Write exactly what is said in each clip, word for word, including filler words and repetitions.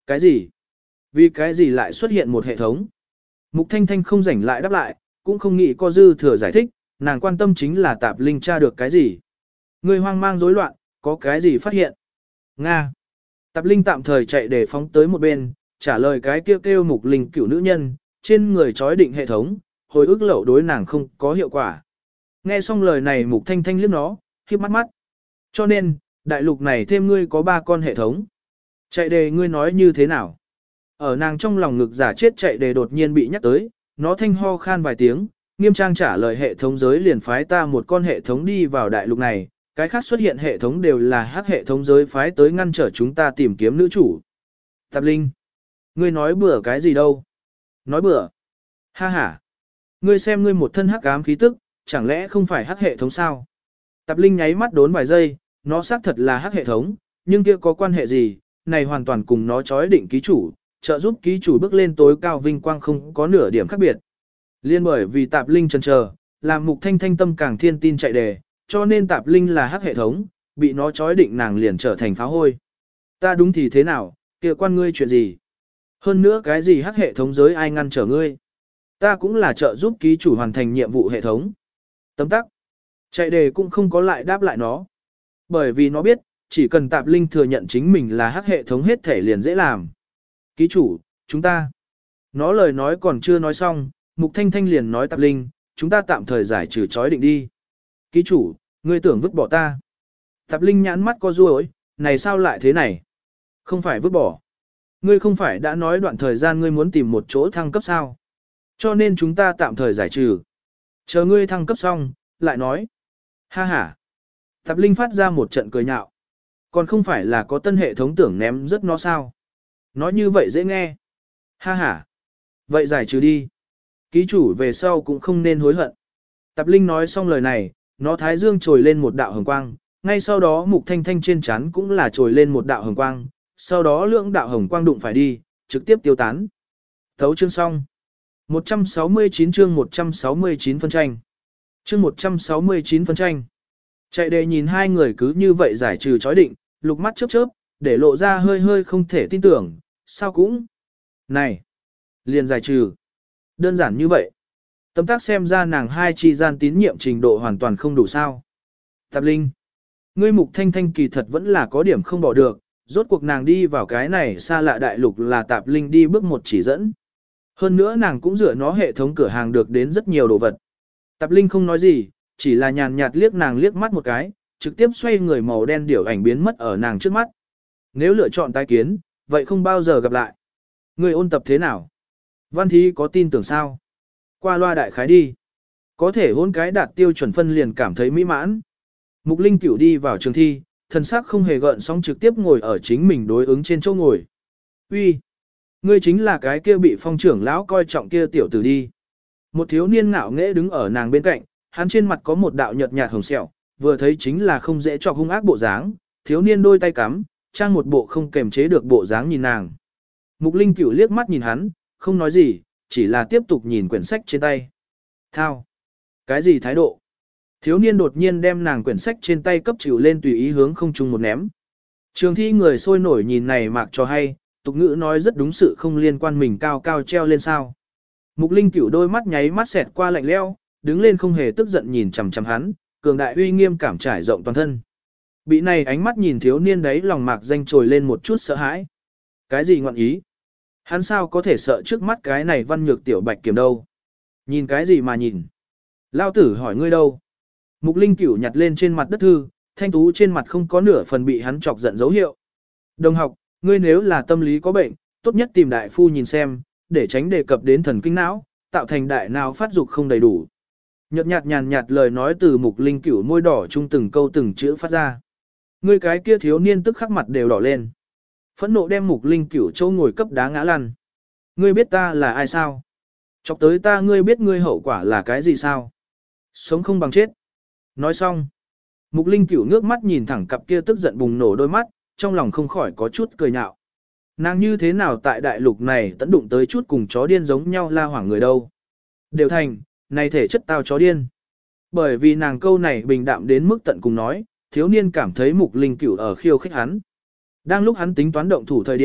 Cái gì? Vì cái gì lại xuất hiện một hệ thống? Mục Thanh Thanh không rảnh lại đáp lại, cũng không nghĩ có dư thừa giải thích, nàng quan tâm chính là Tạp Linh tra được cái gì. Người hoang mang rối loạn, có cái gì phát hiện? Nga. Tạp Linh tạm thời chạy để phóng tới một bên, trả lời cái kêu kêu Mục Linh cửu nữ nhân, trên người trói định hệ thống, hồi ức lậu đối nàng không có hiệu quả. Nghe xong lời này Mục Thanh Thanh liếc nó, khiếp mắt mắt. Cho nên, đại lục này thêm ngươi có ba con hệ thống. Chạy đề ngươi nói như thế nào? Ở nàng trong lòng ngực giả chết chạy đề đột nhiên bị nhắc tới, nó thanh ho khan vài tiếng, nghiêm trang trả lời hệ thống giới liền phái ta một con hệ thống đi vào đại lục này, cái khác xuất hiện hệ thống đều là hắc hệ thống giới phái tới ngăn trở chúng ta tìm kiếm nữ chủ. Tạp Linh, ngươi nói bừa cái gì đâu? Nói bừa. Ha ha. Ngươi xem ngươi một thân hắc ám khí tức, chẳng lẽ không phải hắc hệ thống sao? Tạp Linh nháy mắt đốn vài giây, nó xác thật là hắc hệ thống, nhưng kia có quan hệ gì, này hoàn toàn cùng nó chói định ký chủ, trợ giúp ký chủ bước lên tối cao vinh quang không có nửa điểm khác biệt. Liên bởi vì Tạp Linh chần chờ, làm Mục Thanh Thanh tâm càng thiên tin chạy đề, cho nên Tạp Linh là hắc hệ thống, bị nó chói định nàng liền trở thành phá hôi. Ta đúng thì thế nào, kia quan ngươi chuyện gì? Hơn nữa cái gì hắc hệ thống giới ai ngăn trở ngươi? Ta cũng là trợ giúp ký chủ hoàn thành nhiệm vụ hệ thống. Tấm tắc. Chạy đề cũng không có lại đáp lại nó. Bởi vì nó biết, chỉ cần Tạp Linh thừa nhận chính mình là hắc hệ thống hết thể liền dễ làm. Ký chủ, chúng ta. Nó lời nói còn chưa nói xong, Mục Thanh Thanh liền nói Tạp Linh, chúng ta tạm thời giải trừ chói định đi. Ký chủ, ngươi tưởng vứt bỏ ta. Tạp Linh nhãn mắt co ruồi, này sao lại thế này? Không phải vứt bỏ. Ngươi không phải đã nói đoạn thời gian ngươi muốn tìm một chỗ thăng cấp sao? Cho nên chúng ta tạm thời giải trừ. Chờ ngươi thăng cấp xong, lại nói. Ha ha. Tạp Linh phát ra một trận cười nhạo. Còn không phải là có tân hệ thống tưởng ném rất nó sao? Nói như vậy dễ nghe. Ha ha. Vậy giải trừ đi. Ký chủ về sau cũng không nên hối hận. Tạp Linh nói xong lời này, nó thái dương trồi lên một đạo hồng quang, ngay sau đó Mục Thanh Thanh trên trán cũng là trồi lên một đạo hồng quang, sau đó lưỡng đạo hồng quang đụng phải đi, trực tiếp tiêu tán. Thấu chương xong. một trăm sáu mươi chín chương một trăm sáu mươi chín phân tranh. Chương một trăm sáu mươi chín phân tranh. Chạy đề nhìn hai người cứ như vậy giải trừ chói định, lục mắt chớp chớp, để lộ ra hơi hơi không thể tin tưởng, sao cũng. Này, liền giải trừ. Đơn giản như vậy. Tấm tác xem ra nàng hai chi gian tín nhiệm trình độ hoàn toàn không đủ sao. Tạp Linh. Ngươi Mục Thanh Thanh kỳ thật vẫn là có điểm không bỏ được, rốt cuộc nàng đi vào cái này xa lạ đại lục là Tạp Linh đi bước một chỉ dẫn. Hơn nữa nàng cũng dựa nó hệ thống cửa hàng được đến rất nhiều đồ vật. Tạp Linh không nói gì, chỉ là nhàn nhạt liếc nàng liếc mắt một cái, trực tiếp xoay người màu đen điểu ảnh biến mất ở nàng trước mắt. Nếu lựa chọn tái kiến, vậy không bao giờ gặp lại. Người ôn tập thế nào? Văn thí có tin tưởng sao? Qua loa đại khái đi. Có thể hôn cái đạt tiêu chuẩn phân liền cảm thấy mỹ mãn. Mục Linh Cửu đi vào trường thi, thần sắc không hề gợn sóng trực tiếp ngồi ở chính mình đối ứng trên chỗ ngồi. Uy, ngươi chính là cái kia bị phong trưởng lão coi trọng kia tiểu tử đi. Một thiếu niên ngạo nghễ đứng ở nàng bên cạnh, hắn trên mặt có một đạo nhợt nhạt hồng sẹo, vừa thấy chính là không dễ chọc hung ác bộ dáng, thiếu niên đôi tay cắm, trang một bộ không kềm chế được bộ dáng nhìn nàng. Mục Linh Cửu liếc mắt nhìn hắn, không nói gì, chỉ là tiếp tục nhìn quyển sách trên tay. Thao! Cái gì thái độ? Thiếu niên đột nhiên đem nàng quyển sách trên tay cấp chịu lên tùy ý hướng không trung một ném. Trường thi người sôi nổi nhìn này mạc cho hay, tục ngữ nói rất đúng sự không liên quan mình cao cao treo lên sao. Mục Linh Cửu đôi mắt nháy mắt xẹt qua lạnh lẽo, đứng lên không hề tức giận nhìn chằm chằm hắn, cường đại uy nghiêm cảm trải rộng toàn thân. Bị này ánh mắt nhìn thiếu niên đấy lòng mạc danh trồi lên một chút sợ hãi. Cái gì ngọn ý? Hắn sao có thể sợ trước mắt cái này văn nhược tiểu bạch kiểm đâu? Nhìn cái gì mà nhìn? Lao tử hỏi ngươi đâu? Mục Linh Cửu nhặt lên trên mặt đất thư, thanh tú trên mặt không có nửa phần bị hắn chọc giận dấu hiệu. Đồng học, ngươi nếu là tâm lý có bệnh, tốt nhất tìm đại phu nhìn xem, để tránh đề cập đến thần kinh não, tạo thành đại não phát dục không đầy đủ. Nhợt nhạt nhàn nhạt lời nói từ Mục Linh Cửu môi đỏ trung từng câu từng chữ phát ra. Ngươi cái kia thiếu niên tức khắc mặt đều đỏ lên. Phẫn nộ đem Mục Linh Cửu châu ngồi cấp đá ngã lăn. Ngươi biết ta là ai sao? Chọc tới ta ngươi biết ngươi hậu quả là cái gì sao? Sống không bằng chết. Nói xong. Mục Linh Cửu ngước mắt nhìn thẳng cặp kia tức giận bùng nổ đôi mắt, trong lòng không khỏi có chút cười nhạo. Nàng như thế nào tại đại lục này tận đụng tới chút cùng chó điên giống nhau la hoảng người đâu. Đều thành, này thể chất tao chó điên. Bởi vì nàng câu này bình đạm đến mức tận cùng nói, thiếu niên cảm thấy Mục Linh Cửu ở khiêu khích hắn. Đang lúc hắn tính toán động thủ thời điểm,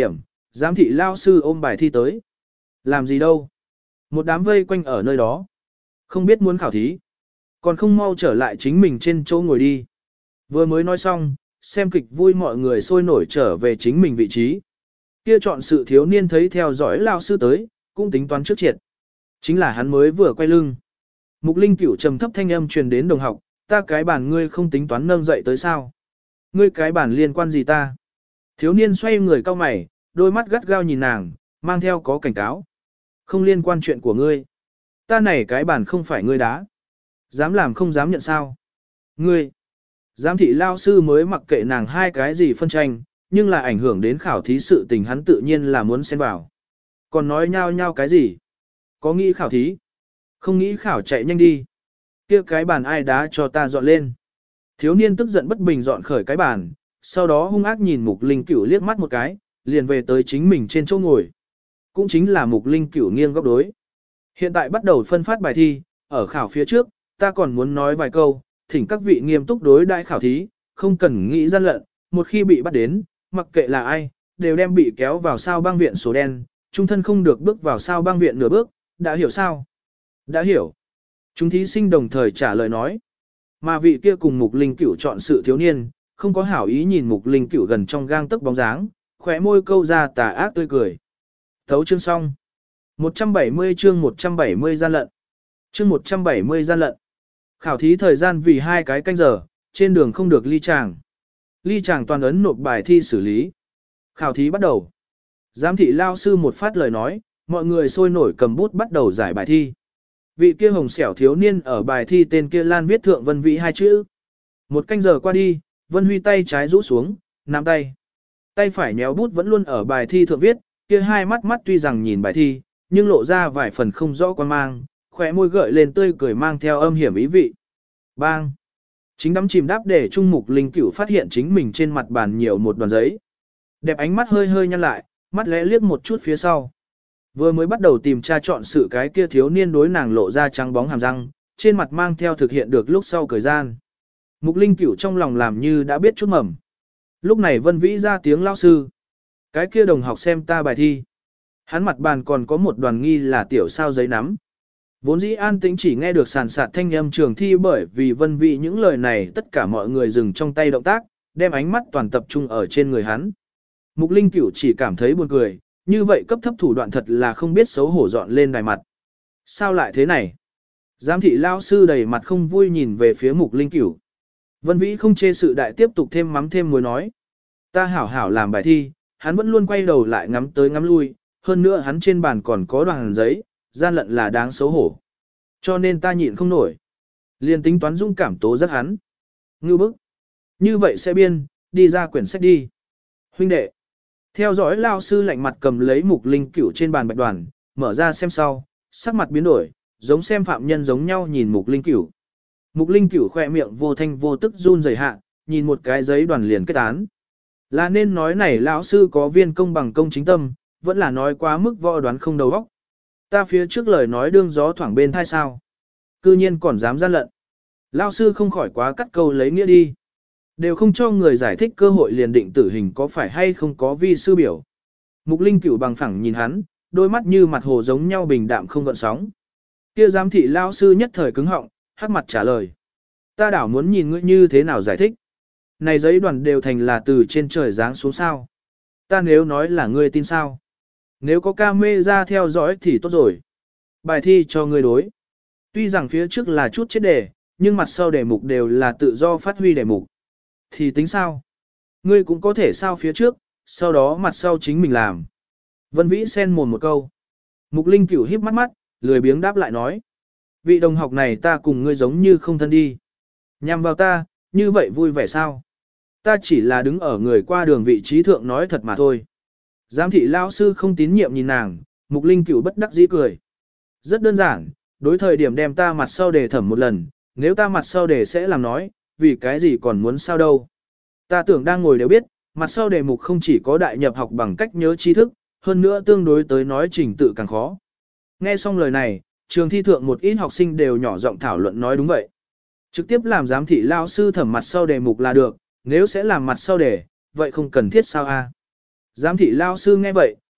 giám thị lao sư ôm bài thi tới. Làm gì đâu? Một đám vây quanh ở nơi đó. Không biết muốn khảo thí. Còn không mau trở lại chính mình trên chỗ ngồi đi. Vừa mới nói xong, xem kịch vui mọi người sôi nổi trở về chính mình vị trí. Kia chọn sự thiếu niên thấy theo dõi lao sư tới, cũng tính toán trước triệt. Chính là hắn mới vừa quay lưng. Mục Linh Cửu trầm thấp thanh âm truyền đến đồng học, ta cái bản ngươi không tính toán nâng dậy tới sao? Ngươi cái bản liên quan gì ta? Thiếu niên xoay người cau mày, đôi mắt gắt gao nhìn nàng, mang theo có cảnh cáo. Không liên quan chuyện của ngươi. Ta này cái bản không phải ngươi đá. Dám làm không dám nhận sao? Ngươi. Giám thị lao sư mới mặc kệ nàng hai cái gì phân tranh, nhưng là ảnh hưởng đến khảo thí sự tình hắn tự nhiên là muốn xen vào. Còn nói nhau nhau cái gì? Có nghĩ khảo thí? Không nghĩ khảo chạy nhanh đi. Kia cái bàn ai đá cho ta dọn lên. Thiếu niên tức giận bất bình dọn khởi cái bàn, sau đó hung ác nhìn Mục Linh Cửu liếc mắt một cái, liền về tới chính mình trên chỗ ngồi. Cũng chính là Mục Linh Cửu nghiêng góc đối. Hiện tại bắt đầu phân phát bài thi, ở khảo phía trước, ta còn muốn nói vài câu, thỉnh các vị nghiêm túc đối đại khảo thí, không cần nghĩ gian lận, một khi bị bắt đến, mặc kệ là ai, đều đem bị kéo vào sao băng viện số đen, trung thân không được bước vào sao băng viện nửa bước, đã hiểu sao? Đã hiểu. Chúng thí sinh đồng thời trả lời nói. Mà vị kia cùng Mục Linh Cửu chọn sự thiếu niên, không có hảo ý nhìn Mục Linh Cửu gần trong gang tấc bóng dáng, khóe môi câu ra tà ác tươi cười. Thấu chương xong. một trăm bảy mươi chương một trăm bảy mươi gian lận. Chương một trăm bảy mươi gian lận. Khảo thí thời gian vì hai cái canh giờ, trên đường không được ly tràng. Ly tràng toàn ấn nộp bài thi xử lý. Khảo thí bắt đầu. Giám thị lao sư một phát lời nói, mọi người sôi nổi cầm bút bắt đầu giải bài thi. Vị kia hồng xẻo thiếu niên ở bài thi tên kia lan viết thượng Vân Vĩ hai chữ. Một canh giờ qua đi, Vân Huy tay trái rũ xuống, nắm tay. Tay phải nhéo bút vẫn luôn ở bài thi thượng viết, kia hai mắt mắt tuy rằng nhìn bài thi, nhưng lộ ra vài phần không rõ quan mang, khỏe môi gợi lên tươi cười mang theo âm hiểm ý vị. Bang! Chính đắm chìm đáp để Trung Mục Linh Cửu phát hiện chính mình trên mặt bàn nhiều một đoàn giấy. Đẹp ánh mắt hơi hơi nhăn lại, mắt lẽ liếc một chút phía sau. Vừa mới bắt đầu tìm tra chọn sự cái kia thiếu niên đối nàng lộ ra trắng bóng hàm răng, trên mặt mang theo thực hiện được lúc sau thời gian. Mục Linh Cửu trong lòng làm như đã biết chút mầm. Lúc này Vân Vĩ ra tiếng lao sư. Cái kia đồng học xem ta bài thi. Hắn mặt bàn còn có một đoàn nghi là tiểu sao giấy nắm. Vốn dĩ an tĩnh chỉ nghe được sàn sạt thanh âm trường thi bởi vì Vân Vĩ những lời này tất cả mọi người dừng trong tay động tác, đem ánh mắt toàn tập trung ở trên người hắn. Mục Linh Cửu chỉ cảm thấy buồn cười, như vậy cấp thấp thủ đoạn thật là không biết xấu hổ dọn lên đài mặt. Sao lại thế này? Giám thị lao sư đầy mặt không vui nhìn về phía Mục Linh Cửu. Vân Vĩ không chê sự đại tiếp tục thêm mắm thêm muối nói. Ta hảo hảo làm bài thi, hắn vẫn luôn quay đầu lại ngắm tới ngắm lui, hơn nữa hắn trên bàn còn có đoàn giấy, gian lận là đáng xấu hổ. Cho nên ta nhịn không nổi. Liền tính toán dung cảm tố rất hắn. Ngưu bức. Như vậy sẽ biên, đi ra quyển sách đi. Huynh đệ. Theo dõi lao sư lạnh mặt cầm lấy Mục Linh Cửu trên bàn bạch đoàn, mở ra xem sau, sắc mặt biến đổi, giống xem phạm nhân giống nhau nhìn Mục Linh Cửu. Mục Linh Cửu khỏe miệng vô thanh vô tức run rẩy hạ, nhìn một cái giấy đoàn liền kết án. Là nên nói này lão sư có viên công bằng công chính tâm, vẫn là nói quá mức võ đoán không đầu óc. Ta phía trước lời nói đương gió thoảng bên thai sao. Cư nhiên còn dám gian lận. Lão sư không khỏi quá cắt câu lấy nghĩa đi. Đều không cho người giải thích cơ hội liền định tử hình có phải hay không có vi sư biểu. Mục Linh Cửu bằng phẳng nhìn hắn, đôi mắt như mặt hồ giống nhau bình đạm không gợn sóng. Kia giám thị lão sư nhất thời cứng họng, hắc mặt trả lời. Ta đảo muốn nhìn ngươi như thế nào giải thích. Này giấy đoàn đều thành là từ trên trời giáng xuống sao. Ta nếu nói là ngươi tin sao. Nếu có camera theo dõi thì tốt rồi. Bài thi cho ngươi đối. Tuy rằng phía trước là chút chết đề, nhưng mặt sau đề mục đều là tự do phát huy đề mục. Thì tính sao? Ngươi cũng có thể sao phía trước, sau đó mặt sau chính mình làm. Vân Vĩ xen mồm một câu. Mục Linh Cửu híp mắt mắt, lười biếng đáp lại nói. Vị đồng học này ta cùng ngươi giống như không thân đi. Nhằm vào ta, như vậy vui vẻ sao? Ta chỉ là đứng ở người qua đường vị trí thượng nói thật mà thôi. Giám thị lao sư không tín nhiệm nhìn nàng, Mục Linh Cửu bất đắc dĩ cười. Rất đơn giản, đối thời điểm đem ta mặt sau đề thẩm một lần, nếu ta mặt sau đề sẽ làm nói, vì cái gì còn muốn sao đâu. Ta tưởng đang ngồi đều biết, mặt sau đề mục không chỉ có đại nhập học bằng cách nhớ tri thức, hơn nữa tương đối tới nói trình tự càng khó. Nghe xong lời này, trường thi thượng một ít học sinh đều nhỏ giọng thảo luận nói đúng vậy. Trực tiếp làm giám thị lao sư thẩm mặt sau đề mục là được, nếu sẽ làm mặt sau đề, vậy không cần thiết sao a? Giám thị lao sư nghe vậy,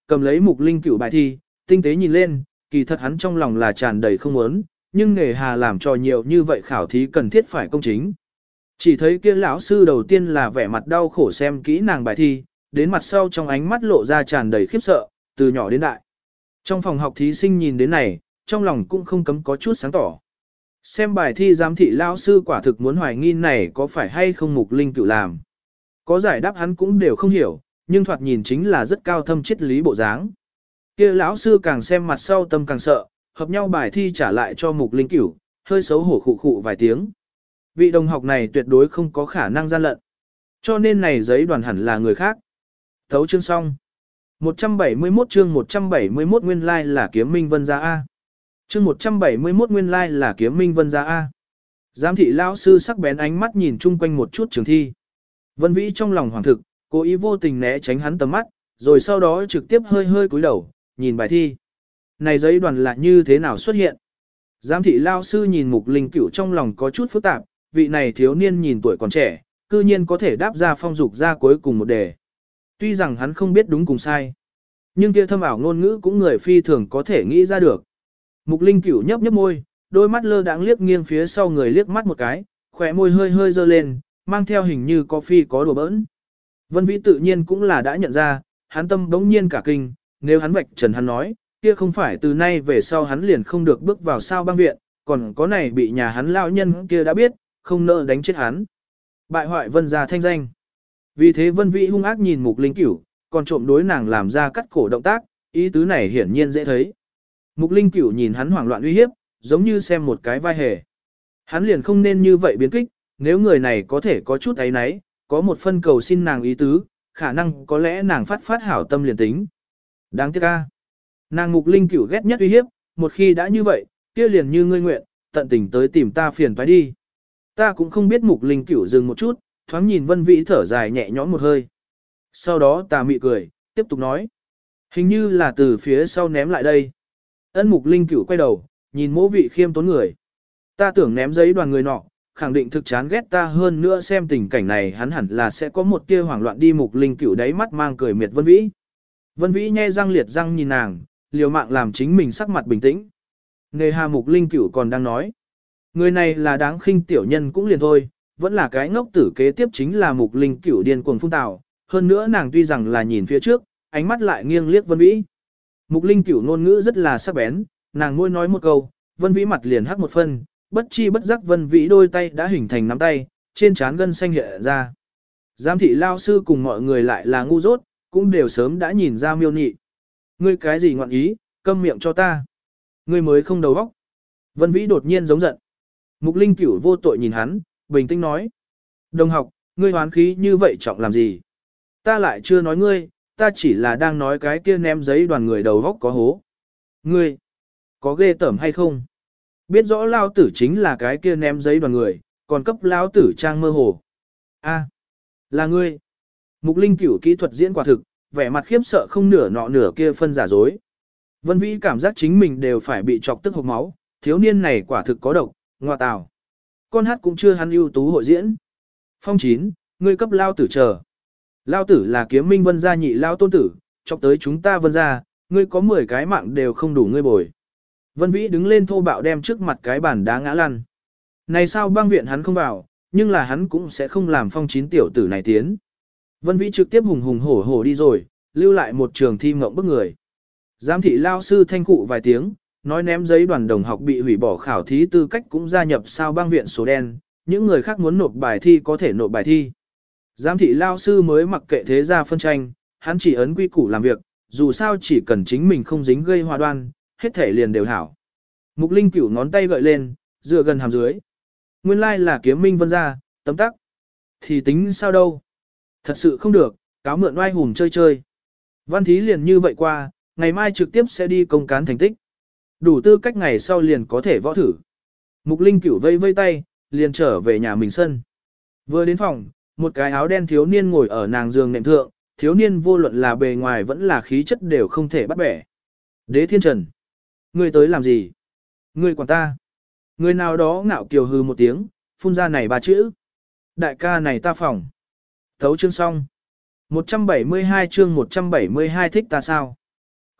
cầm lấy Mục Linh Cửu bài thi, tinh tế nhìn lên, kỳ thật hắn trong lòng là tràn đầy không muốn, nhưng nghề hà làm trò nhiều như vậy khảo thí cần thiết phải công chính. Chỉ thấy kia lão sư đầu tiên là vẻ mặt đau khổ xem kỹ nàng bài thi, đến mặt sau trong ánh mắt lộ ra tràn đầy khiếp sợ, từ nhỏ đến đại. Trong phòng học thí sinh nhìn đến này, trong lòng cũng không cấm có chút sáng tỏ. Xem bài thi giám thị lão sư quả thực muốn hoài nghi này có phải hay không Mục Linh Cửu làm. Có giải đáp hắn cũng đều không hiểu, nhưng thoạt nhìn chính là rất cao thâm triết lý bộ dáng. Kia lão sư càng xem mặt sau tâm càng sợ, hợp nhau bài thi trả lại cho Mục Linh Cửu, hơi xấu hổ khụ khụ vài tiếng. Vị đồng học này tuyệt đối không có khả năng gian lận. Cho nên này giấy đoàn hẳn là người khác. Thấu chương xong. một trăm bảy mươi mốt chương một trăm bảy mươi mốt nguyên lai like là Kiếm Minh Vân gia A. Chương một trăm bảy mươi mốt nguyên lai like là Kiếm Minh Vân gia A. Giám thị lão sư sắc bén ánh mắt nhìn chung quanh một chút trường thi. Vân Vĩ trong lòng hoàng thực, cố ý vô tình né tránh hắn tầm mắt, rồi sau đó trực tiếp hơi hơi cúi đầu, nhìn bài thi. Này giấy đoàn là như thế nào xuất hiện? Giám thị lão sư nhìn Mục Linh Cửu trong lòng có chút phức tạp, vị này thiếu niên nhìn tuổi còn trẻ, cư nhiên có thể đáp ra phong dục ra cuối cùng một đề. Tuy rằng hắn không biết đúng cùng sai, nhưng kia thâm ảo ngôn ngữ cũng người phi thường có thể nghĩ ra được. Mục Linh Cửu nhấp nhấp môi, đôi mắt lơ đãng liếc nghiêng phía sau người liếc mắt một cái, khỏe môi hơi hơi dơ lên, mang theo hình như có phi có đùa bỡn. Vân Vĩ tự nhiên cũng là đã nhận ra, hắn tâm bỗng nhiên cả kinh, nếu hắn vạch trần hắn nói, kia không phải từ nay về sau hắn liền không được bước vào sao băng viện, còn có này bị nhà hắn lão nhân kia đã biết, không nỡ đánh chết hắn. Bại hoại Vân gia thanh danh. Vì thế Vân Vĩ hung ác nhìn Mục Linh Cửu, còn trộm đối nàng làm ra cắt cổ động tác, ý tứ này hiển nhiên dễ thấy. Mục Linh Cửu nhìn hắn hoảng loạn uy hiếp, giống như xem một cái vai hề. Hắn liền không nên như vậy biến kích, nếu người này có thể có chút ấy nấy, có một phân cầu xin nàng ý tứ, khả năng có lẽ nàng phát phát hảo tâm liền tính. Đáng tiếc a. Nàng Mục Linh Cửu ghét nhất uy hiếp, một khi đã như vậy, kia liền như ngươi nguyện, tận tình tới tìm ta phiền phải đi. Ta cũng không biết Mục Linh Cửu dừng một chút, thoáng nhìn Vân Vĩ thở dài nhẹ nhõm một hơi. Sau đó tà mị cười, tiếp tục nói. Hình như là từ phía sau ném lại đây. Ân Mục Linh Cửu quay đầu, nhìn Mỗ Vị khiêm tốn người. Ta tưởng ném giấy đoàn người nọ, khẳng định thực chán ghét ta hơn nữa xem tình cảnh này hắn hẳn là sẽ có một tia hoảng loạn đi. Mục Linh Cửu đáy mắt mang cười miệt Vân Vĩ. Vân Vĩ nhe răng liệt răng nhìn nàng, liều mạng làm chính mình sắc mặt bình tĩnh. Nghề hà Mục Linh Cửu còn đang nói. Người này là đáng khinh tiểu nhân cũng liền thôi, vẫn là cái ngốc tử kế tiếp chính là Mục Linh Cửu điên cuồng phun tào. Hơn nữa nàng tuy rằng là nhìn phía trước, ánh mắt lại nghiêng liếc Vân Vĩ. Mục Linh Cửu ngôn ngữ rất là sắc bén, nàng môi nói một câu, Vân Vĩ mặt liền hắc một phân, bất chi bất giác Vân Vĩ đôi tay đã hình thành nắm tay, trên trán gân xanh hiện ra. Giám thị lao sư cùng mọi người lại là ngu dốt, cũng đều sớm đã nhìn ra miêu nị. Ngươi cái gì ngọn ý, câm miệng cho ta. Ngươi mới không đầu óc. Vân Vĩ đột nhiên giống giận. Mục Linh Cửu vô tội nhìn hắn, bình tĩnh nói. Đồng học, ngươi hoán khí như vậy trọng làm gì? Ta lại chưa nói ngươi, ta chỉ là đang nói cái kia ném giấy đoàn người đầu góc có hố. Ngươi, có ghê tởm hay không? Biết rõ lao tử chính là cái kia ném giấy đoàn người, còn cấp lao tử trang mơ hồ. A, là ngươi. Mục Linh Cửu kỹ thuật diễn quả thực, vẻ mặt khiếp sợ không nửa nọ nửa kia phân giả dối. Vân Vĩ cảm giác chính mình đều phải bị chọc tức hộc máu, thiếu niên này quả thực có độc, ngoa tào. Con hát cũng chưa hắn ưu tú hội diễn. Phong chín, ngươi cấp lao tử chờ. Lao tử là Kiếm Minh Vân gia nhị lao tôn tử, chọc tới chúng ta Vân gia, ngươi có mười cái mạng đều không đủ ngươi bồi. Vân Vĩ đứng lên thô bạo đem trước mặt cái bàn đá ngã lăn. Này sao băng viện hắn không vào, nhưng là hắn cũng sẽ không làm phong chín tiểu tử này tiến. Vân Vĩ trực tiếp hùng hùng hổ hổ đi rồi, lưu lại một trường thi mộng bức người. Giám thị lao sư thanh cụ vài tiếng, nói ném giấy đoàn đồng học bị hủy bỏ khảo thí tư cách cũng gia nhập sao băng viện số đen, những người khác muốn nộp bài thi có thể nộp bài thi. Giám thị lao sư mới mặc kệ thế ra phân tranh, hắn chỉ ấn quy củ làm việc, dù sao chỉ cần chính mình không dính gây hòa đoan, hết thể liền đều hảo. Mục Linh Cửu ngón tay gợi lên, dựa gần hàm dưới. Nguyên lai là Kiếm Minh Vân gia, tấm tắc. Thì tính sao đâu? Thật sự không được, cáo mượn oai hùng chơi chơi. Văn thí liền như vậy qua, ngày mai trực tiếp sẽ đi công cán thành tích. Đủ tư cách ngày sau liền có thể võ thử. Mục Linh Cửu vây vây tay, liền trở về nhà mình sân. Vừa đến phòng, một cái áo đen thiếu niên ngồi ở nàng giường nệm thượng, thiếu niên vô luận là bề ngoài vẫn là khí chất đều không thể bắt bẻ. Đế Thiên Trần, ngươi tới làm gì? Ngươi quản ta. Người nào đó ngạo kiều hư một tiếng, phun ra này ba chữ. Đại ca này ta phòng. Thấu chương xong. một trăm bảy mươi hai chương một trăm bảy mươi hai thích ta sao?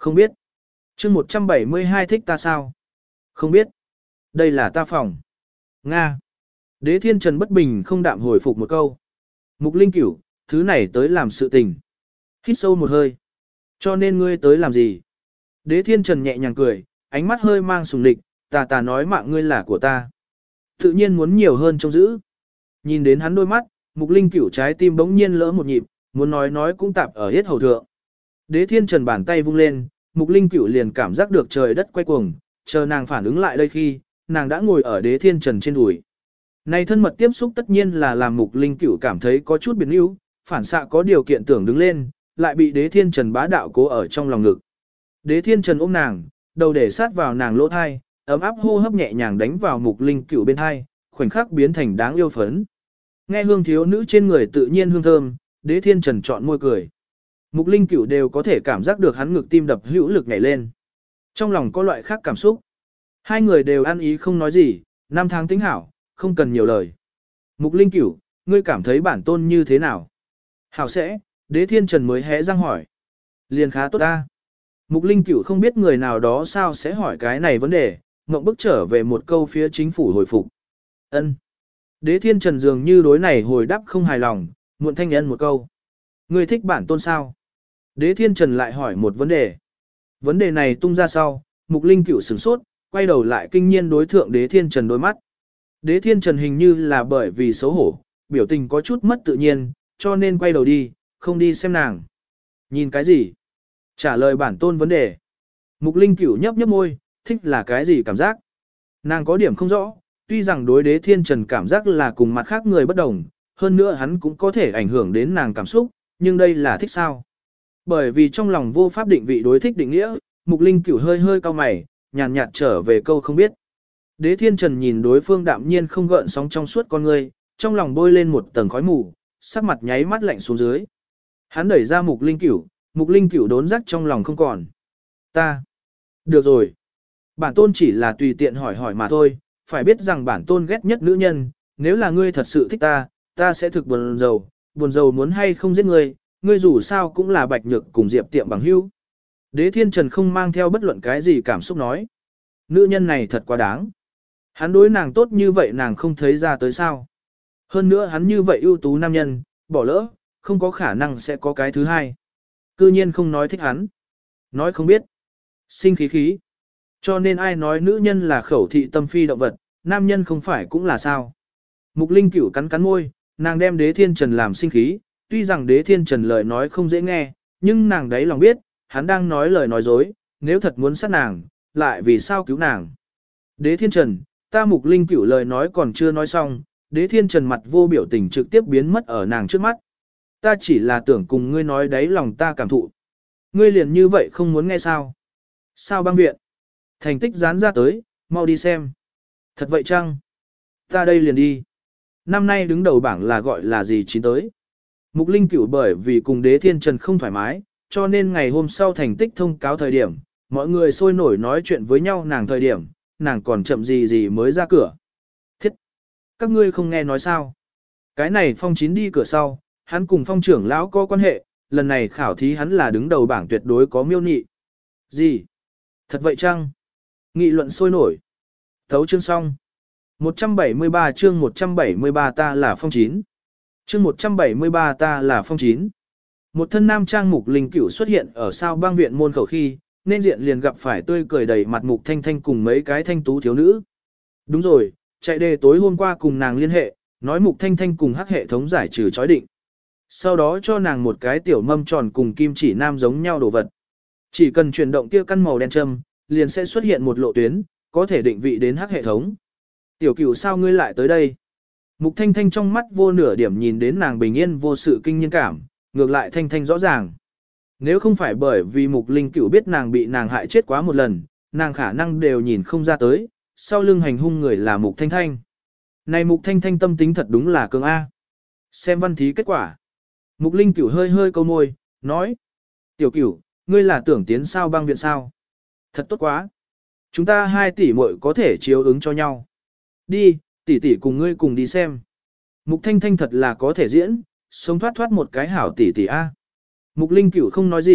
Không biết. chương một trăm bảy mươi hai thích ta sao? Không biết. Đây là ta phòng. Nga. Đế Thiên Trần bất bình không đạm hồi phục một câu. Mục Linh Cửu, thứ này tới làm sự tình. Hít sâu một hơi. Cho nên ngươi tới làm gì? Đế Thiên Trần nhẹ nhàng cười, ánh mắt hơi mang sùng địch, tà tà nói mạng ngươi là của ta. Tự nhiên muốn nhiều hơn trông giữ. Nhìn đến hắn đôi mắt, Mục Linh Cửu trái tim bỗng nhiên lỡ một nhịp, muốn nói nói cũng tạp ở hết hầu thượng. Đế Thiên Trần bàn tay vung lên, Mục Linh Cửu liền cảm giác được trời đất quay cuồng, chờ nàng phản ứng lại đây khi, nàng đã ngồi ở Đế Thiên Trần trên đùi. Này thân mật tiếp xúc tất nhiên là làm Mục Linh Cửu cảm thấy có chút biến yếu, phản xạ có điều kiện tưởng đứng lên, lại bị Đế Thiên Trần bá đạo cố ở trong lòng ngực. Đế Thiên Trần ôm nàng, đầu để sát vào nàng lỗ thai, ấm áp hô hấp nhẹ nhàng đánh vào Mục Linh Cửu bên thai, khoảnh khắc biến thành đáng yêu phấn. Nghe hương thiếu nữ trên người tự nhiên hương thơm, Đế Thiên Trần chọn môi cười. Mục Linh Cửu đều có thể cảm giác được hắn ngực tim đập hữu lực nhảy lên. Trong lòng có loại khác cảm xúc. Hai người đều ăn ý không nói gì, năm tháng tính hảo, không cần nhiều lời. Mục Linh Cửu, ngươi cảm thấy bản tôn như thế nào? Hảo sẽ, Đế Thiên Trần mới hé răng hỏi. Liền khá tốt ta. Mục Linh Cửu không biết người nào đó sao sẽ hỏi cái này vấn đề, ngậm bức trở về một câu phía chính phủ hồi phục. Ân. Đế Thiên Trần dường như đối này hồi đáp không hài lòng, muộn thanh nhân một câu. Ngươi thích bản tôn sao? Đế Thiên Trần lại hỏi một vấn đề. Vấn đề này tung ra sau, Mục Linh Cửu sửng sốt, quay đầu lại kinh nhiên đối thượng Đế Thiên Trần đôi mắt. Đế Thiên Trần hình như là bởi vì xấu hổ, biểu tình có chút mất tự nhiên, cho nên quay đầu đi, không đi xem nàng. Nhìn cái gì? Trả lời bản tôn vấn đề. Mục Linh Cửu nhấp nhấp môi, thích là cái gì cảm giác? Nàng có điểm không rõ, tuy rằng đối Đế Thiên Trần cảm giác là cùng mặt khác người bất đồng, hơn nữa hắn cũng có thể ảnh hưởng đến nàng cảm xúc, nhưng đây là thích sao? Bởi vì trong lòng vô pháp định vị đối thích định nghĩa, Mục Linh Cửu hơi hơi cau mày, nhàn nhạt trở về câu không biết. Đế Thiên Trần nhìn đối phương đạm nhiên không gợn sóng trong suốt con người, trong lòng bôi lên một tầng khói mù, sắc mặt nháy mắt lạnh xuống dưới. Hắn đẩy ra Mục Linh Cửu, Mục Linh Cửu đốn rắc trong lòng không còn. Ta. Được rồi. Bản tôn chỉ là tùy tiện hỏi hỏi mà thôi, phải biết rằng bản tôn ghét nhất nữ nhân, nếu là ngươi thật sự thích ta, ta sẽ thực buồn rầu, buồn rầu muốn hay không giết ngươi, ngươi dù sao cũng là bạch nhược cùng Diệp Tiệm bằng hữu. Đế Thiên Trần không mang theo bất luận cái gì cảm xúc nói. Nữ nhân này thật quá đáng. Hắn đối nàng tốt như vậy nàng không thấy ra tới sao. Hơn nữa hắn như vậy ưu tú nam nhân, bỏ lỡ, không có khả năng sẽ có cái thứ hai. Cư nhiên không nói thích hắn. Nói không biết. Sinh khí khí. Cho nên ai nói nữ nhân là khẩu thị tâm phi động vật, nam nhân không phải cũng là sao. Mục Linh Cửu cắn cắn môi, nàng đem Đế Thiên Trần làm sinh khí, tuy rằng Đế Thiên Trần lời nói không dễ nghe, nhưng nàng đấy lòng biết, hắn đang nói lời nói dối, nếu thật muốn sát nàng, lại vì sao cứu nàng. Đế Thiên Trần, ta Mục Linh Cửu lời nói còn chưa nói xong, Đế Thiên Trần mặt vô biểu tình trực tiếp biến mất ở nàng trước mắt. Ta chỉ là tưởng cùng ngươi nói đấy lòng ta cảm thụ. Ngươi liền như vậy không muốn nghe sao? Sao băng viện? Thành tích dán ra tới, mau đi xem. Thật vậy chăng? Ta đây liền đi. Năm nay đứng đầu bảng là gọi là gì chín tới. Mục Linh Cửu bởi vì cùng Đế Thiên Trần không thoải mái, cho nên ngày hôm sau thành tích thông cáo thời điểm, mọi người sôi nổi nói chuyện với nhau nàng thời điểm, nàng còn chậm gì gì mới ra cửa. Thiết! Các ngươi không nghe nói sao? Cái này phong chín đi cửa sau, hắn cùng phong trưởng lão có quan hệ, lần này khảo thí hắn là đứng đầu bảng tuyệt đối có miêu nị. Gì? Thật vậy chăng? Nghị luận sôi nổi. Thấu chương xong. một trăm bảy mươi ba chương một trăm bảy mươi ba ta là phong chín. Chương một trăm bảy mươi ba ta là phong chín. Một thân nam trang Mục Linh Cửu xuất hiện ở sao bang viện môn khẩu khi, nên diện liền gặp phải tươi cười đầy mặt Mục Thanh Thanh cùng mấy cái thanh tú thiếu nữ. Đúng rồi, chạy đề tối hôm qua cùng nàng liên hệ, nói Mục Thanh Thanh cùng hắc hệ thống giải trừ chói định. Sau đó cho nàng một cái tiểu mâm tròn cùng kim chỉ nam giống nhau đồ vật. Chỉ cần chuyển động kia căn màu đen châm, liền sẽ xuất hiện một lộ tuyến, có thể định vị đến hắc hệ thống. Tiểu Cửu sao ngươi lại tới đây? Mục Thanh Thanh trong mắt vô nửa điểm nhìn đến nàng bình yên vô sự kinh nhiên cảm, ngược lại Thanh Thanh rõ ràng. Nếu không phải bởi vì Mục Linh Cửu biết nàng bị nàng hại chết quá một lần, nàng khả năng đều nhìn không ra tới, sau lưng hành hung người là Mục Thanh Thanh. Này Mục Thanh Thanh tâm tính thật đúng là cường A. Xem văn thí kết quả. Mục Linh Cửu hơi hơi câu môi, nói. Tiểu Cửu, ngươi là tưởng tiến sao bang viện sao? Thật tốt quá. Chúng ta hai tỷ muội có thể chiếu ứng cho nhau. Đi, tỷ tỷ cùng ngươi cùng đi xem. Mục Thanh Thanh thật là có thể diễn, sống thoát thoát một cái hảo tỷ tỷ A. Mục Linh Cửu không nói gì,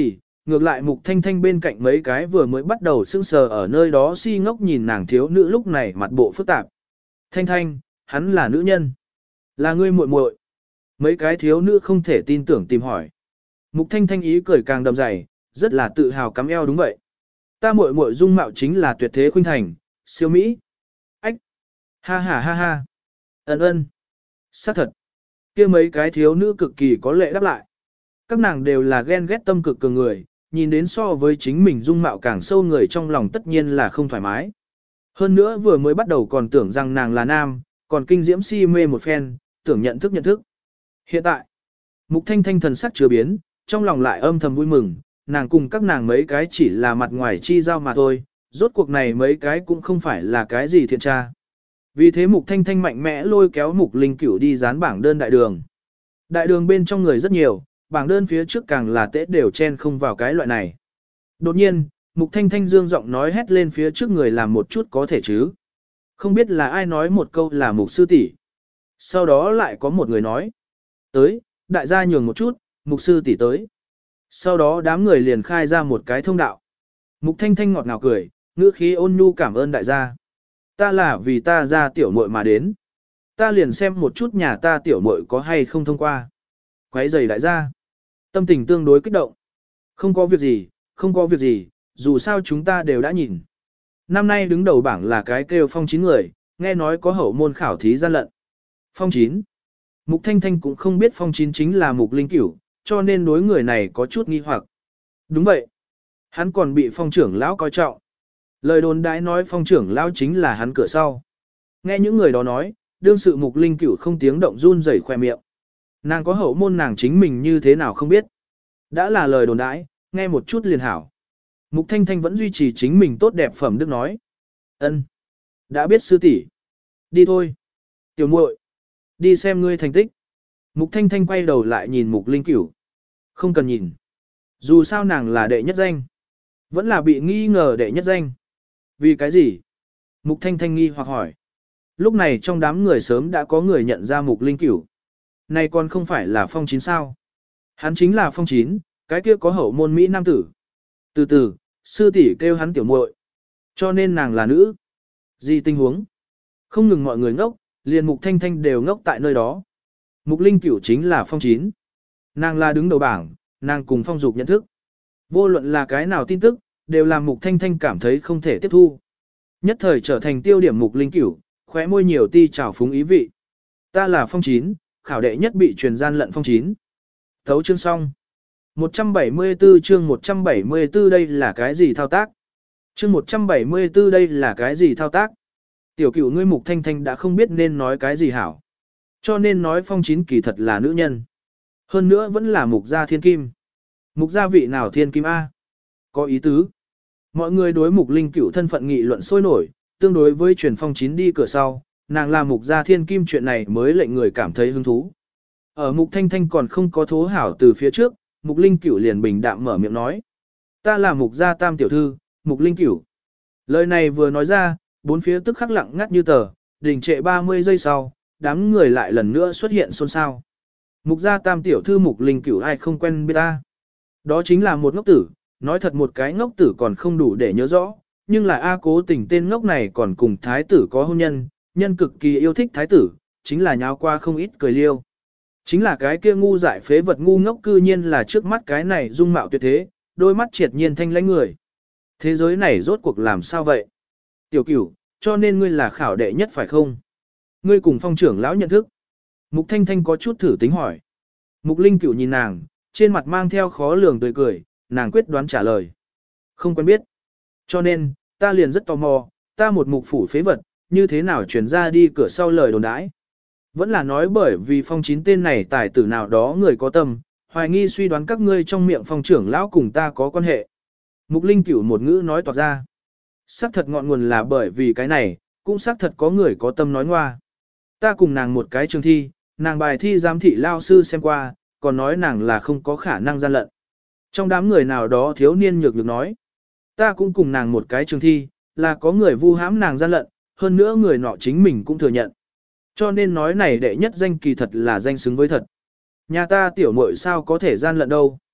Ngược lại Mục Thanh Thanh bên cạnh mấy cái vừa mới bắt đầu sững sờ ở nơi đó si ngốc nhìn nàng thiếu nữ lúc này mặt bộ phức tạp. Thanh Thanh, hắn là nữ nhân. Là ngươi muội muội. Mấy cái thiếu nữ không thể tin tưởng tìm hỏi. Mục Thanh Thanh ý cười càng đậm dày, rất là tự hào cắm eo đúng vậy. Ta muội muội dung mạo chính là tuyệt thế khuynh thành, siêu mỹ. Ách. Ha ha ha ha. Ân ân. Xác thật. Kia mấy cái thiếu nữ cực kỳ có lệ đáp lại. Các nàng đều là ghen ghét tâm cực cường người, nhìn đến so với chính mình dung mạo càng sâu người trong lòng tất nhiên là không thoải mái. Hơn nữa vừa mới bắt đầu còn tưởng rằng nàng là nam, còn kinh diễm si mê một phen, tưởng nhận thức nhận thức. Hiện tại, Mục Thanh Thanh thần sắc chưa biến, trong lòng lại âm thầm vui mừng, nàng cùng các nàng mấy cái chỉ là mặt ngoài chi giao mà thôi, rốt cuộc này mấy cái cũng không phải là cái gì thiện tra. Vì thế Mục Thanh Thanh mạnh mẽ lôi kéo Mục Linh Cửu đi dán bảng đơn đại đường. Đại đường bên trong người rất nhiều, bảng đơn phía trước càng là tễ đều chen không vào cái loại này. Đột nhiên, Mục Thanh Thanh dương giọng nói hét lên phía trước người làm một chút có thể chứ. Không biết là ai nói một câu là Mục sư tỷ. Sau đó lại có một người nói. Tới, đại gia nhường một chút, Mục sư tỷ tới. Sau đó đám người liền khai ra một cái thông đạo. Mục Thanh Thanh ngọt ngào cười, ngữ khí ôn nhu cảm ơn đại gia. Ta là vì ta ra tiểu muội mà đến. Ta liền xem một chút nhà ta tiểu muội có hay không thông qua. Quấy giày đại gia. Tâm tình tương đối kích động. Không có việc gì, không có việc gì, dù sao chúng ta đều đã nhìn. Năm nay đứng đầu bảng là cái kêu phong chín người, nghe nói có hậu môn khảo thí gian lận. Phong chín. Mục Thanh Thanh cũng không biết phong chín chính là Mục Linh Cửu, cho nên đối người này có chút nghi hoặc. Đúng vậy. Hắn còn bị phong trưởng lão coi trọng. Lời đồn đãi nói phong trưởng lão chính là hắn cửa sau. Nghe những người đó nói, đương sự Mục Linh Cửu không tiếng động run rẩy khoe miệng. Nàng có hậu môn nàng chính mình như thế nào không biết. Đã là lời đồn đãi, nghe một chút liền hảo. Mục Thanh Thanh vẫn duy trì chính mình tốt đẹp phẩm đức nói. Ân, đã biết sư tỷ. Đi thôi. Tiểu muội, đi xem ngươi thành tích. Mục Thanh Thanh quay đầu lại nhìn Mục Linh Cửu. Không cần nhìn. Dù sao nàng là đệ nhất danh. Vẫn là bị nghi ngờ đệ nhất danh. Vì cái gì? Mục Thanh Thanh nghi hoặc hỏi. Lúc này trong đám người sớm đã có người nhận ra Mục Linh Cửu. Này còn không phải là phong chín sao? Hắn chính là phong chín, cái kia có hậu môn Mỹ nam tử. Từ từ, sư tỷ kêu hắn tiểu muội, cho nên nàng là nữ. Gì tình huống? Không ngừng mọi người ngốc, liền Mục Thanh Thanh đều ngốc tại nơi đó. Mục Linh Cửu chính là phong chín. Nàng là đứng đầu bảng, nàng cùng phong dục nhận thức. Vô luận là cái nào tin tức, đều làm Mục Thanh Thanh cảm thấy không thể tiếp thu. Nhất thời trở thành tiêu điểm Mục Linh Cửu, khóe môi nhiều ti trào phúng ý vị. Ta là phong chín, khảo đệ nhất bị truyền gian lận phong chín. Thấu chương xong. một trăm bảy mươi tư chương một trăm bảy mươi tư đây là cái gì thao tác? Chương một trăm bảy mươi tư đây là cái gì thao tác? Tiểu Cửu ngươi Mục Thanh Thanh đã không biết nên nói cái gì hảo. Cho nên nói phong chín kỳ thật là nữ nhân. Hơn nữa vẫn là Mục gia thiên kim. Mục gia vị nào thiên kim A? Có ý tứ. Mọi người đối Mục Linh Cửu thân phận nghị luận sôi nổi, tương đối với truyền phong chín đi cửa sau, nàng là Mục gia thiên kim chuyện này mới lệnh người cảm thấy hứng thú. Ở Mục Thanh Thanh còn không có thố hảo từ phía trước, Mục Linh Cửu liền bình đạm mở miệng nói. Ta là Mục gia tam tiểu thư, Mục Linh Cửu. Lời này vừa nói ra, bốn phía tức khắc lặng ngắt như tờ, đình trệ ba mươi giây sau, đám người lại lần nữa xuất hiện xôn xao. Mục gia tam tiểu thư Mục Linh Cửu ai không quen biết ta. Đó chính là một ngốc tử, nói thật một cái ngốc tử còn không đủ để nhớ rõ, nhưng là A cố tình tên ngốc này còn cùng thái tử có hôn nhân, nhân cực kỳ yêu thích thái tử, chính là nháo qua không ít cười liêu. Chính là cái kia ngu dại phế vật ngu ngốc cư nhiên là trước mắt cái này dung mạo tuyệt thế, đôi mắt triệt nhiên thanh lãnh người. Thế giới này rốt cuộc làm sao vậy? Tiểu Cửu, cho nên ngươi là khảo đệ nhất phải không? Ngươi cùng phong trưởng lão nhận thức. Mục Thanh Thanh có chút thử tính hỏi. Mục Linh Cửu nhìn nàng, trên mặt mang theo khó lường tươi cười, nàng quyết đoán trả lời. Không quen biết. Cho nên, ta liền rất tò mò, ta một mục phủ phế vật, như thế nào chuyển ra đi cửa sau lời đồn đãi. Vẫn là nói bởi vì phong chín tên này tài tử nào đó người có tâm, hoài nghi suy đoán các ngươi trong miệng phong trưởng lão cùng ta có quan hệ. Mục Linh Cửu một ngữ nói toạc ra. Xác thật ngọn nguồn là bởi vì cái này, cũng xác thật có người có tâm nói ngoa. Ta cùng nàng một cái trường thi, nàng bài thi giám thị lao sư xem qua, còn nói nàng là không có khả năng gian lận. Trong đám người nào đó thiếu niên nhược nhược nói. Ta cũng cùng nàng một cái trường thi, là có người vu hãm nàng gian lận, hơn nữa người nọ chính mình cũng thừa nhận. Cho nên nói này đệ nhất danh kỳ thật là danh xứng với thật. Nhà ta tiểu muội sao có thể gian lận đâu.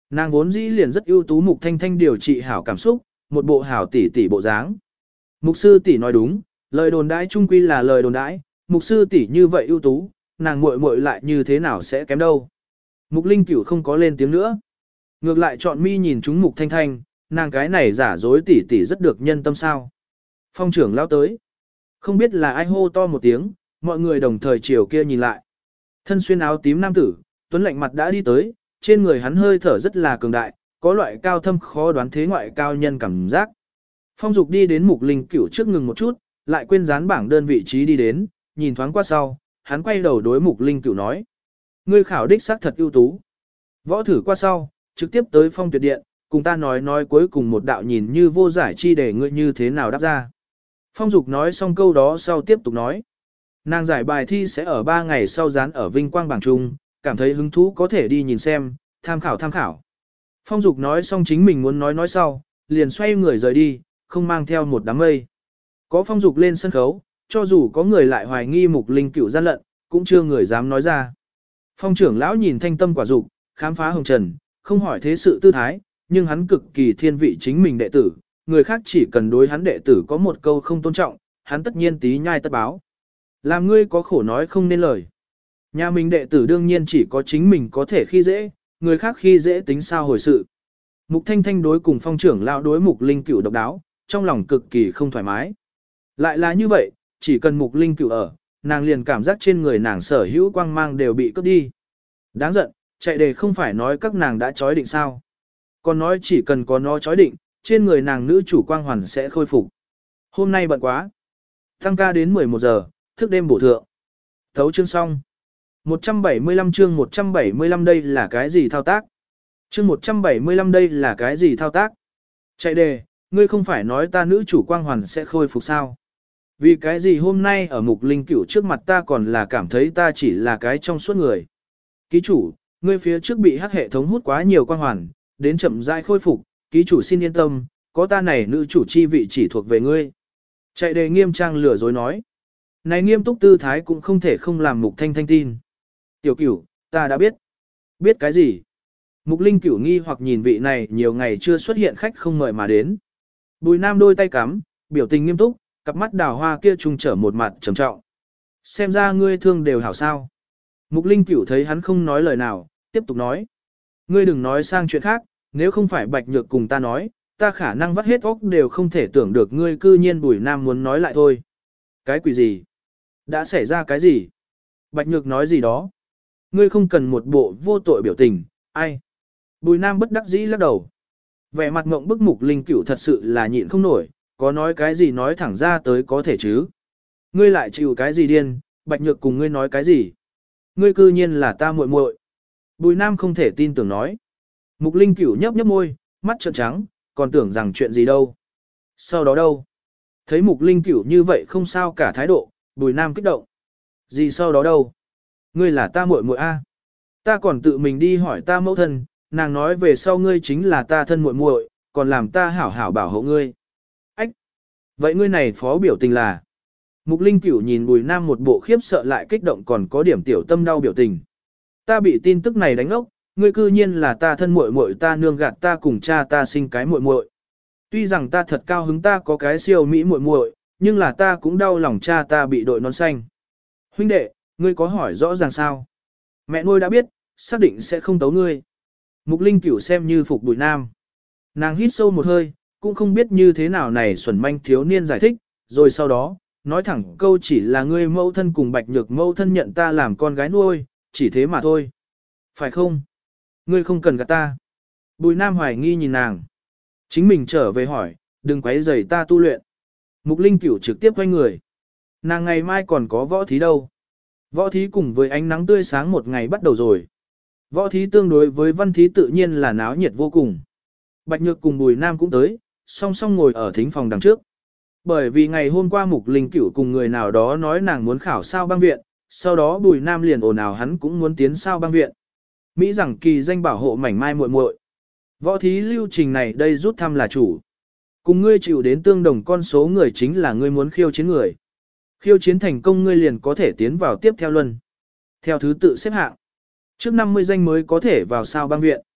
Nàng vốn dĩ liền rất ưu tú, Mục Thanh Thanh điều trị hảo cảm xúc, một bộ hảo tỷ tỷ bộ dáng. Mục sư tỷ nói đúng, lời đồn đãi chung quy là lời đồn đãi, mục sư tỷ như vậy ưu tú, nàng muội muội lại như thế nào sẽ kém đâu. Mục Linh Cửu không có lên tiếng nữa. Ngược lại chọn mi nhìn chúng Mục Thanh Thanh, nàng cái này giả dối tỷ tỷ rất được nhân tâm sao. Phong trưởng lao tới. Không biết là ai hô to một tiếng, mọi người đồng thời chiều kia nhìn lại. Thân xuyên áo tím nam tử, tuấn lạnh mặt đã đi tới, trên người hắn hơi thở rất là cường đại, có loại cao thâm khó đoán thế ngoại cao nhân cảm giác. Phong Dục đi đến Mục Linh Cửu trước ngừng một chút, lại quên dán bảng đơn vị trí đi đến, nhìn thoáng qua sau, hắn quay đầu đối Mục Linh Cửu nói. Ngươi khảo đích xác thật ưu tú. Võ thử qua sau, trực tiếp tới Phong Tuyệt Điện, cùng ta nói nói cuối cùng một đạo nhìn như vô giải chi để ngươi như thế nào đáp ra. Phong Dục nói xong câu đó sau tiếp tục nói. Nàng giải bài thi sẽ ở ba ngày sau dán ở Vinh Quang bảng chung, cảm thấy hứng thú có thể đi nhìn xem, tham khảo tham khảo. Phong Dục nói xong chính mình muốn nói nói sau, liền xoay người rời đi, không mang theo một đám mây. Có Phong Dục lên sân khấu, cho dù có người lại hoài nghi Mục Linh Cửu gian lận, cũng chưa người dám nói ra. Phong trưởng lão nhìn thanh tâm quả dục, khám phá hồng trần, không hỏi thế sự tư thái, nhưng hắn cực kỳ thiên vị chính mình đệ tử, người khác chỉ cần đối hắn đệ tử có một câu không tôn trọng, hắn tất nhiên tí nhai tất báo. Làm ngươi có khổ nói không nên lời. Nhà mình đệ tử đương nhiên chỉ có chính mình có thể khi dễ, người khác khi dễ tính sao hồi sự. Mục Thanh Thanh đối cùng Phong trưởng lão đối Mục Linh Cửu độc đáo, trong lòng cực kỳ không thoải mái. Lại là như vậy, chỉ cần Mục Linh Cửu ở, nàng liền cảm giác trên người nàng sở hữu quang mang đều bị cướp đi. Đáng giận, chạy đề không phải nói các nàng đã chói định sao. Còn nói chỉ cần có nó chói định, trên người nàng nữ chủ quang hoàn sẽ khôi phục. Hôm nay bận quá. Tăng ca đến mười một giờ, thức đêm bổ thượng. Thấu chương xong. một trăm bảy mươi lăm chương một trăm bảy mươi lăm đây là cái gì thao tác? Chương một trăm bảy mươi lăm đây là cái gì thao tác? Chạy đề, ngươi không phải nói ta nữ chủ quang hoàn sẽ khôi phục sao? Vì cái gì hôm nay ở Mục Linh Cửu trước mặt ta còn là cảm thấy ta chỉ là cái trong suốt người. Ký chủ, ngươi phía trước bị hắc hệ thống hút quá nhiều quang hoàn, đến chậm rãi khôi phục, ký chủ xin yên tâm, có ta này nữ chủ chi vị chỉ thuộc về ngươi. Chạy đề nghiêm trang lừa dối nói. Này nghiêm túc tư thái cũng không thể không làm Mục Thanh Thanh tin. Tiểu Cửu, ta đã biết. Biết cái gì? Mục Linh Cửu nghi hoặc nhìn vị này nhiều ngày chưa xuất hiện khách không mời mà đến. Bùi Nam đôi tay cắm, biểu tình nghiêm túc, cặp mắt đào hoa kia trùng trở một mặt trầm trọng. Xem ra ngươi thương đều hảo sao. Mục Linh Cửu thấy hắn không nói lời nào, tiếp tục nói. Ngươi đừng nói sang chuyện khác, nếu không phải Bạch Nhược cùng ta nói, ta khả năng vắt hết óc đều không thể tưởng được ngươi cư nhiên Bùi Nam muốn nói lại thôi. Cái quỷ gì? Đã xảy ra cái gì? Bạch Nhược nói gì đó? Ngươi không cần một bộ vô tội biểu tình, ai? Bùi Nam bất đắc dĩ lắc đầu. Vẻ mặt ngộng bức Mục Linh Cửu thật sự là nhịn không nổi, có nói cái gì nói thẳng ra tới có thể chứ. Ngươi lại chịu cái gì điên, Bạch Nhược cùng ngươi nói cái gì? Ngươi cư nhiên là ta muội muội. Bùi Nam không thể tin tưởng nói. Mục Linh Cửu nhấp nhấp môi, mắt trợn trắng, còn tưởng rằng chuyện gì đâu. Sau đó đâu? Thấy Mục Linh Cửu như vậy không sao cả thái độ, Bùi Nam kích động. Gì sau đó đâu? Ngươi là ta muội muội a. Ta còn tự mình đi hỏi ta mẫu thân, nàng nói về sau ngươi chính là ta thân muội muội, còn làm ta hảo hảo bảo hộ ngươi. Ách! Vậy ngươi này phó biểu tình là? Mục Linh Cửu nhìn Bùi Nam một bộ khiếp sợ lại kích động còn có điểm tiểu tâm đau biểu tình. Ta bị tin tức này đánh ốc, ngươi cư nhiên là ta thân muội muội, ta nương gạt ta cùng cha ta sinh cái muội muội. Tuy rằng ta thật cao hứng ta có cái siêu mỹ muội muội, nhưng là ta cũng đau lòng cha ta bị đội nón xanh. Huynh đệ, ngươi có hỏi rõ ràng sao? Mẹ nuôi đã biết, xác định sẽ không tấu ngươi. Mục Linh Cửu xem như phục Bùi Nam. Nàng hít sâu một hơi, cũng không biết như thế nào này xuẩn manh thiếu niên giải thích, rồi sau đó, nói thẳng câu chỉ là ngươi mẫu thân cùng Bạch Nhược mẫu thân nhận ta làm con gái nuôi, chỉ thế mà thôi. Phải không? Ngươi không cần gạt ta. Bùi Nam hoài nghi nhìn nàng. Chính mình trở về hỏi, đừng quấy rầy ta tu luyện. Mục Linh Cửu trực tiếp quay người. Nàng ngày mai còn có võ thí đâu. Võ thí cùng với ánh nắng tươi sáng một ngày bắt đầu rồi. Võ thí tương đối với văn thí tự nhiên là náo nhiệt vô cùng. Bạch Nhược cùng Bùi Nam cũng tới, song song ngồi ở thính phòng đằng trước. Bởi vì ngày hôm qua Mục Linh Cửu cùng người nào đó nói nàng muốn khảo sao băng viện, sau đó Bùi Nam liền ồn ào hắn cũng muốn tiến sao băng viện. Mỹ rằng kỳ danh bảo hộ mảnh mai muội muội. Võ thí lưu trình này đây rút thăm là chủ. Cùng ngươi chịu đến tương đồng con số người chính là ngươi muốn khiêu chiến người. Khiêu chiến thành công ngươi liền có thể tiến vào tiếp theo luân. Theo thứ tự xếp hạng. Trước năm mươi danh mới có thể vào sao băng viện.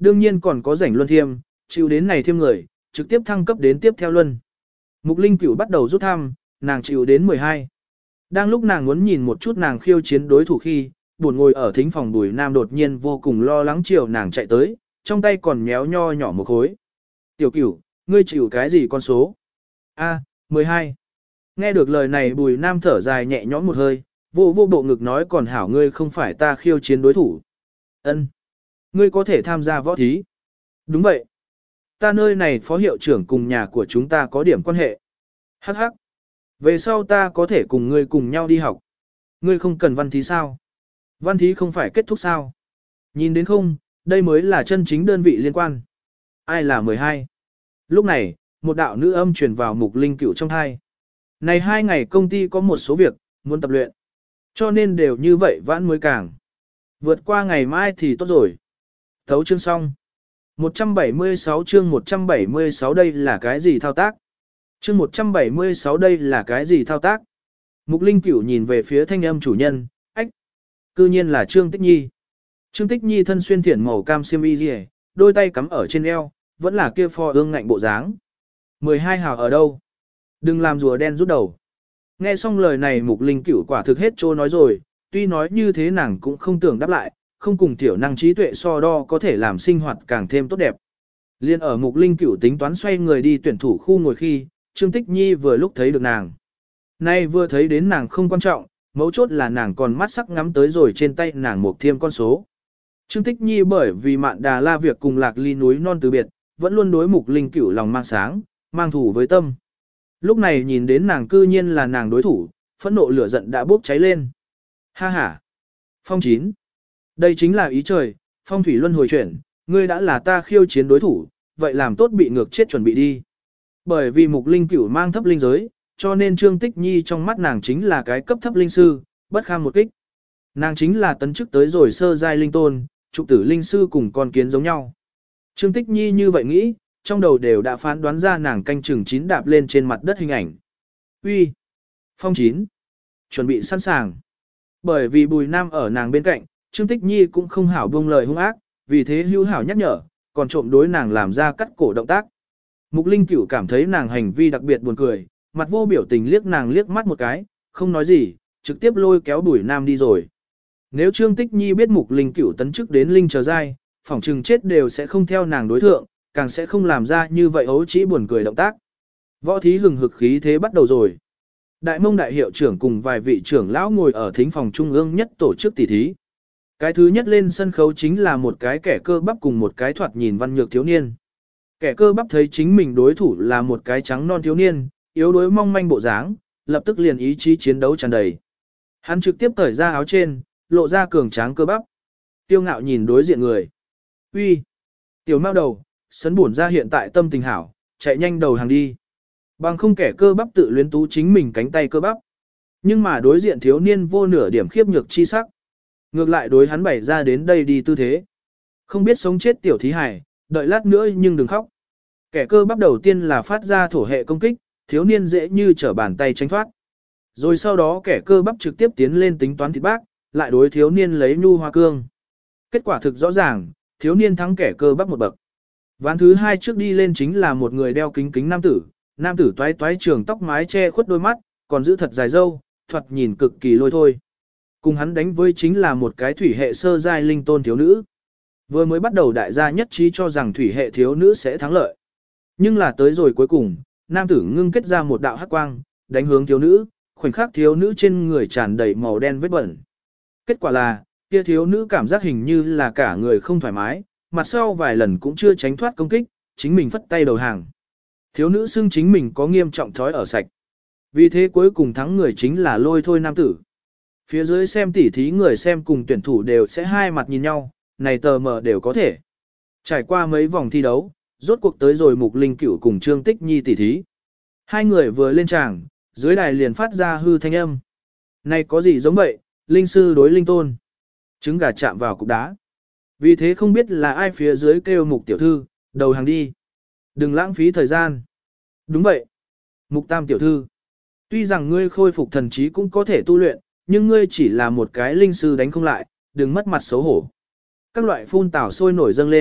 Đương nhiên còn có rảnh luân thiêm, chịu đến này thêm người, trực tiếp thăng cấp đến tiếp theo luân. Mục Linh Cửu bắt đầu rút thăm, nàng chịu đến mười hai. Đang lúc nàng muốn nhìn một chút nàng khiêu chiến đối thủ khi, buồn ngồi ở thính phòng Bùi Nam đột nhiên vô cùng lo lắng chiều nàng chạy tới, trong tay còn méo nho nhỏ một khối. Tiểu Cửu, ngươi chịu cái gì con số? A, mười hai. Nghe được lời này Bùi Nam thở dài nhẹ nhõm một hơi, vô vô bộ ngực nói còn hảo ngươi không phải ta khiêu chiến đối thủ. Ân, ngươi có thể tham gia võ thí. Đúng vậy. Ta nơi này phó hiệu trưởng cùng nhà của chúng ta có điểm quan hệ. Hắc hắc. Về sau ta có thể cùng ngươi cùng nhau đi học. Ngươi không cần văn thí sao? Văn thí không phải kết thúc sao? Nhìn đến không, đây mới là chân chính đơn vị liên quan. Ai là mười hai? Lúc này, một đạo nữ âm truyền vào Mục Linh Cửu trong hai. Này hai ngày công ty có một số việc, muốn tập luyện. Cho nên đều như vậy vãn mới càng. Vượt qua ngày mai thì tốt rồi. Thấu chương xong. một trăm bảy mươi sáu chương một trăm bảy mươi sáu đây là cái gì thao tác? Chương một trăm bảy mươi sáu đây là cái gì thao tác? Mục Linh Cửu nhìn về phía thanh âm chủ nhân, ách. Cư nhiên là Trương Tích Nhi. Trương Tích Nhi thân xuyên thiển màu cam xiêm y rìa, đôi tay cắm ở trên eo, vẫn là kia pho ương ngạnh bộ dáng. mười hai hào ở đâu? Đừng làm rùa đen rút đầu. Nghe xong lời này Mục Linh Cửu quả thực hết trô nói rồi, tuy nói như thế nàng cũng không tưởng đáp lại, không cùng tiểu năng trí tuệ so đo có thể làm sinh hoạt càng thêm tốt đẹp. Liên ở Mục Linh Cửu tính toán xoay người đi tuyển thủ khu ngồi khi, Trương Tích Nhi vừa lúc thấy được nàng. Nay vừa thấy đến nàng không quan trọng, mấu chốt là nàng còn mắt sắc ngắm tới rồi trên tay nàng một thiêm con số. Trương Tích Nhi bởi vì Mạn Đà La việc cùng Lạc Ly núi non từ biệt, vẫn luôn đối Mục Linh Cửu lòng mang sáng, mang thủ với tâm. Lúc này nhìn đến nàng cư nhiên là nàng đối thủ, phẫn nộ lửa giận đã bốc cháy lên. Ha ha! Phong chín. Đây chính là ý trời, phong thủy luân hồi chuyển, ngươi đã là ta khiêu chiến đối thủ, vậy làm tốt bị ngược chết chuẩn bị đi. Bởi vì Mục Linh Cửu mang thấp linh giới, cho nên Trương Tích Nhi trong mắt nàng chính là cái cấp thấp linh sư, bất kham một kích. Nàng chính là tấn chức tới rồi sơ giai linh tôn, trục tử linh sư cùng con kiến giống nhau. Trương Tích Nhi như vậy nghĩ, trong đầu đều đã phán đoán ra nàng canh chừng chín đạp lên trên mặt đất hình ảnh. Uy, Phong chín, chuẩn bị sẵn sàng. Bởi vì Bùi Nam ở nàng bên cạnh, Trương Tích Nhi cũng không hảo buông lời hung ác, vì thế hữu hảo nhắc nhở, còn trộm đối nàng làm ra cắt cổ động tác. Mục Linh Cửu cảm thấy nàng hành vi đặc biệt buồn cười, mặt vô biểu tình liếc nàng liếc mắt một cái, không nói gì, trực tiếp lôi kéo Bùi Nam đi rồi. Nếu Trương Tích Nhi biết Mục Linh Cửu tấn chức đến linh chờ giai, phỏng chừng chết đều sẽ không theo nàng đối thượng, càng sẽ không làm ra như vậy ấu trĩ buồn cười động tác. Võ thí hừng hực khí thế bắt đầu rồi. Đại Mông đại hiệu trưởng cùng vài vị trưởng lão ngồi ở thính phòng trung ương nhất tổ chức tỷ thí. Cái thứ nhất lên sân khấu chính là một cái kẻ cơ bắp cùng một cái thoạt nhìn văn nhược thiếu niên. Kẻ cơ bắp thấy chính mình đối thủ là một cái trắng non thiếu niên, yếu đuối mong manh bộ dáng, lập tức liền ý chí chiến đấu tràn đầy. Hắn trực tiếp cởi ra áo trên, lộ ra cường tráng cơ bắp. Tiêu ngạo nhìn đối diện người. Uy, tiểu mao đầu, sấn bổn ra hiện tại tâm tình hảo, chạy nhanh đầu hàng đi. Bằng không kẻ cơ bắp tự luyến tú chính mình cánh tay cơ bắp. Nhưng mà đối diện thiếu niên vô nửa điểm khiếp nhược chi sắc. Ngược lại đối hắn bày ra đến đây đi tư thế. Không biết sống chết tiểu thí hải, đợi lát nữa nhưng đừng khóc. Kẻ cơ bắp đầu tiên là phát ra thổ hệ công kích, thiếu niên dễ như trở bàn tay tránh thoát. Rồi sau đó kẻ cơ bắp trực tiếp tiến lên tính toán thịt bác, lại đối thiếu niên lấy nhu hoa cương. Kết quả thực rõ ràng, thiếu niên thắng kẻ cơ bắp một bậc. Ván thứ hai trước đi lên chính là một người đeo kính kính nam tử, nam tử toái toái trường tóc mái che khuất đôi mắt, còn giữ thật dài râu, thoạt nhìn cực kỳ lôi thôi. Cùng hắn đánh với chính là một cái thủy hệ sơ giai linh tôn thiếu nữ. Vừa mới bắt đầu đại gia nhất trí cho rằng thủy hệ thiếu nữ sẽ thắng lợi. Nhưng là tới rồi cuối cùng, nam tử ngưng kết ra một đạo hắc quang, đánh hướng thiếu nữ, khoảnh khắc thiếu nữ trên người tràn đầy màu đen vết bẩn. Kết quả là, kia thiếu nữ cảm giác hình như là cả người không thoải mái, mặt sau vài lần cũng chưa tránh thoát công kích, chính mình phất tay đầu hàng. Thiếu nữ xưng chính mình có nghiêm trọng thói ở sạch. Vì thế cuối cùng thắng người chính là lôi thôi nam tử. Phía dưới xem tỉ thí người xem cùng tuyển thủ đều sẽ hai mặt nhìn nhau, này tờ mờ đều có thể. Trải qua mấy vòng thi đấu, rốt cuộc tới rồi Mục Linh Cửu cùng Trương Tích Nhi tỉ thí. Hai người vừa lên tràng, dưới đài liền phát ra hư thanh âm. Này có gì giống vậy, linh sư đối linh tôn. Trứng gà chạm vào cục đá. Vì thế không biết là ai phía dưới kêu Mục tiểu thư, đầu hàng đi. Đừng lãng phí thời gian. Đúng vậy. Mục Tam tiểu thư. Tuy rằng ngươi khôi phục thần trí cũng có thể tu luyện, nhưng ngươi chỉ là một cái linh sư đánh không lại, đừng mất mặt xấu hổ. Các loại phun tảo sôi nổi dâng lên,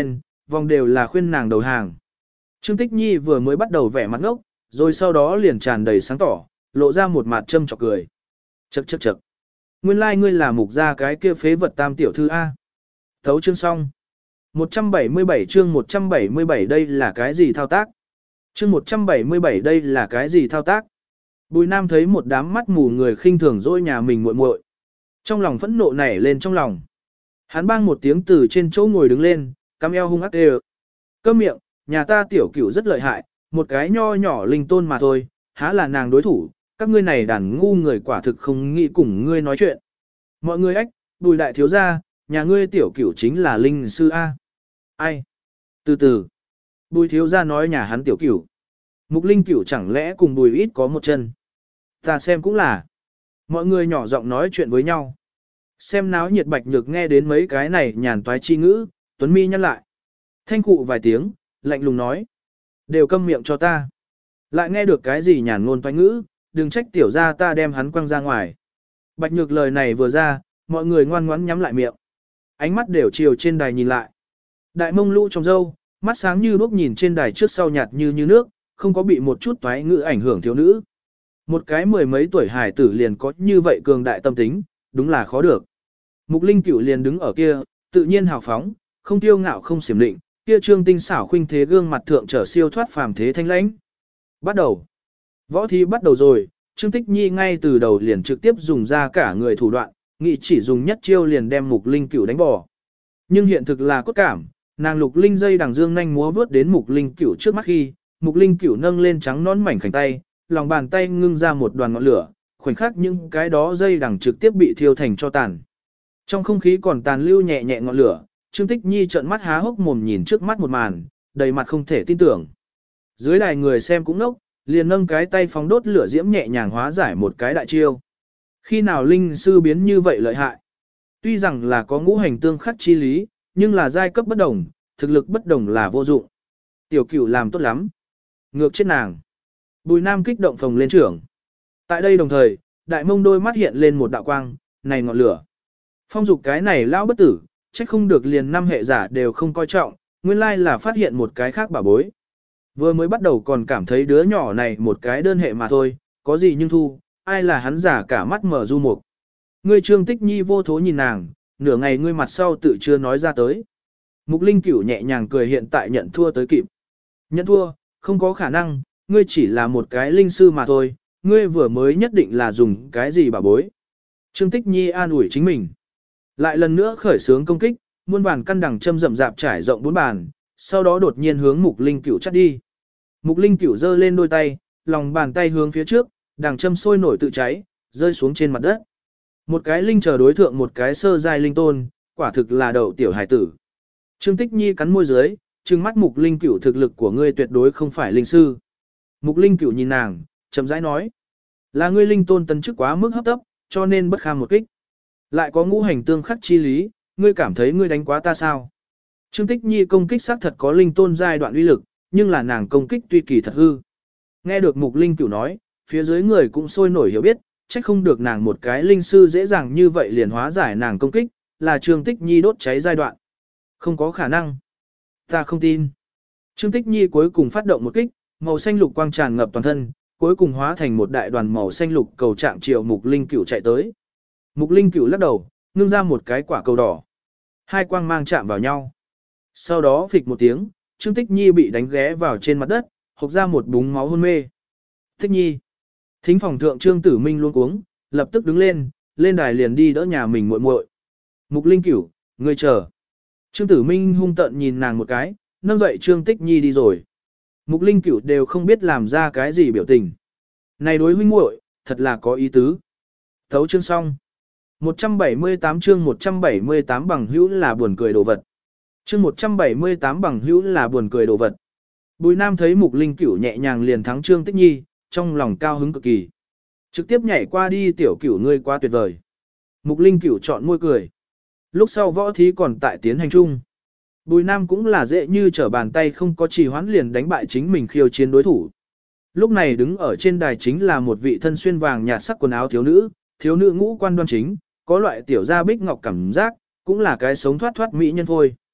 vòng đều là khuyên nàng đầu hàng. Trương Tích Nhi vừa mới bắt đầu vẻ mặt ngốc, rồi sau đó liền tràn đầy sáng tỏ, lộ ra một mặt châm chọc cười. Chậc chậc chậc. Nguyên lai like ngươi là mục gia cái kia phế vật tam tiểu thư A. Thấu chương xong. một trăm bảy mươi bảy chương một trăm bảy mươi bảy đây là cái gì thao tác? Chương một trăm bảy mươi bảy đây là cái gì thao tác? Bùi Nam thấy một đám mắt mù người khinh thường dỗi nhà mình muội muội, trong lòng phẫn nộ nảy lên trong lòng. Hắn bang một tiếng từ trên chỗ ngồi đứng lên, cắm eo hung ác đều. Câm miệng, nhà ta tiểu cửu rất lợi hại, một cái nho nhỏ linh tôn mà thôi, há là nàng đối thủ, các ngươi này đàn ngu người quả thực không nghĩ cùng ngươi nói chuyện. Mọi người ách, Bùi đại thiếu gia, nhà ngươi tiểu cửu chính là linh sư A. Ai? Từ từ. Bùi thiếu gia nói nhà hắn tiểu cửu. Mục linh cửu chẳng lẽ cùng Bùi ít có một chân? Ta xem cũng là. Mọi người nhỏ giọng nói chuyện với nhau. Xem náo nhiệt Bạch Nhược nghe đến mấy cái này nhàn toái chi ngữ, Tuấn mi nhăn lại. Thanh cụ vài tiếng, lạnh lùng nói. Đều câm miệng cho ta. Lại nghe được cái gì nhàn ngôn toái ngữ, đừng trách tiểu gia ta đem hắn quăng ra ngoài. Bạch Nhược lời này vừa ra, mọi người ngoan ngoãn nhắm lại miệng. Ánh mắt đều chiều trên đài nhìn lại. Đại mông lũ trong râu, mắt sáng như đuốc nhìn trên đài trước sau nhạt như như nước, không có bị một chút toái ngữ ảnh hưởng thiếu nữ. Một cái mười mấy tuổi hải tử liền có như vậy cường đại tâm tính, đúng là khó được. Mục Linh Cửu liền đứng ở kia, tự nhiên hào phóng, không tiêu ngạo không xiểm định, kia trương tinh xảo khuynh thế gương mặt thượng trở siêu thoát phàm thế thanh lãnh. Bắt đầu. Võ thi bắt đầu rồi, Trương Tích Nhi ngay từ đầu liền trực tiếp dùng ra cả người thủ đoạn, nghĩ chỉ dùng nhất chiêu liền đem Mục Linh Cửu đánh bỏ. Nhưng hiện thực là cốt cảm, nàng Lục Linh dây đằng dương nhanh múa vướt đến Mục Linh Cửu trước mắt khi, Mục Linh Cửu nâng lên trắng nón mảnh khảnh tay, lòng bàn tay ngưng ra một đoàn ngọn lửa, khoảnh khắc những cái đó dây đằng trực tiếp bị thiêu thành cho tàn. Trong không khí còn tàn lưu nhẹ nhẹ ngọn lửa, Trương Tích Nhi trợn mắt há hốc mồm nhìn trước mắt một màn, đầy mặt không thể tin tưởng. Dưới đài người xem cũng nốc, liền nâng cái tay phóng đốt lửa diễm nhẹ nhàng hóa giải một cái đại chiêu. Khi nào linh sư biến như vậy lợi hại? Tuy rằng là có ngũ hành tương khắc chi lý, nhưng là giai cấp bất đồng, thực lực bất đồng là vô dụng. Tiểu Cửu làm tốt lắm. Ngược chết nàng. Bùi Nam kích động phồng lên trưởng. Tại đây đồng thời, đại mông đôi mắt hiện lên một đạo quang, này ngọn lửa. Phong dục cái này lão bất tử, trách không được liền năm hệ giả đều không coi trọng, nguyên lai là phát hiện một cái khác bà bối. Vừa mới bắt đầu còn cảm thấy đứa nhỏ này một cái đơn hệ mà thôi, có gì nhưng thu, ai là hắn giả cả mắt mở du mục. Ngươi Trương Tích Nhi vô thố nhìn nàng, nửa ngày ngươi mặt sau tự chưa nói ra tới. Mục Linh Cửu nhẹ nhàng cười hiện tại nhận thua tới kịp. Nhận thua, không có khả năng, ngươi chỉ là một cái linh sư mà thôi, ngươi vừa mới nhất định là dùng cái gì bà bối. Trương Tích Nhi an ủi chính mình. Lại lần nữa khởi xướng công kích, muôn vàn căn đằng châm rậm rạp trải rộng bốn bàn, sau đó đột nhiên hướng Mục Linh Cửu chắt đi. Mục Linh Cửu giơ lên đôi tay, lòng bàn tay hướng phía trước, đằng châm sôi nổi tự cháy, rơi xuống trên mặt đất. Một cái linh chờ đối thượng một cái sơ giai linh tôn, quả thực là đậu tiểu hải tử. Trương Tích Nhi cắn môi dưới, trừng mắt Mục Linh Cửu thực lực của ngươi tuyệt đối không phải linh sư. Mục Linh Cửu nhìn nàng, chậm rãi nói, là ngươi linh tôn tấn chức quá mức hấp tấp, cho nên bất kham một kích. Lại có ngũ hành tương khắc chi lý, ngươi cảm thấy ngươi đánh quá ta sao? Trương Tích Nhi công kích xác thật có linh tôn giai đoạn uy lực, nhưng là nàng công kích tuy kỳ thật hư. Nghe được Mục Linh Cửu nói, phía dưới người cũng sôi nổi hiểu biết, trách không được nàng một cái linh sư dễ dàng như vậy liền hóa giải nàng công kích, là Trương Tích Nhi đốt cháy giai đoạn. Không có khả năng. Ta không tin. Trương Tích Nhi cuối cùng phát động một kích, màu xanh lục quang tràn ngập toàn thân, cuối cùng hóa thành một đại đoàn màu xanh lục cầu trạng chiều Mục Linh Cửu chạy tới. Mục Linh Cửu lắc đầu, ngưng ra một cái quả cầu đỏ. Hai quang mang chạm vào nhau. Sau đó phịch một tiếng, Trương Tích Nhi bị đánh ghé vào trên mặt đất, hộc ra một búng máu hôn mê. Tích Nhi. Thính phòng thượng Trương Tử Minh luôn cuống, lập tức đứng lên, lên đài liền đi đỡ nhà mình muội muội. Mục Linh Cửu, ngươi chờ. Trương Tử Minh hung tợn nhìn nàng một cái, nâng dậy Trương Tích Nhi đi rồi. Mục Linh Cửu đều không biết làm ra cái gì biểu tình. Này đối huynh muội, thật là có ý tứ. Thấu chương xong. một trăm bảy mươi tám chương một trăm bảy mươi tám bằng hữu là buồn cười đồ vật. Chương một trăm bảy mươi tám bằng hữu là buồn cười đồ vật. Bùi Nam thấy Mục Linh Cửu nhẹ nhàng liền thắng Trương Tích Nhi, trong lòng cao hứng cực kỳ. Trực tiếp nhảy qua đi tiểu Cửu ngươi quá tuyệt vời. Mục Linh Cửu chọn môi cười. Lúc sau võ thí còn tại tiến hành chung. Bùi Nam cũng là dễ như trở bàn tay không có trì hoãn liền đánh bại chính mình khiêu chiến đối thủ. Lúc này đứng ở trên đài chính là một vị thân xuyên vàng nhạt sắc quần áo thiếu nữ, thiếu nữ ngũ quan đoan chính, có loại tiểu gia bích ngọc cảm giác, cũng là cái sống thoát thoát mỹ nhân phôi.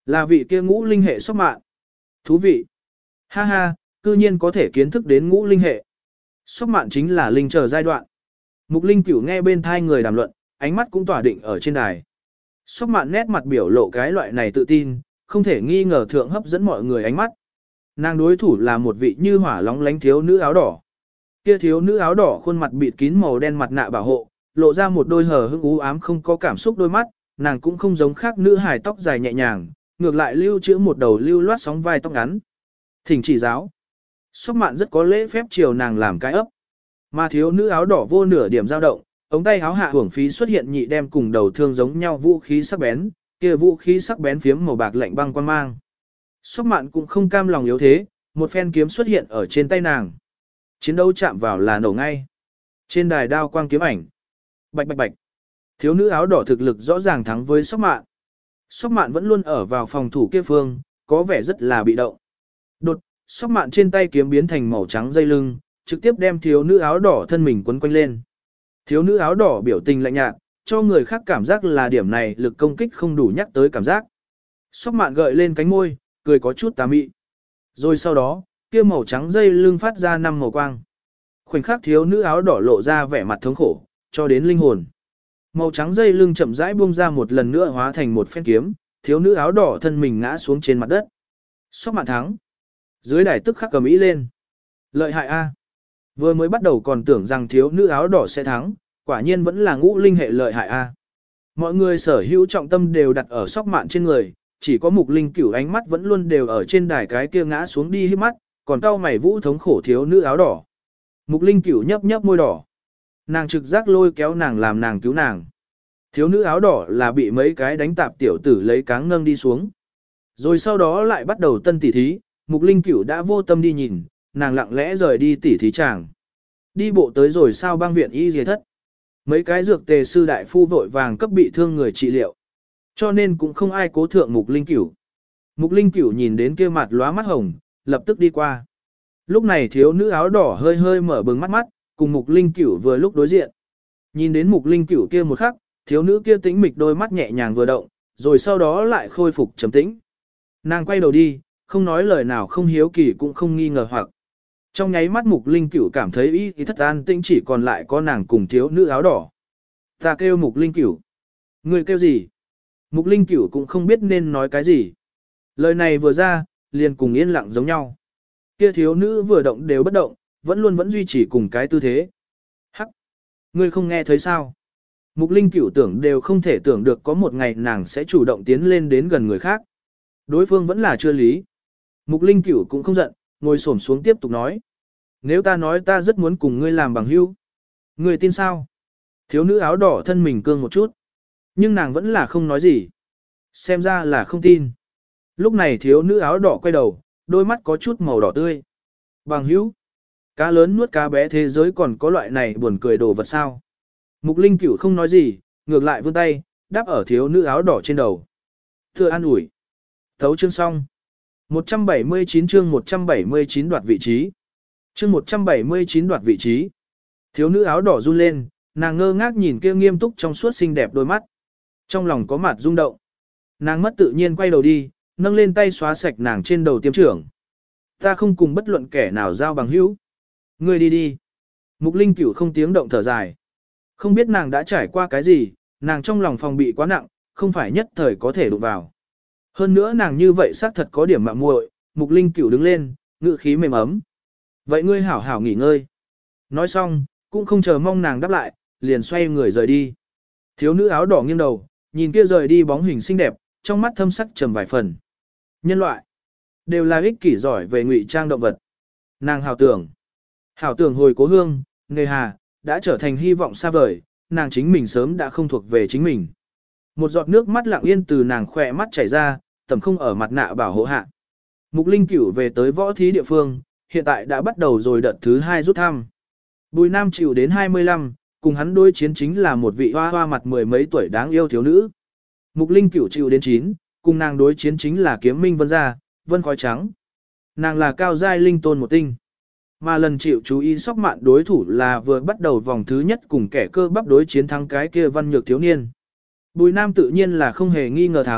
Là vị kia ngũ linh hệ sóc mạn. Thú vị. Ha ha, cư nhiên có thể kiến thức đến ngũ linh hệ. Sóc mạn chính là linh chờ giai đoạn. Mục linh cửu nghe bên thai người đàm luận, ánh mắt cũng tỏa định ở trên đài. Sóc mạn nét mặt biểu lộ cái loại này tự tin, không thể nghi ngờ thượng hấp dẫn mọi người ánh mắt. Nàng đối thủ là một vị như hỏa lóng lánh thiếu nữ áo đỏ. Kia thiếu nữ áo đỏ khuôn mặt bịt kín màu đen mặt nạ bảo hộ, lộ ra một đôi hờ hững u ám không có cảm xúc đôi mắt, nàng cũng không giống khác nữ hài tóc dài nhẹ nhàng, ngược lại lưu trữ một đầu lưu loát sóng vai tóc ngắn. Thỉnh chỉ giáo. Sóc mạn rất có lễ phép chiều nàng làm cái ấp. Mà thiếu nữ áo đỏ vô nửa điểm dao động, ống tay áo hạ hưởng phí xuất hiện nhị đem cùng đầu thương giống nhau vũ khí sắc bén, kia vũ khí sắc bén phiếm màu bạc lạnh băng quan mang. Sóc mạn cũng không cam lòng yếu thế, một phen kiếm xuất hiện ở trên tay nàng. Chiến đấu chạm vào là nổ ngay. Trên đài đao quang kiếm ảnh. Bạch bạch bạch. Thiếu nữ áo đỏ thực lực rõ ràng thắng với sóc mạn. Sóc mạn vẫn luôn ở vào phòng thủ kia phương, có vẻ rất là bị động. Đột, sóc mạn trên tay kiếm biến thành màu trắng dây lưng, trực tiếp đem thiếu nữ áo đỏ thân mình quấn quanh lên. Thiếu nữ áo đỏ biểu tình lạnh nhạt, cho người khác cảm giác là điểm này lực công kích không đủ nhắc tới cảm giác. Sóc mạn gợi lên cánh môi, cười có chút tà mị. Rồi sau đó, kia màu trắng dây lưng phát ra năm màu quang. Khoảnh khắc thiếu nữ áo đỏ lộ ra vẻ mặt thống khổ, cho đến linh hồn. Màu trắng dây lưng chậm rãi buông ra một lần nữa hóa thành một phen kiếm, thiếu nữ áo đỏ thân mình ngã xuống trên mặt đất. Sóc mạn thắng. Dưới đài tức khắc cầm ý lên. Lợi hại a. Vừa mới bắt đầu còn tưởng rằng thiếu nữ áo đỏ sẽ thắng, quả nhiên vẫn là ngũ linh hệ lợi hại a. Mọi người sở hữu trọng tâm đều đặt ở sóc mạn trên người, chỉ có mục linh cửu ánh mắt vẫn luôn đều ở trên đài cái kia ngã xuống đi hít mắt, còn cau mày vũ thống khổ thiếu nữ áo đỏ. Mục linh cửu nhấp nhấp môi đỏ. Nàng trực giác lôi kéo nàng làm nàng cứu nàng. Thiếu nữ áo đỏ là bị mấy cái đánh tạp tiểu tử lấy cáng nâng đi xuống. Rồi sau đó lại bắt đầu tân tỉ thí, mục linh cửu đã vô tâm đi nhìn, nàng lặng lẽ rời đi tỉ thí chàng. Đi bộ tới rồi sao băng viện y dề thất. Mấy cái dược tề sư đại phu vội vàng cấp bị thương người trị liệu. Cho nên cũng không ai cố thượng mục linh cửu. Mục linh cửu nhìn đến kia mặt lóa mắt hồng, lập tức đi qua. Lúc này thiếu nữ áo đỏ hơi hơi mở bừng mắt mắt, cùng mục linh cửu vừa lúc đối diện. Nhìn đến mục linh cửu kia một khắc, thiếu nữ kia tĩnh mịch đôi mắt nhẹ nhàng vừa động, rồi sau đó lại khôi phục trầm tĩnh. Nàng quay đầu đi, không nói lời nào, không hiếu kỳ cũng không nghi ngờ hoặc. Trong nháy mắt mục linh cửu cảm thấy ý, ý thất an tĩnh, chỉ còn lại có nàng cùng thiếu nữ áo đỏ. Ta kêu mục linh cửu. Người kêu gì? Mục linh cửu cũng không biết nên nói cái gì. Lời này vừa ra, liền cùng yên lặng giống nhau. Kia thiếu nữ vừa động đều bất động, vẫn luôn vẫn duy trì cùng cái tư thế. Hắc! Ngươi không nghe thấy sao? Mục linh cửu tưởng đều không thể tưởng được có một ngày nàng sẽ chủ động tiến lên đến gần người khác. Đối phương vẫn là chưa lý. Mục linh cửu cũng không giận, ngồi xổm xuống tiếp tục nói. Nếu ta nói ta rất muốn cùng ngươi làm bằng hữu, ngươi tin sao? Thiếu nữ áo đỏ thân mình cương một chút. Nhưng nàng vẫn là không nói gì. Xem ra là không tin. Lúc này thiếu nữ áo đỏ quay đầu, đôi mắt có chút màu đỏ tươi. Bằng hữu, cá lớn nuốt cá bé thế giới còn có loại này buồn cười đồ vật sao? Mục linh cửu không nói gì, ngược lại vươn tay, đáp ở thiếu nữ áo đỏ trên đầu. Thưa an ủi. Thấu chương xong. một trăm bảy mươi chín chương một trăm bảy mươi chín đoạt vị trí. Chương một trăm bảy mươi chín đoạt vị trí. Thiếu nữ áo đỏ run lên, nàng ngơ ngác nhìn kia nghiêm túc trong suốt xinh đẹp đôi mắt. Trong lòng có mặt rung động. Nàng mất tự nhiên quay đầu đi, nâng lên tay xóa sạch nàng trên đầu tiêm trưởng. Ta không cùng bất luận kẻ nào giao bằng hữu. Ngươi đi đi. Mục linh cửu không tiếng động thở dài. Không biết nàng đã trải qua cái gì, nàng trong lòng phòng bị quá nặng, không phải nhất thời có thể đụng vào. Hơn nữa nàng như vậy xác thật có điểm mạo muội. Mục linh cửu đứng lên, ngữ khí mềm ấm. Vậy ngươi hảo hảo nghỉ ngơi. Nói xong, cũng không chờ mong nàng đáp lại, liền xoay người rời đi. Thiếu nữ áo đỏ nghiêng đầu, nhìn kia rời đi bóng hình xinh đẹp, trong mắt thâm sắc trầm vài phần. Nhân loại, đều là ích kỷ giỏi về ngụy trang động vật. Nàng hào tưởng. Hảo tưởng hồi cố hương, nghề hà, đã trở thành hy vọng xa vời, nàng chính mình sớm đã không thuộc về chính mình. Một giọt nước mắt lặng yên từ nàng khỏe mắt chảy ra, tầm không ở mặt nạ bảo hộ hạ. Mục linh cửu về tới võ thí địa phương, hiện tại đã bắt đầu rồi đợt thứ hai rút thăm. Bùi Nam chịu đến hai mươi lăm, cùng hắn đối chiến chính là một vị hoa hoa mặt mười mấy tuổi đáng yêu thiếu nữ. Mục linh cửu chịu đến chín, cùng nàng đối chiến chính là kiếm minh vân gia, vân khói trắng. Nàng là cao giai linh tôn một tinh. Mà lần chịu chú ý sóc mạn đối thủ là vừa bắt đầu vòng thứ nhất cùng kẻ cơ bắp đối chiến thắng cái kia văn nhược thiếu niên. Bùi Nam tự nhiên là không hề nghi ngờ thắng,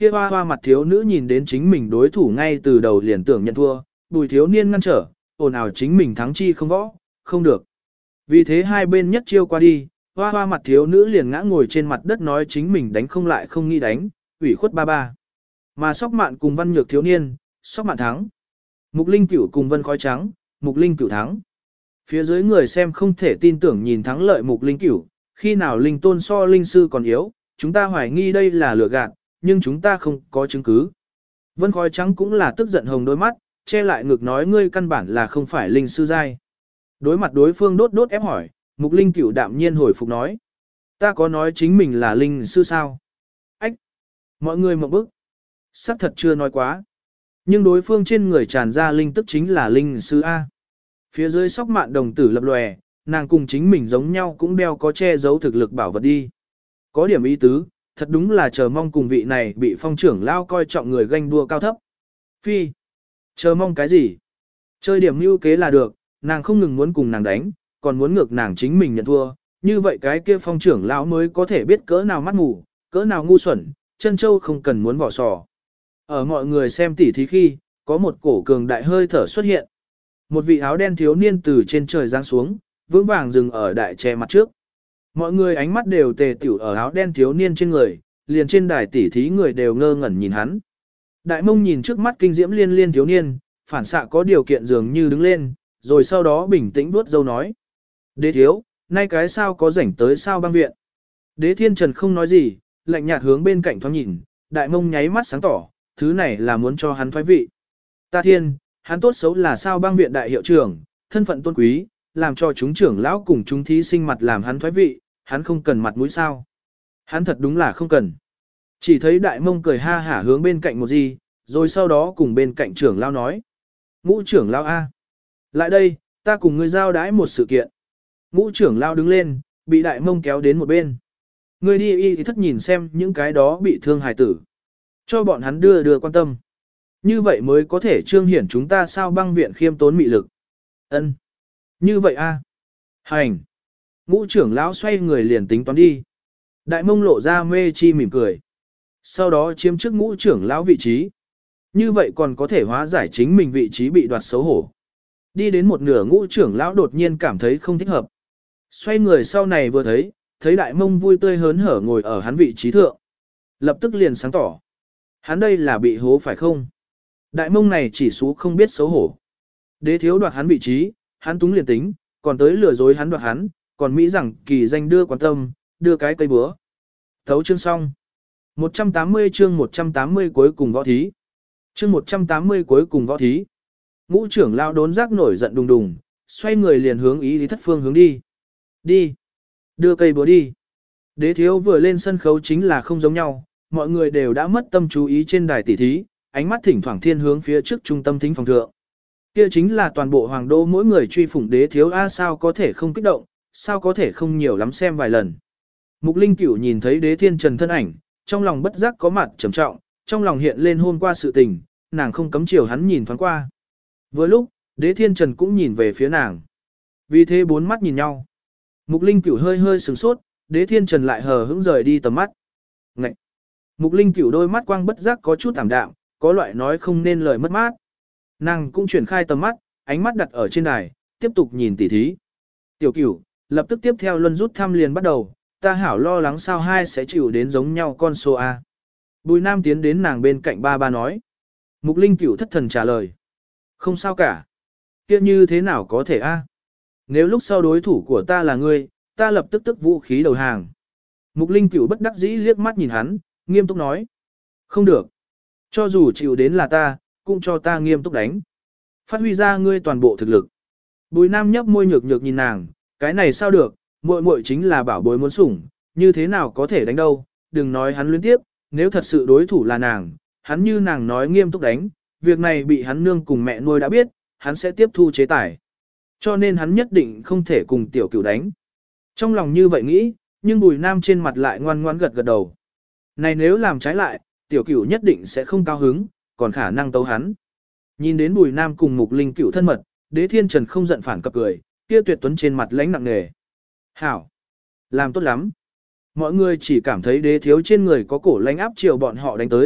Kia hoa hoa mặt thiếu nữ nhìn đến chính mình đối thủ ngay từ đầu liền tưởng nhận thua, Bùi thiếu niên ngăn trở, ồn ào chính mình thắng chi không võ, không được. Vì thế hai bên nhất chiêu qua đi, hoa hoa mặt thiếu nữ liền ngã ngồi trên mặt đất nói chính mình đánh không lại không nghĩ đánh, ủy khuất ba ba. Mà Sóc Mạn cùng Văn Nhược thiếu niên, Sóc Mạn thắng. Mục Linh Cửu cùng Vân Khói Trắng, Mục Linh Cửu thắng. Phía dưới người xem không thể tin tưởng nhìn thắng lợi Mục Linh Cửu, khi nào Linh Tôn so Linh Sư còn yếu, chúng ta hoài nghi đây là lừa gạt, nhưng chúng ta không có chứng cứ. Vân Khói Trắng cũng là tức giận hồng đôi mắt, che lại ngực nói ngươi căn bản là không phải Linh Sư giai. Đối mặt đối phương đốt đốt ép hỏi, Mục Linh Cửu đạm nhiên hồi phục nói. Ta có nói chính mình là Linh Sư sao? Ách! Mọi người mộng bức. Sắc thật chưa nói quá. Nhưng đối phương trên người tràn ra linh tức chính là Linh Sư A. Phía dưới Sóc Mạn đồng tử lập lòe, nàng cùng chính mình giống nhau cũng đeo có che giấu thực lực bảo vật đi. Có điểm ý tứ, thật đúng là chờ mong cùng vị này bị phong trưởng lao coi trọng người ganh đua cao thấp. Phi! Chờ mong cái gì? Chơi điểm mưu kế là được, nàng không ngừng muốn cùng nàng đánh, còn muốn ngược nàng chính mình nhận thua, như vậy cái kia phong trưởng lão mới có thể biết cỡ nào mắt mù, cỡ nào ngu xuẩn, chân châu không cần muốn vỏ sò. Ở mọi người xem tỉ thí khi, có một cổ cường đại hơi thở xuất hiện. Một vị áo đen thiếu niên từ trên trời giáng xuống, vững vàng dừng ở đại tre mặt trước. Mọi người ánh mắt đều tề tiểu ở áo đen thiếu niên trên người, liền trên đài tỉ thí người đều ngơ ngẩn nhìn hắn. Đại mông nhìn trước mắt kinh diễm liên liên thiếu niên, phản xạ có điều kiện dường như đứng lên, rồi sau đó bình tĩnh vuốt dâu nói. Đế thiếu, nay cái sao có rảnh tới sao băng viện. Đế thiên trần không nói gì, lạnh nhạt hướng bên cạnh thoáng nhìn, đại mông nháy mắt sáng tỏ, thứ này là muốn cho hắn thoái vị. Ta thiên, hắn tốt xấu là sao băng viện đại hiệu trưởng, thân phận tôn quý, làm cho chúng trưởng lão cùng chúng thí sinh mặt làm hắn thoái vị, hắn không cần mặt mũi sao. Hắn thật đúng là không cần. Chỉ thấy đại mông cười ha hả hướng bên cạnh một gì, rồi sau đó cùng bên cạnh trưởng lão nói. Ngũ trưởng lão A. Lại đây, ta cùng ngươi giao đái một sự kiện. Ngũ trưởng lão đứng lên, bị đại mông kéo đến một bên. Ngươi đi y thì thất nhìn xem những cái đó bị thương hài tử. Cho bọn hắn đưa đưa quan tâm. Như vậy mới có thể trương hiển chúng ta sao băng viện khiêm tốn mị lực. Ân, như vậy a. Hành. Ngũ trưởng lão xoay người liền tính toán đi. Đại mông lộ ra mê chi mỉm cười. Sau đó chiếm trước ngũ trưởng lão vị trí. Như vậy còn có thể hóa giải chính mình vị trí bị đoạt xấu hổ. Đi đến một nửa ngũ trưởng lão đột nhiên cảm thấy không thích hợp. Xoay người sau này vừa thấy, thấy đại mông vui tươi hớn hở ngồi ở hắn vị trí thượng. Lập tức liền sáng tỏ. Hắn đây là bị hố phải không? Đại mông này chỉ xú không biết xấu hổ. Đế thiếu đoạt hắn vị trí, hắn túng liền tính, còn tới lừa dối hắn đoạt hắn, còn Mỹ rằng kỳ danh đưa quan tâm, đưa cái cây búa. Thấu chương xong. một trăm tám mươi chương một trăm tám mươi cuối cùng võ thí. Chương một trăm tám mươi cuối cùng võ thí. Ngũ trưởng lao đốn giác nổi giận đùng đùng, xoay người liền hướng ý lý thất phương hướng đi. Đi. Đưa cây búa đi. Đế thiếu vừa lên sân khấu chính là không giống nhau, mọi người đều đã mất tâm chú ý trên đài tỷ thí, ánh mắt thỉnh thoảng thiên hướng phía trước trung tâm thính phòng thượng. Kia chính là toàn bộ hoàng đô mỗi người truy phủng đế thiếu a sao có thể không kích động, sao có thể không nhiều lắm xem vài lần. Mục Linh Cửu nhìn thấy đế thiên trần thân ảnh, trong lòng bất giác có mặt trầm trọng, trong lòng hiện lên hôm qua sự tình, nàng không cấm chiều hắn nhìn thoáng qua. Vừa lúc, đế thiên trần cũng nhìn về phía nàng. Vì thế bốn mắt nhìn nhau. Mục Linh Cửu hơi hơi sửng sốt, đế thiên trần lại hờ hững rời đi tầm mắt. Ngậy! Mục Linh Cửu đôi mắt quang bất giác có chút ảm đạm, có loại nói không nên lời mất mát. Nàng cũng chuyển khai tầm mắt, ánh mắt đặt ở trên đài, tiếp tục nhìn tỉ thí. Tiểu Cửu, lập tức tiếp theo luân rút thăm liền bắt đầu, ta hảo lo lắng sao hai sẽ chịu đến giống nhau con số A. Bùi Nam tiến đến nàng bên cạnh ba ba nói. Mục Linh Cửu thất thần trả lời. Không sao cả. Kia như thế nào có thể A. Nếu lúc sau đối thủ của ta là ngươi, ta lập tức tức vũ khí đầu hàng. Mục Linh Cửu bất đắc dĩ liếc mắt nhìn hắn, nghiêm túc nói. Không được. Cho dù chịu đến là ta, cũng cho ta nghiêm túc đánh. Phát huy ra ngươi toàn bộ thực lực. Bùi Nam nhấp môi nhược nhược nhìn nàng, cái này sao được, muội muội chính là bảo bối muốn sủng, như thế nào có thể đánh đâu, đừng nói hắn luyến tiếp, nếu thật sự đối thủ là nàng, hắn như nàng nói nghiêm túc đánh, việc này bị hắn nương cùng mẹ nuôi đã biết, hắn sẽ tiếp thu chế tài. Cho nên hắn nhất định không thể cùng tiểu Cửu đánh. Trong lòng như vậy nghĩ, nhưng Bùi Nam trên mặt lại ngoan ngoãn gật gật đầu. Này nếu làm trái lại, tiểu Cửu nhất định sẽ không cao hứng, còn khả năng tấu hắn. Nhìn đến Bùi Nam cùng Mục Linh Cửu thân mật, Đế Thiên Trần không giận phản cập cười, kia Tuyệt Tuấn trên mặt lãnh nặng nề. Hảo! Làm tốt lắm! Mọi người chỉ cảm thấy đế thiếu trên người có cổ lãnh áp chiều bọn họ đánh tới,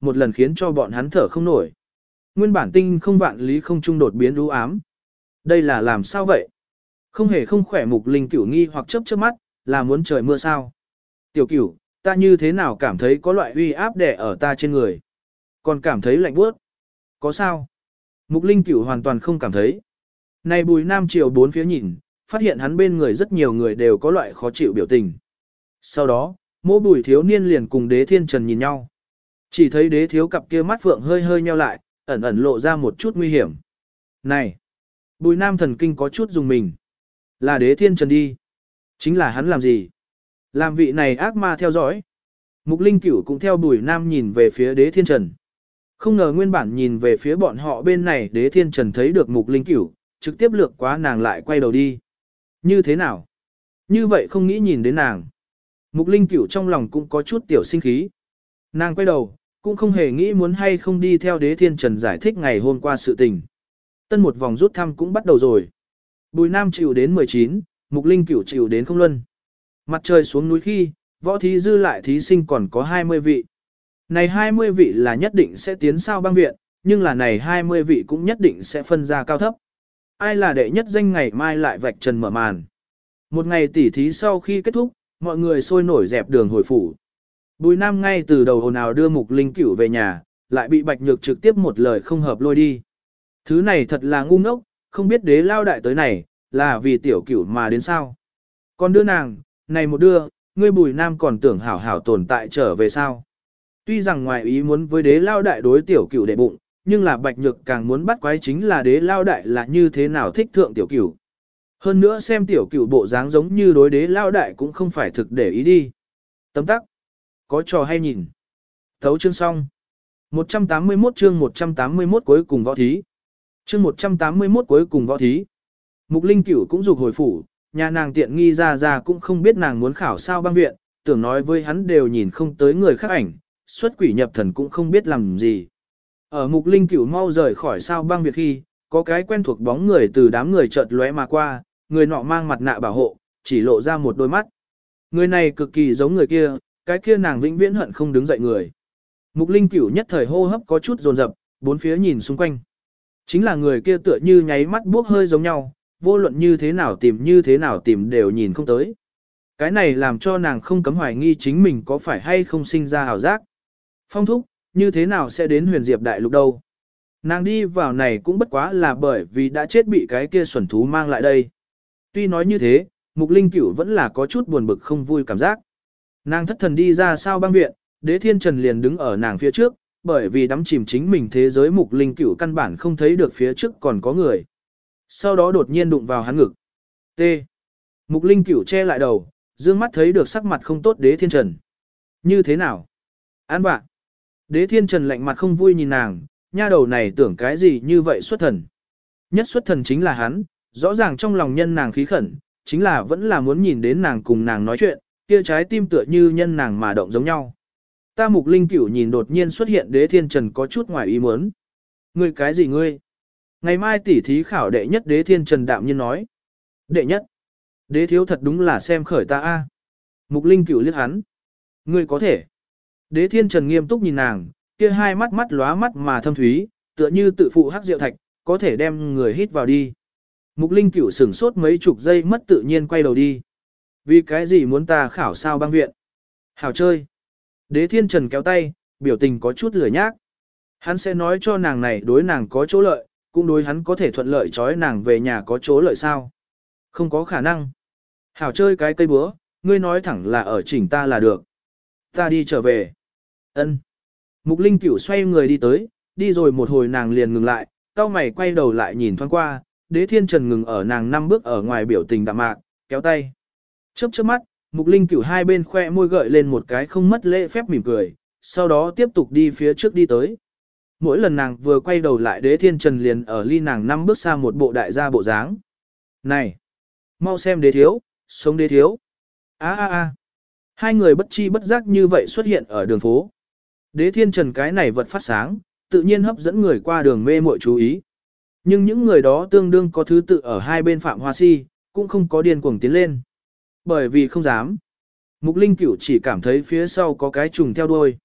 một lần khiến cho bọn hắn thở không nổi. Nguyên bản tinh không vạn lý không trung đột biến u ám. Đây là làm sao vậy? Không hề không khỏe Mục Linh Cửu nghi hoặc chớp chớp mắt, là muốn trời mưa sao? Tiểu Cửu, ta như thế nào cảm thấy có loại uy áp đè ở ta trên người? Còn cảm thấy lạnh buốt. Có sao? Mục Linh Cửu hoàn toàn không cảm thấy. Này Bùi Nam chiều bốn phía nhìn, phát hiện hắn bên người rất nhiều người đều có loại khó chịu biểu tình. Sau đó, Mỗ Bùi thiếu niên liền cùng Đế Thiên Trần nhìn nhau. Chỉ thấy Đế thiếu cặp kia mắt phượng hơi hơi nheo lại, ẩn ẩn lộ ra một chút nguy hiểm. Này! Bùi Nam thần kinh có chút dùng mình. Là Đế Thiên Trần đi. Chính là hắn làm gì? Làm vị này ác ma theo dõi. Mục Linh Cửu cũng theo Bùi Nam nhìn về phía Đế Thiên Trần. Không ngờ nguyên bản nhìn về phía bọn họ bên này Đế Thiên Trần thấy được Mục Linh Cửu, trực tiếp lược quá nàng lại quay đầu đi. Như thế nào? Như vậy không nghĩ nhìn đến nàng. Mục Linh Cửu trong lòng cũng có chút tiểu sinh khí. Nàng quay đầu, cũng không hề nghĩ muốn hay không đi theo Đế Thiên Trần giải thích ngày hôm qua sự tình. Tân một vòng rút thăm cũng bắt đầu rồi. Bùi Nam chịu đến mười chín, Mục Linh Cửu chịu đến không luân. Mặt trời xuống núi khi, võ thí dư lại thí sinh còn có hai mươi vị. Này hai mươi vị là nhất định sẽ tiến sao băng viện, nhưng là này hai mươi vị cũng nhất định sẽ phân ra cao thấp. Ai là đệ nhất danh ngày mai lại vạch trần mở màn. Một ngày tỉ thí sau khi kết thúc, mọi người sôi nổi dẹp đường hồi phủ. Bùi Nam ngay từ đầu ồn ào đưa Mục Linh Cửu về nhà, lại bị Bạch Nhược trực tiếp một lời không hợp lôi đi. Thứ này thật là ngu ngốc, không biết Đế lao đại tới này, là vì tiểu Cửu mà đến sao. Còn đưa nàng, này một đưa, ngươi Bùi Nam còn tưởng hảo hảo tồn tại trở về sao. Tuy rằng ngoài ý muốn với Đế lao đại đối tiểu Cửu đệ bụng, nhưng là Bạch Nhược càng muốn bắt quái chính là Đế lao đại là như thế nào thích thượng tiểu Cửu. Hơn nữa xem tiểu Cửu bộ dáng giống như đối Đế lao đại cũng không phải thực để ý đi. Tấm tắc. Có trò hay nhìn. Thấu chương xong. một trăm tám mươi mốt chương một trăm tám mươi mốt cuối cùng võ thí. Chương một trăm tám mươi mốt cuối cùng võ thí. Mục Linh Cửu cũng dục hồi phủ, nhà nàng tiện nghi ra ra cũng không biết nàng muốn khảo sao băng viện, tưởng nói với hắn đều nhìn không tới người khác ảnh, xuất quỷ nhập thần cũng không biết làm gì. Ở Mục Linh Cửu mau rời khỏi sao băng viện khi, có cái quen thuộc bóng người từ đám người chợt lóe mà qua, người nọ mang mặt nạ bảo hộ, chỉ lộ ra một đôi mắt. Người này cực kỳ giống người kia, cái kia nàng vĩnh viễn hận không đứng dậy người. Mục Linh Cửu nhất thời hô hấp có chút dồn dập, bốn phía nhìn xung quanh. Chính là người kia tựa như nháy mắt buốc hơi giống nhau, vô luận như thế nào tìm như thế nào tìm đều nhìn không tới. Cái này làm cho nàng không cấm hoài nghi chính mình có phải hay không sinh ra ảo giác. Phong thúc, như thế nào sẽ đến huyền diệp đại lục đâu? Nàng đi vào này cũng bất quá là bởi vì đã chết bị cái kia xuẩn thú mang lại đây. Tuy nói như thế, Mục Linh Cửu vẫn là có chút buồn bực không vui cảm giác. Nàng thất thần đi ra sao băng viện, Đế Thiên Trần liền đứng ở nàng phía trước, bởi vì đắm chìm chính mình thế giới Mục Linh Cửu căn bản không thấy được phía trước còn có người. Sau đó đột nhiên đụng vào hắn ngực. T. Mục Linh Cửu che lại đầu, dương mắt thấy được sắc mặt không tốt Đế Thiên Trần. Như thế nào? An bạn. Đế Thiên Trần lạnh mặt không vui nhìn nàng, nha đầu này tưởng cái gì như vậy xuất thần. Nhất xuất thần chính là hắn, rõ ràng trong lòng nhân nàng khí khẩn, chính là vẫn là muốn nhìn đến nàng cùng nàng nói chuyện, kia trái tim tựa như nhân nàng mà động giống nhau. Ta Mục Linh Cửu nhìn đột nhiên xuất hiện Đế Thiên Trần có chút ngoài ý muốn. Ngươi cái gì ngươi? Ngày mai tỉ thí khảo đệ nhất Đế Thiên Trần đạm nhiên nói. Đệ nhất? Đế thiếu thật đúng là xem khởi ta a. Mục Linh Cửu liếc hắn. Ngươi có thể. Đế Thiên Trần nghiêm túc nhìn nàng, kia hai mắt mắt lóa mắt mà thâm thúy, tựa như tự phụ hắc rượu thạch, có thể đem người hít vào đi. Mục Linh Cửu sửng sốt mấy chục giây mất tự nhiên quay đầu đi. Vì cái gì muốn ta khảo sao băng viện? Hảo chơi. Đế Thiên Trần kéo tay, biểu tình có chút lười nhác. Hắn sẽ nói cho nàng này đối nàng có chỗ lợi, cũng đối hắn có thể thuận lợi trói nàng về nhà có chỗ lợi sao? Không có khả năng. Hảo chơi cái cây búa, ngươi nói thẳng là ở chỉnh ta là được. Ta đi trở về. Ân. Mục Linh Cửu xoay người đi tới, đi rồi một hồi nàng liền ngừng lại, cau mày quay đầu lại nhìn thoáng qua, Đế Thiên Trần ngừng ở nàng năm bước ở ngoài biểu tình đạm mạc, kéo tay. Chớp chớp mắt, Mục Linh Cửu hai bên khoe môi gợi lên một cái không mất lễ phép mỉm cười, sau đó tiếp tục đi phía trước đi tới. Mỗi lần nàng vừa quay đầu lại Đế Thiên Trần liền ở ly nàng năm bước xa một bộ đại gia bộ dáng. Này! Mau xem Đế thiếu, sống Đế thiếu. a a a Hai người bất chi bất giác như vậy xuất hiện ở đường phố. Đế Thiên Trần cái này vật phát sáng, tự nhiên hấp dẫn người qua đường mê muội chú ý. Nhưng những người đó tương đương có thứ tự ở hai bên Phạm Hoa Si, cũng không có điên cuồng tiến lên. Bởi vì không dám. Mục Linh Cửu chỉ cảm thấy phía sau có cái trùng theo đuôi.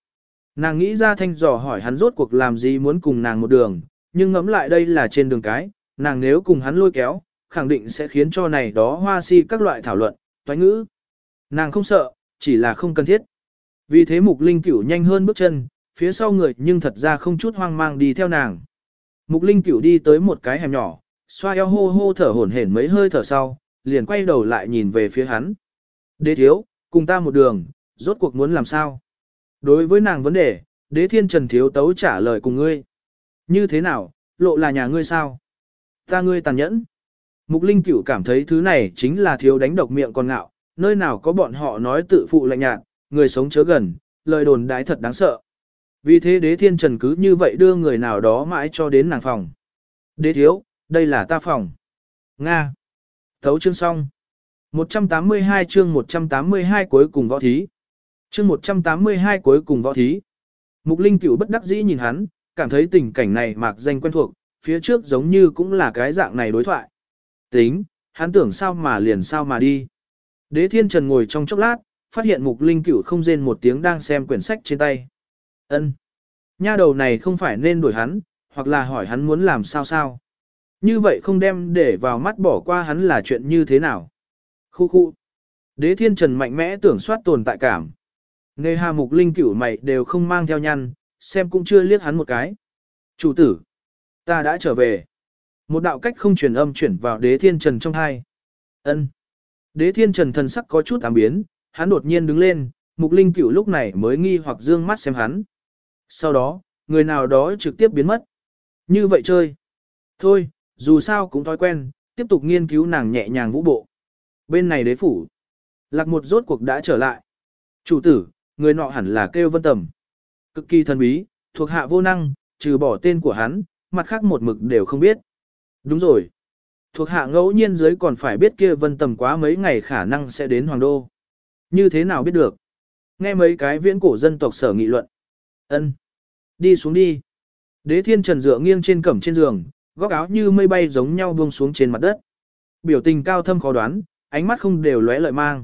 Nàng nghĩ ra thanh dò hỏi hắn rốt cuộc làm gì muốn cùng nàng một đường, nhưng ngẫm lại đây là trên đường cái, nàng nếu cùng hắn lôi kéo, khẳng định sẽ khiến cho này đó hoa si các loại thảo luận, toán ngữ. Nàng không sợ, chỉ là không cần thiết. Vì thế Mục Linh Cửu nhanh hơn bước chân, phía sau người nhưng thật ra không chút hoang mang đi theo nàng. Mục Linh Cửu đi tới một cái hẻm nhỏ, xoa eo hô hô thở hổn hển mấy hơi thở sau, liền quay đầu lại nhìn về phía hắn. Đế thiếu, cùng ta một đường, rốt cuộc muốn làm sao? Đối với nàng vấn đề, Đế Thiên Trần thiếu tấu trả lời cùng ngươi. Như thế nào, lộ là nhà ngươi sao? Ta ngươi tàn nhẫn. Mục Linh Cửu cảm thấy thứ này chính là thiếu đánh độc miệng còn ngạo, nơi nào có bọn họ nói tự phụ lạnh nhạt, người sống chớ gần, lời đồn đãi thật đáng sợ. Vì thế Đế Thiên Trần cứ như vậy đưa người nào đó mãi cho đến nàng phòng. Đế thiếu, đây là ta phòng. Nga. Thấu chương xong. một trăm tám mươi hai chương một trăm tám mươi hai cuối cùng võ thí. Chương một trăm tám mươi hai cuối cùng võ thí. Mục Linh Cửu bất đắc dĩ nhìn hắn, cảm thấy tình cảnh này mạc danh quen thuộc, phía trước giống như cũng là cái dạng này đối thoại. Tính, hắn tưởng sao mà liền sao mà đi. Đế Thiên Trần ngồi trong chốc lát, phát hiện Mục Linh Cửu không rên một tiếng đang xem quyển sách trên tay. Ân, nha đầu này không phải nên đuổi hắn, hoặc là hỏi hắn muốn làm sao sao. Như vậy không đem để vào mắt bỏ qua hắn là chuyện như thế nào. Khu khu. Đế Thiên Trần mạnh mẽ tưởng soát tồn tại cảm. Nghe hà Mục Linh Cửu mày đều không mang theo nhăn, xem cũng chưa liếc hắn một cái. Chủ tử, ta đã trở về. Một đạo cách không truyền âm chuyển vào Đế Thiên Trần trong hai. Ân. Đế Thiên Trần thần sắc có chút ám biến, hắn đột nhiên đứng lên, Mục Linh Cửu lúc này mới nghi hoặc dương mắt xem hắn. Sau đó, người nào đó trực tiếp biến mất. Như vậy chơi. Thôi, dù sao cũng thói quen, tiếp tục nghiên cứu nàng nhẹ nhàng vũ bộ. Bên này đế phủ. Lạc một rốt cuộc đã trở lại. Chủ tử, người nọ hẳn là kêu Vân Tầm. Cực kỳ thần bí, thuộc hạ vô năng, trừ bỏ tên của hắn, mặt khác một mực đều không biết. Đúng rồi. Thuộc hạ ngẫu nhiên dưới còn phải biết kia Vân Tầm quá mấy ngày khả năng sẽ đến Hoàng Đô. Như thế nào biết được? Nghe mấy cái viễn cổ dân tộc sở nghị luận. Ân, đi xuống đi. Đế Thiên Trần dựa nghiêng trên cẩm trên giường, góc áo như mây bay giống nhau buông xuống trên mặt đất. Biểu tình cao thâm khó đoán, ánh mắt không đều lóe lợi mang.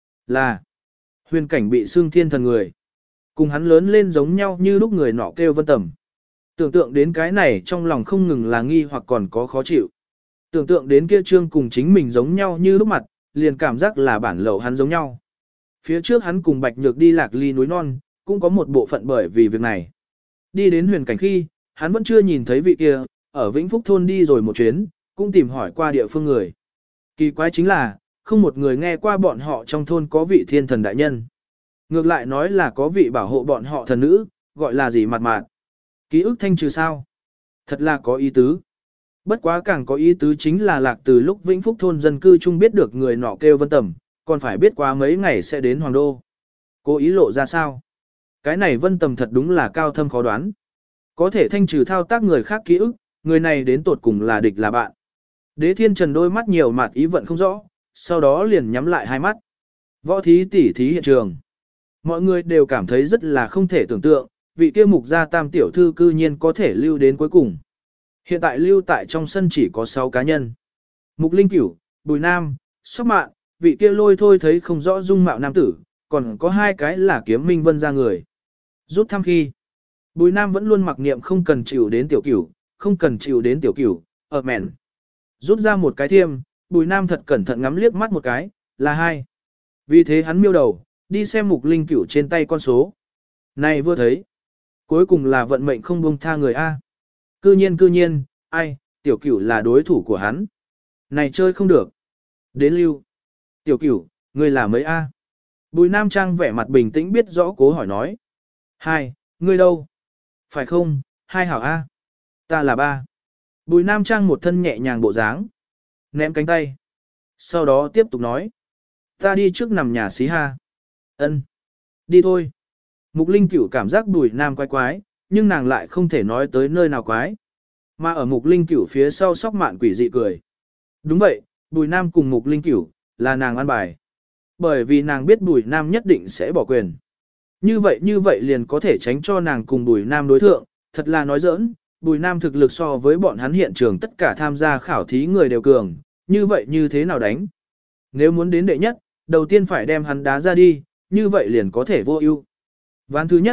Là huyền cảnh bị xương thiên thần người. Cùng hắn lớn lên giống nhau như lúc người nọ kêu Vân Tầm. Tưởng tượng đến cái này trong lòng không ngừng là nghi hoặc còn có khó chịu. Tưởng tượng đến kia trương cùng chính mình giống nhau như lúc mặt, liền cảm giác là bản lậu hắn giống nhau. Phía trước hắn cùng Bạch Nhược đi lạc ly núi non, cũng có một bộ phận bởi vì việc này. Đi đến huyền cảnh khi, hắn vẫn chưa nhìn thấy vị kia, ở Vĩnh Phúc thôn đi rồi một chuyến, cũng tìm hỏi qua địa phương người. Kỳ quái chính là, không một người nghe qua bọn họ trong thôn có vị thiên thần đại nhân. Ngược lại nói là có vị bảo hộ bọn họ thần nữ, gọi là gì mặt mạt. Ký ức thanh trừ sao? Thật là có ý tứ. Bất quá càng có ý tứ chính là lạc từ lúc Vĩnh Phúc thôn dân cư chung biết được người nọ kêu Vân Tầm, còn phải biết qua mấy ngày sẽ đến Hoàng Đô. Cố ý lộ ra sao? Cái này Vân Tầm thật đúng là cao thâm khó đoán. Có thể thanh trừ thao tác người khác ký ức, người này đến tột cùng là địch là bạn. Đế Thiên Trần đôi mắt nhiều mặt ý vận không rõ, sau đó liền nhắm lại hai mắt. Võ thí tỉ thí hiện trường. Mọi người đều cảm thấy rất là không thể tưởng tượng, vị kia mục gia tam tiểu thư cư nhiên có thể lưu đến cuối cùng. Hiện tại lưu tại trong sân chỉ có sáu cá nhân. Mục Linh Cửu, Bùi Nam, Sóc Mạn, vị kia lôi thôi thấy không rõ dung mạo nam tử, còn có hai cái là Kiếm Minh Vân ra người. Rút thăm khi, Bùi Nam vẫn luôn mặc niệm không cần chịu đến tiểu cửu, không cần chịu đến tiểu cửu, ở mẹn. Rút ra một cái thiêm, Bùi Nam thật cẩn thận ngắm liếc mắt một cái, là hai. Vì thế hắn miêu đầu, đi xem Mục Linh Cửu trên tay con số. Này vừa thấy, cuối cùng là vận mệnh không buông tha người A. Cư nhiên cư nhiên, ai, tiểu cửu là đối thủ của hắn. Này chơi không được. Đến lưu. Tiểu cửu, ngươi là mấy A? Bùi Nam Trang vẻ mặt bình tĩnh biết rõ cố hỏi nói. Hai, ngươi đâu? Phải không, hai hảo A. Ta là ba. Bùi Nam Trang một thân nhẹ nhàng bộ dáng. Ném cánh tay. Sau đó tiếp tục nói. Ta đi trước nằm nhà xí ha. Ân, đi thôi. Mục Linh Cửu cảm giác Bùi Nam quái quái, nhưng nàng lại không thể nói tới nơi nào quái. Mà ở Mục Linh Cửu phía sau Sóc Mạn quỷ dị cười. Đúng vậy, Bùi Nam cùng Mục Linh Cửu, là nàng ăn bài. Bởi vì nàng biết Bùi Nam nhất định sẽ bỏ quyền. Như vậy như vậy liền có thể tránh cho nàng cùng Bùi Nam đối thượng, thật là nói giỡn, Bùi Nam thực lực so với bọn hắn hiện trường tất cả tham gia khảo thí người đều cường, như vậy như thế nào đánh? Nếu muốn đến đệ nhất, đầu tiên phải đem hắn đá ra đi, như vậy liền có thể vô ưu. Ván thứ nhất,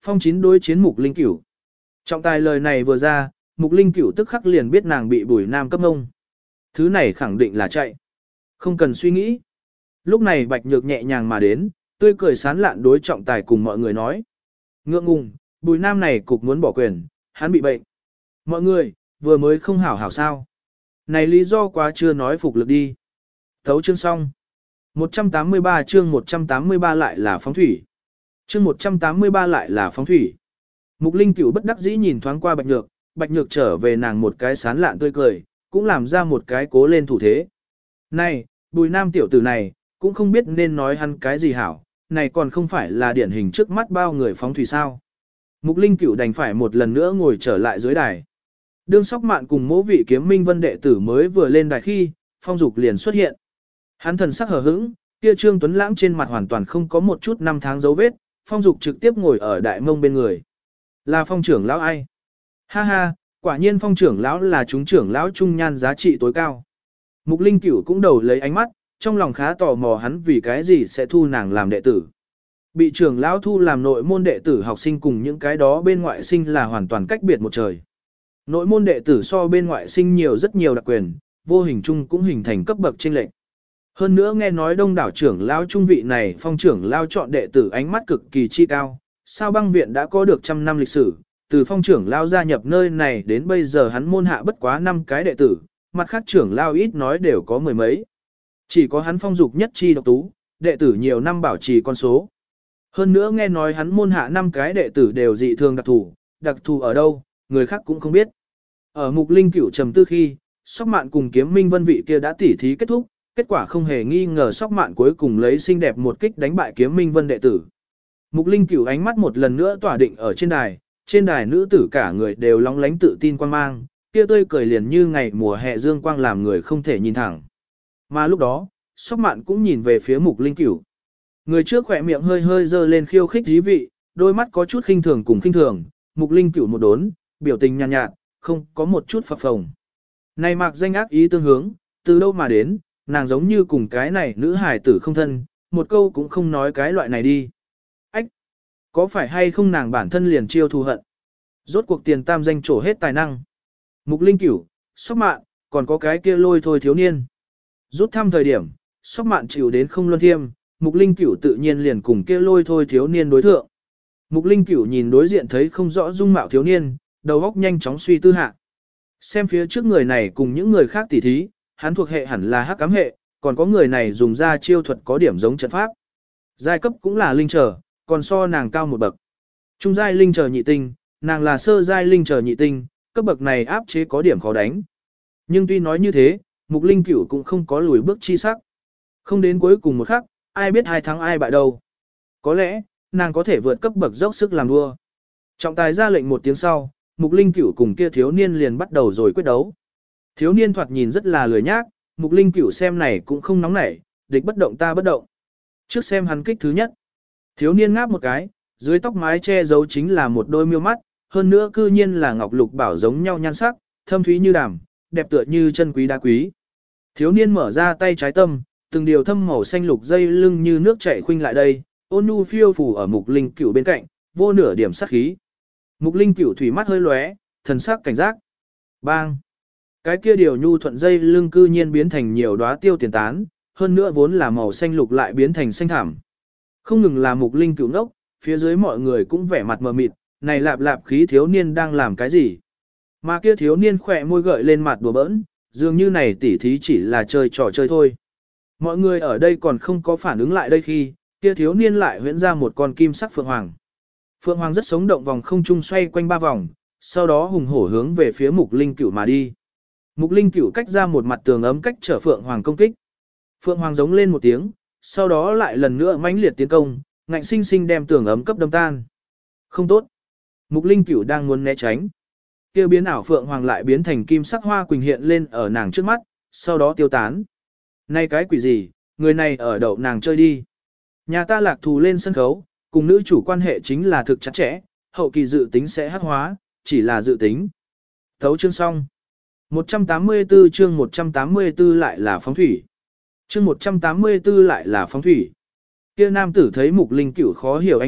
Phong chín đối chiến Mục Linh Cửu. Trọng tài lời này vừa ra, Mục Linh Cửu tức khắc liền biết nàng bị Bùi Nam cấp ngông. Thứ này khẳng định là chạy. Không cần suy nghĩ. Lúc này Bạch Nhược nhẹ nhàng mà đến, tươi cười sán lạn đối trọng tài cùng mọi người nói. Ngượng ngùng, Bùi Nam này cục muốn bỏ quyền, hắn bị bệnh. Mọi người, vừa mới không hảo hảo sao. Này lý do quá chưa nói phục lực đi. Thấu chương xong. một trăm tám mươi ba chương một trăm tám mươi ba lại là phóng thủy. Chương một trăm tám mươi ba lại là phóng thủy. Mục Linh Cửu bất đắc dĩ nhìn thoáng qua Bạch Nhược, Bạch Nhược trở về nàng một cái sán lạn tươi cười, cũng làm ra một cái cố lên thủ thế. Này, Bùi Nam tiểu tử này, cũng không biết nên nói hắn cái gì hảo, này còn không phải là điển hình trước mắt bao người phóng thủy sao. Mục Linh Cửu đành phải một lần nữa ngồi trở lại dưới đài. Đương Sóc Mạn cùng Mỗ Vị Kiếm Minh Vân đệ tử mới vừa lên đài khi, Phong Dục liền xuất hiện. Hắn thần sắc hờ hững, kia Trương Tuấn Lãng trên mặt hoàn toàn không có một chút năm tháng dấu vết, Phong Dục trực tiếp ngồi ở đại mông bên người. Là Phong trưởng lão ai? Ha ha, quả nhiên Phong trưởng lão là chúng trưởng lão trung nhan giá trị tối cao. Mục Linh Cửu cũng đầu lấy ánh mắt, trong lòng khá tò mò hắn vì cái gì sẽ thu nàng làm đệ tử. Bị trưởng lão thu làm nội môn đệ tử học sinh cùng những cái đó bên ngoại sinh là hoàn toàn cách biệt một trời. Nội môn đệ tử so bên ngoại sinh nhiều rất nhiều đặc quyền, vô hình chung cũng hình thành cấp bậc chênh lệch. Hơn nữa nghe nói đông đảo trưởng lão trung vị này Phong trưởng lão chọn đệ tử ánh mắt cực kỳ chi cao. Sao Băng viện đã có được trăm năm lịch sử, từ Phong trưởng lão gia nhập nơi này đến bây giờ hắn môn hạ bất quá năm cái đệ tử, mặt khác trưởng lão ít nói đều có mười mấy. Chỉ có hắn Phong Dục nhất chi độc tú, đệ tử nhiều năm bảo trì con số. Hơn nữa nghe nói hắn môn hạ năm cái đệ tử đều dị thường đặc thù, đặc thù ở đâu, người khác cũng không biết. Ở Mục Linh Cửu trầm tư khi, Sóc Mạn cùng Kiếm Minh Vân vị kia đã tỉ thí kết thúc, kết quả không hề nghi ngờ Sóc Mạn cuối cùng lấy xinh đẹp một kích đánh bại Kiếm Minh Vân đệ tử. Mục Linh Cửu ánh mắt một lần nữa tỏa định ở trên đài, trên đài nữ tử cả người đều lóng lánh tự tin quan mang, kia tươi cười liền như ngày mùa hè dương quang làm người không thể nhìn thẳng. Mà lúc đó, Sóc Mạn cũng nhìn về phía Mục Linh Cửu. Người trước khỏe miệng hơi hơi dơ lên khiêu khích dí vị, đôi mắt có chút khinh thường cùng khinh thường, Mục Linh Cửu một đốn, biểu tình nhàn nhạt, nhạt, không có một chút phập phồng. Này mạc danh ác ý tương hướng, từ đâu mà đến, nàng giống như cùng cái này nữ hài tử không thân, một câu cũng không nói cái loại này đi. Ách! Có phải hay không nàng bản thân liền chiêu thù hận? Rốt cuộc tiền tam danh trổ hết tài năng. Mục Linh Cửu, Sóc Mạn, còn có cái kia lôi thôi thiếu niên. Rút thăm thời điểm, Sóc Mạn chịu đến không luân thiêm, Mục Linh Cửu tự nhiên liền cùng kia lôi thôi thiếu niên đối thượng. Mục Linh Cửu nhìn đối diện thấy không rõ dung mạo thiếu niên, đầu óc nhanh chóng suy tư hạ. Xem phía trước người này cùng những người khác tỉ thí, hắn thuộc hệ hẳn là hắc ám hệ, còn có người này dùng ra chiêu thuật có điểm giống trận pháp. Giai cấp cũng là linh trở, còn so nàng cao một bậc. Trung giai linh trở nhị tinh, nàng là sơ giai linh trở nhị tinh, cấp bậc này áp chế có điểm khó đánh. Nhưng tuy nói như thế, Mục Linh Cửu cũng không có lùi bước chi sắc. Không đến cuối cùng một khắc, ai biết hai thắng ai bại đâu. Có lẽ, nàng có thể vượt cấp bậc dốc sức làm đua. Trọng tài ra lệnh một tiếng sau, Mục Linh Cửu cùng kia thiếu niên liền bắt đầu rồi quyết đấu. Thiếu niên thoạt nhìn rất là lười nhác, Mục Linh Cửu xem này cũng không nóng nảy, địch bất động ta bất động. Trước xem hắn kích thứ nhất. Thiếu niên ngáp một cái, dưới tóc mái che giấu chính là một đôi miêu mắt, hơn nữa cư nhiên là ngọc lục bảo giống nhau nhan sắc, thâm thúy như đàm, đẹp tựa như chân quý đá quý. Thiếu niên mở ra tay trái tâm, từng điều thâm màu xanh lục dây lưng như nước chảy khuynh lại đây, ôn nhu phiêu phù ở Mục Linh Cửu bên cạnh, vô nửa điểm sát khí. Mục Linh Cửu thủy mắt hơi lóe, thần sắc cảnh giác. Bang! Cái kia điều nhu thuận dây lưng cư nhiên biến thành nhiều đóa tiêu tiền tán, hơn nữa vốn là màu xanh lục lại biến thành xanh thảm. Không ngừng là Mục Linh Cửu ngốc, phía dưới mọi người cũng vẻ mặt mờ mịt, này lạp lạp khí thiếu niên đang làm cái gì? Mà kia thiếu niên khỏe môi gợi lên mặt đùa bỡn, dường như này tỉ thí chỉ là chơi trò chơi thôi. Mọi người ở đây còn không có phản ứng lại đây khi, kia thiếu niên lại huyễn ra một con kim sắc phượng hoàng. Phượng hoàng rất sống động vòng không trung xoay quanh ba vòng, sau đó hùng hổ hướng về phía Mục Linh Cửu mà đi. Mục Linh Cửu cách ra một mặt tường ấm cách trở Phượng hoàng công kích. Phượng hoàng giống lên một tiếng, sau đó lại lần nữa mãnh liệt tiến công, ngạnh sinh sinh đem tường ấm cấp đâm tan. Không tốt. Mục Linh Cửu đang muốn né tránh. Kia biến ảo Phượng hoàng lại biến thành kim sắc hoa quỳnh hiện lên ở nàng trước mắt, sau đó tiêu tán. Này cái quỷ gì, người này ở đậu nàng chơi đi. Nhà ta Lạc Thù lên sân khấu, cùng nữ chủ quan hệ chính là thực chặt chẽ, hậu kỳ dự tính sẽ hắc hóa, chỉ là dự tính. Thấu chương xong. một trăm tám mươi tư chương một trăm tám mươi tư lại là phóng thủy. Chương một trăm tám mươi tư lại là phóng thủy. Kia nam tử thấy Mục Linh Cửu khó hiểu ánh mắt,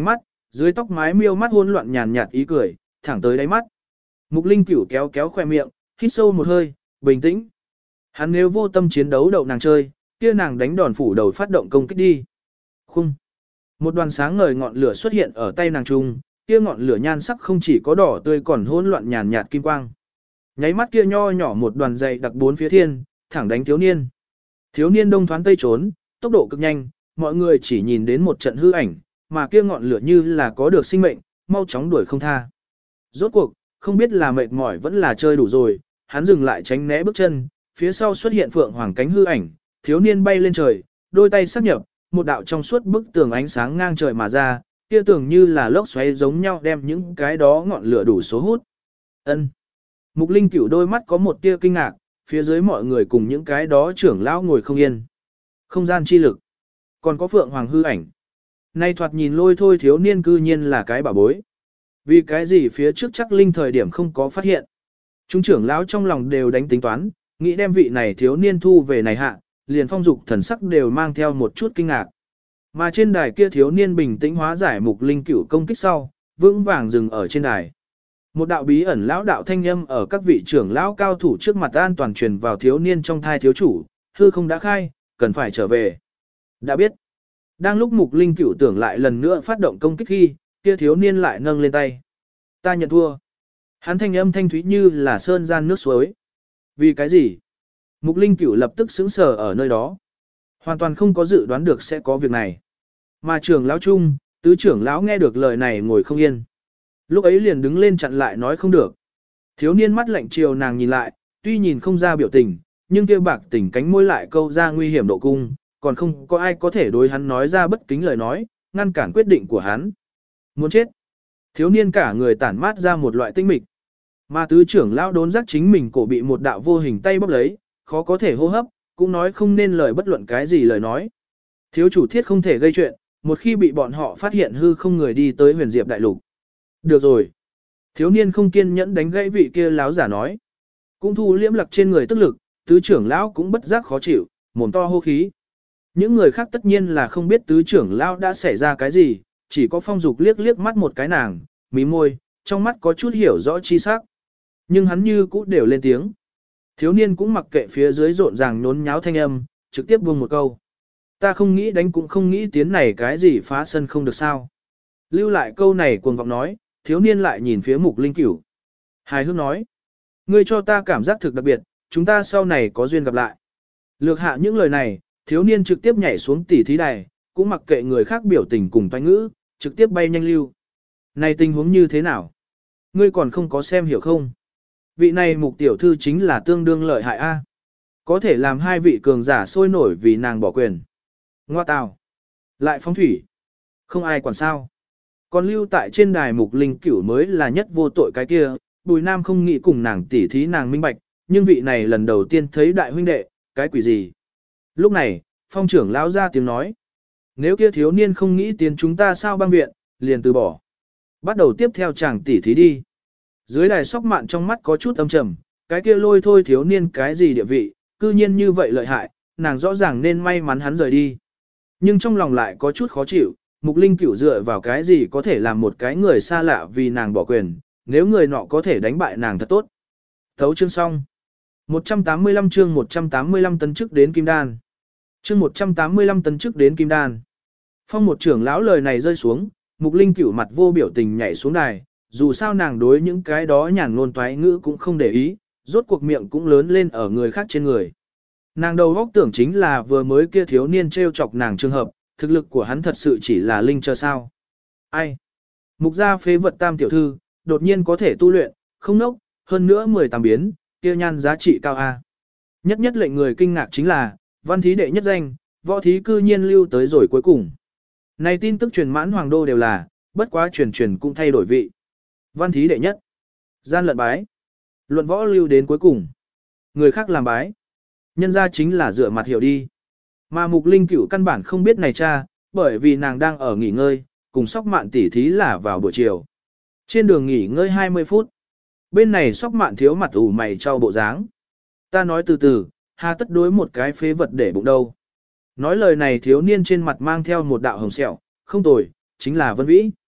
dưới tóc mái miêu mắt hỗn loạn nhàn nhạt ý cười, thẳng tới đáy mắt. Mục Linh Cửu kéo kéo khoe miệng, hít sâu một hơi, bình tĩnh. Hắn nếu vô tâm chiến đấu đậu nàng chơi, kia nàng đánh đòn phủ đầu phát động công kích đi. Khung. Một đoàn sáng ngời ngọn lửa xuất hiện ở tay nàng trung, kia ngọn lửa nhan sắc không chỉ có đỏ tươi còn hỗn loạn nhàn nhạt kim quang. Nháy mắt kia nho nhỏ một đoàn dày đặc bốn phía thiên, thẳng đánh thiếu niên. Thiếu niên đông thoáng tây trốn, tốc độ cực nhanh, mọi người chỉ nhìn đến một trận hư ảnh, mà kia ngọn lửa như là có được sinh mệnh, mau chóng đuổi không tha. Rốt cuộc, không biết là mệt mỏi vẫn là chơi đủ rồi, hắn dừng lại tránh né bước chân, phía sau xuất hiện phượng hoàng cánh hư ảnh, thiếu niên bay lên trời, đôi tay sắp nhập, một đạo trong suốt bức tường ánh sáng ngang trời mà ra, kia tường như là lốc xoáy giống nhau đem những cái đó ngọn lửa đủ số hút. Ân. Mục Linh Cửu đôi mắt có một tia kinh ngạc, phía dưới mọi người cùng những cái đó trưởng lão ngồi không yên. Không gian chi lực, còn có phượng hoàng hư ảnh. Nay thoạt nhìn lôi thôi thiếu niên cư nhiên là cái bảo bối. Vì cái gì phía trước chắc Linh thời điểm không có phát hiện. Chúng trưởng lão trong lòng đều đánh tính toán, nghĩ đem vị này thiếu niên thu về này hạ, liền phong dục thần sắc đều mang theo một chút kinh ngạc. Mà trên đài kia thiếu niên bình tĩnh hóa giải Mục Linh Cửu công kích sau, vững vàng dừng ở trên đài. Một đạo bí ẩn lão đạo thanh âm ở các vị trưởng lão cao thủ trước mặt an toàn truyền vào thiếu niên trong thai thiếu chủ, hư không đã khai, cần phải trở về. Đã biết. Đang lúc Mục Linh Cửu tưởng lại lần nữa phát động công kích khi, kia thiếu niên lại nâng lên tay. Ta nhận thua. Hắn thanh âm thanh thúy như là sơn gian nước suối. Vì cái gì? Mục Linh Cửu lập tức sững sờ ở nơi đó. Hoàn toàn không có dự đoán được sẽ có việc này. Mà trưởng lão trung, tứ trưởng lão nghe được lời này ngồi không yên. Lúc ấy liền đứng lên chặn lại nói không được. Thiếu niên mắt lạnh chiều nàng nhìn lại, tuy nhìn không ra biểu tình, nhưng kia bạc tỉnh cánh môi lại câu ra nguy hiểm độ cung, còn không có ai có thể đối hắn nói ra bất kính lời nói, ngăn cản quyết định của hắn. Muốn chết. Thiếu niên cả người tản mát ra một loại tinh mịch. Mà tứ trưởng lão đốn giác chính mình cổ bị một đạo vô hình tay bóp lấy, khó có thể hô hấp, cũng nói không nên lời bất luận cái gì lời nói. Thiếu chủ thiết không thể gây chuyện, một khi bị bọn họ phát hiện hư không người đi tới huyền diệp đại lục. Được rồi. Thiếu niên không kiên nhẫn đánh gãy vị kia láo giả nói. Cũng thu liễm lặc trên người tức lực, tứ trưởng lão cũng bất giác khó chịu, mồm to hô khí. Những người khác tất nhiên là không biết tứ trưởng lão đã xảy ra cái gì, chỉ có phong dục liếc liếc mắt một cái nàng, mí môi, trong mắt có chút hiểu rõ chi sắc. Nhưng hắn như cũ đều lên tiếng. Thiếu niên cũng mặc kệ phía dưới rộn ràng nhốn nháo thanh âm, trực tiếp buông một câu. Ta không nghĩ đánh cũng không nghĩ tiến này cái gì phá sân không được sao. Lưu lại câu này cuồng vọng nói, thiếu niên lại nhìn phía Mục Linh Cửu. Hài hước nói. Ngươi cho ta cảm giác thực đặc biệt, chúng ta sau này có duyên gặp lại. Lược hạ những lời này, thiếu niên trực tiếp nhảy xuống tỉ thí đài, cũng mặc kệ người khác biểu tình cùng toanh ngữ, trực tiếp bay nhanh lưu. Này tình huống như thế nào? Ngươi còn không có xem hiểu không? Vị này Mục tiểu thư chính là tương đương lợi hại a, có thể làm hai vị cường giả sôi nổi vì nàng bỏ quyền. Ngoa tào. Lại phóng thủy. Không ai quản sao. Còn lưu tại trên đài Mục Linh Cửu mới là nhất vô tội cái kia, Bùi Nam không nghĩ cùng nàng tỉ thí nàng minh bạch, nhưng vị này lần đầu tiên thấy đại huynh đệ, cái quỷ gì. Lúc này, phong trưởng lão ra tiếng nói. Nếu kia thiếu niên không nghĩ tiền chúng ta sao băng viện, liền từ bỏ. Bắt đầu tiếp theo chàng tỉ thí đi. Dưới đài sóc mạn trong mắt có chút âm trầm, cái kia lôi thôi thiếu niên cái gì địa vị, cư nhiên như vậy lợi hại, nàng rõ ràng nên may mắn hắn rời đi. Nhưng trong lòng lại có chút khó chịu, Mục Linh Cửu dựa vào cái gì có thể làm một cái người xa lạ vì nàng bỏ quyền, nếu người nọ có thể đánh bại nàng thật tốt. Thấu chương xong. một trăm tám mươi lăm chương một trăm tám mươi lăm tấn chức đến Kim Đan. Chương một trăm tám mươi lăm tấn chức đến Kim Đan. Phong một trưởng lão lời này rơi xuống, Mục Linh Cửu mặt vô biểu tình nhảy xuống đài, dù sao nàng đối những cái đó nhàn ngôn toái ngữ cũng không để ý, rốt cuộc miệng cũng lớn lên ở người khác trên người. Nàng đầu óc tưởng chính là vừa mới kia thiếu niên trêu chọc nàng trường hợp, thực lực của hắn thật sự chỉ là linh chờ sao. Ai? Mục gia phế vật tam tiểu thư, đột nhiên có thể tu luyện, không nốc, hơn nữa mười tám biến, kia nhan giá trị cao A. Nhất nhất lệnh người kinh ngạc chính là, văn thí đệ nhất danh, võ thí cư nhiên lưu tới rồi cuối cùng. Này tin tức truyền mãn hoàng đô đều là, bất quá truyền truyền cũng thay đổi vị. Văn thí đệ nhất, gian lận bái, luận võ lưu đến cuối cùng. Người khác làm bái, nhân ra chính là dựa mặt hiểu đi. Mà Mục Linh Cửu căn bản không biết này cha, bởi vì nàng đang ở nghỉ ngơi, cùng sóc mạn tỉ thí là vào buổi chiều. Trên đường nghỉ ngơi hai mươi phút. Bên này sóc mạn thiếu mặt ủ mày cho bộ dáng. Ta nói từ từ, hà tất đối một cái phế vật để bụng đâu. Nói lời này thiếu niên trên mặt mang theo một đạo hồng sẹo, không tồi, chính là Vân Vĩ.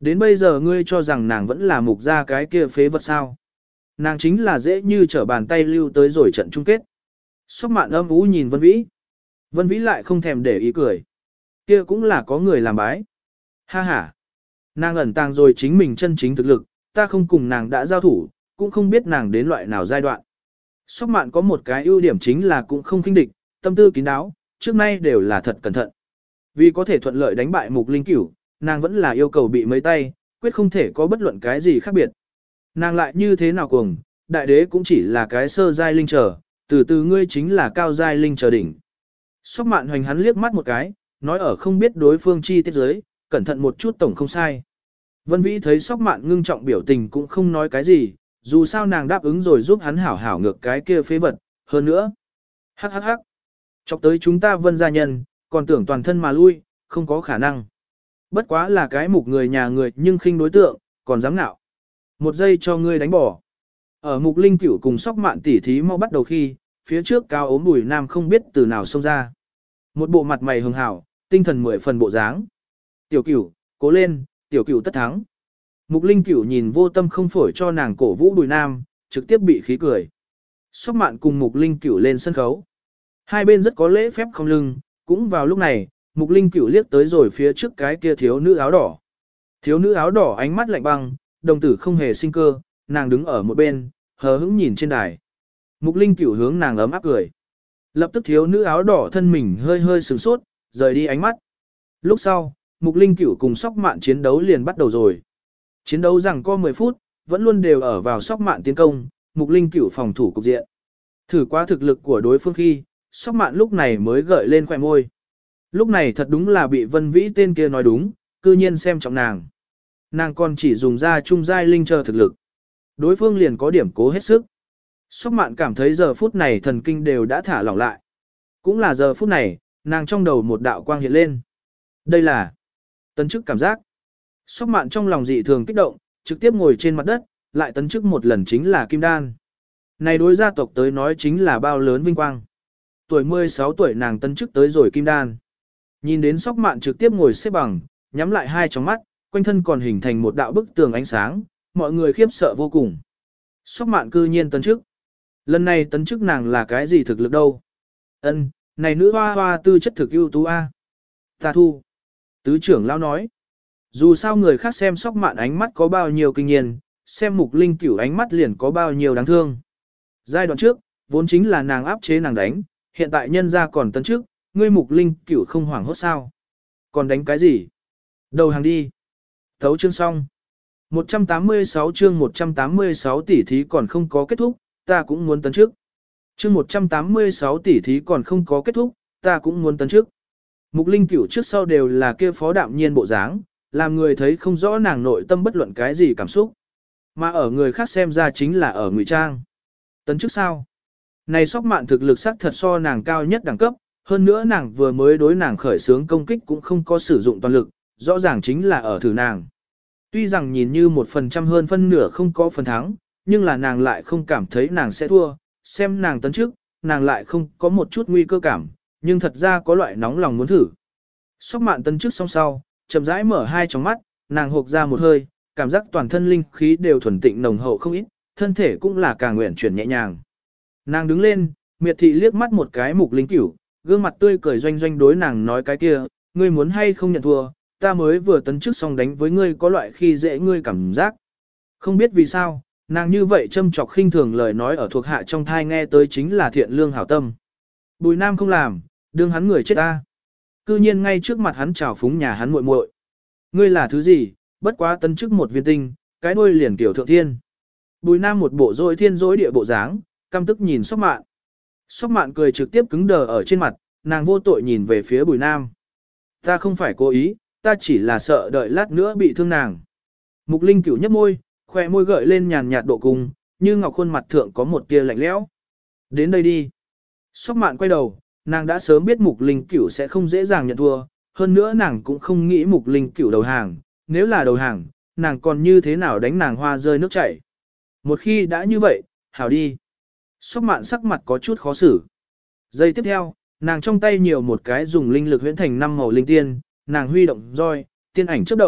Đến bây giờ ngươi cho rằng nàng vẫn là mục ra cái kia phế vật sao. Nàng chính là dễ như trở bàn tay lưu tới rồi trận chung kết. Sóc mạn âm ú nhìn Vân Vĩ. Vân Vĩ lại không thèm để ý cười. Kia cũng là có người làm bái. Ha ha. Nàng ẩn tàng rồi chính mình chân chính thực lực, ta không cùng nàng đã giao thủ, cũng không biết nàng đến loại nào giai đoạn. Sóc mạn có một cái ưu điểm chính là cũng không khinh địch, tâm tư kín đáo, trước nay đều là thật cẩn thận. Vì có thể thuận lợi đánh bại mục linh cửu, nàng vẫn là yêu cầu bị mấy tay, quyết không thể có bất luận cái gì khác biệt. Nàng lại như thế nào cùng, đại đế cũng chỉ là cái sơ giai linh trở, từ từ ngươi chính là cao giai linh trở đỉnh. Sóc mạn hoành hắn liếc mắt một cái, nói ở không biết đối phương chi tiết giới, cẩn thận một chút tổng không sai. Vân Vĩ thấy sóc mạn ngưng trọng biểu tình cũng không nói cái gì, dù sao nàng đáp ứng rồi giúp hắn hảo hảo ngược cái kia phế vật, hơn nữa. Hắc hắc hắc. Chọc tới chúng ta Vân gia nhân, còn tưởng toàn thân mà lui, không có khả năng. Bất quá là cái mục người nhà người nhưng khinh đối tượng, còn dám nạo. Một giây cho ngươi đánh bỏ. Ở mục linh cửu cùng sóc mạn tỉ thí mau bắt đầu khi, phía trước cao ốm Bùi Nam không biết từ nào xông ra. Một bộ mặt mày hường hảo, tinh thần mười phần bộ dáng. Tiểu cửu, cố lên, tiểu cửu tất thắng. Mục linh cửu nhìn vô tâm không phổi cho nàng cổ vũ Bùi Nam, trực tiếp bị khí cười. Sóc mạn cùng mục linh cửu lên sân khấu. Hai bên rất có lễ phép không lưng, cũng vào lúc này, mục linh cửu liếc tới rồi phía trước cái kia thiếu nữ áo đỏ. Thiếu nữ áo đỏ ánh mắt lạnh băng, đồng tử không hề sinh cơ, nàng đứng ở một bên, hờ hững nhìn trên đài. Mục linh cửu hướng nàng ấm áp cười. Lập tức thiếu nữ áo đỏ thân mình hơi hơi sửng sốt, rời đi ánh mắt. Lúc sau, mục linh cửu cùng sóc mạn chiến đấu liền bắt đầu rồi. Chiến đấu rằng có mười phút, vẫn luôn đều ở vào sóc mạn tiến công, mục linh cửu phòng thủ cục diện. Thử qua thực lực của đối phương khi, sóc mạn lúc này mới gợi lên khỏe môi. Lúc này thật đúng là bị Vân Vĩ tên kia nói đúng, cư nhiên xem trọng nàng. Nàng còn chỉ dùng ra trung giai linh chờ thực lực. Đối phương liền có điểm cố hết sức. Sóc mạn cảm thấy giờ phút này thần kinh đều đã thả lỏng lại. Cũng là giờ phút này, nàng trong đầu một đạo quang hiện lên. Đây là tấn chức cảm giác. Sóc mạn trong lòng dị thường kích động, trực tiếp ngồi trên mặt đất, lại tấn chức một lần chính là kim đan. Này đối gia tộc tới nói chính là bao lớn vinh quang. Tuổi mười sáu tuổi nàng tấn chức tới rồi kim đan. Nhìn đến sóc mạn trực tiếp ngồi xếp bằng, nhắm lại hai tròng mắt, quanh thân còn hình thành một đạo bức tường ánh sáng, mọi người khiếp sợ vô cùng. Sóc mạn cư nhiên tấn chức. Lần này tấn chức nàng là cái gì thực lực đâu? Ân, này nữ hoa hoa tư chất thực ưu tú a. Ta thu. Tứ trưởng lão nói. Dù sao người khác xem sóc mạn ánh mắt có bao nhiêu kinh nghiệm, xem mục linh cửu ánh mắt liền có bao nhiêu đáng thương. Giai đoạn trước, vốn chính là nàng áp chế nàng đánh, hiện tại nhân ra còn tấn trước, ngươi mục linh cửu không hoảng hốt sao. Còn đánh cái gì? Đầu hàng đi. Thấu chương xong. một trăm tám mươi sáu chương một trăm tám mươi sáu tỷ thí còn không có kết thúc, ta cũng muốn tấn trước. Chương một trăm tám mươi sáu tỷ thí còn không có kết thúc, ta cũng muốn tấn trước. Mục linh cửu trước sau đều là kia phó đạm nhiên bộ dáng, làm người thấy không rõ nàng nội tâm bất luận cái gì cảm xúc. Mà ở người khác xem ra chính là ở ngụy trang. Tấn chức sao? Này sóc mạn thực lực sắc thật so nàng cao nhất đẳng cấp, hơn nữa nàng vừa mới đối nàng khởi xướng công kích cũng không có sử dụng toàn lực, rõ ràng chính là ở thử nàng. Tuy rằng nhìn như một phần trăm hơn phân nửa không có phần thắng, nhưng là nàng lại không cảm thấy nàng sẽ thua, xem nàng tấn trước, nàng lại không có một chút nguy cơ cảm, nhưng thật ra có loại nóng lòng muốn thử. Sóc mạn tấn trước xong sau, chậm rãi mở hai tròng mắt, nàng hộc ra một hơi, cảm giác toàn thân linh khí đều thuần tịnh nồng hậu không ít, thân thể cũng là càng nguyện chuyển nhẹ nhàng. Nàng đứng lên, miệt thị liếc mắt một cái mục linh cửu, gương mặt tươi cười doanh doanh đối nàng nói cái kia, ngươi muốn hay không nhận thua, ta mới vừa tấn chức xong đánh với ngươi có loại khi dễ ngươi cảm giác. Không biết vì sao, nàng như vậy châm chọc khinh thường lời nói ở thuộc hạ trong thai nghe tới chính là thiện lương hảo tâm. Bùi Nam không làm, đương hắn người chết ta. Cư nhiên ngay trước mặt hắn trào phúng nhà hắn muội muội. Ngươi là thứ gì, bất quá tấn chức một viên tinh, cái đuôi liền tiểu thượng thiên. Bùi Nam một bộ dối thiên dối địa bộ dáng, căm tức nhìn Sóc Mạn. Sóc Mạn cười trực tiếp cứng đờ ở trên mặt, nàng vô tội nhìn về phía Bùi Nam. Ta không phải cố ý, ta chỉ là sợ đợi lát nữa bị thương nàng. Mục Linh Cửu nhấp môi, khỏe môi gợi lên nhàn nhạt độ cùng, như ngọc khuôn mặt thượng có một tia lạnh lẽo. Đến đây đi. Sóc Mạn quay đầu, nàng đã sớm biết Mục Linh Cửu sẽ không dễ dàng nhận thua, hơn nữa nàng cũng không nghĩ Mục Linh Cửu đầu hàng, nếu là đầu hàng, nàng còn như thế nào đánh nàng hoa rơi nước chảy. Một khi đã như vậy, hảo đi. Sóc Mạn sắc mặt có chút khó xử. Giây tiếp theo, nàng trong tay nhiều một cái dùng linh lực huyễn thành năm màu linh tiên, nàng huy động roi, tiên ảnh chớp động,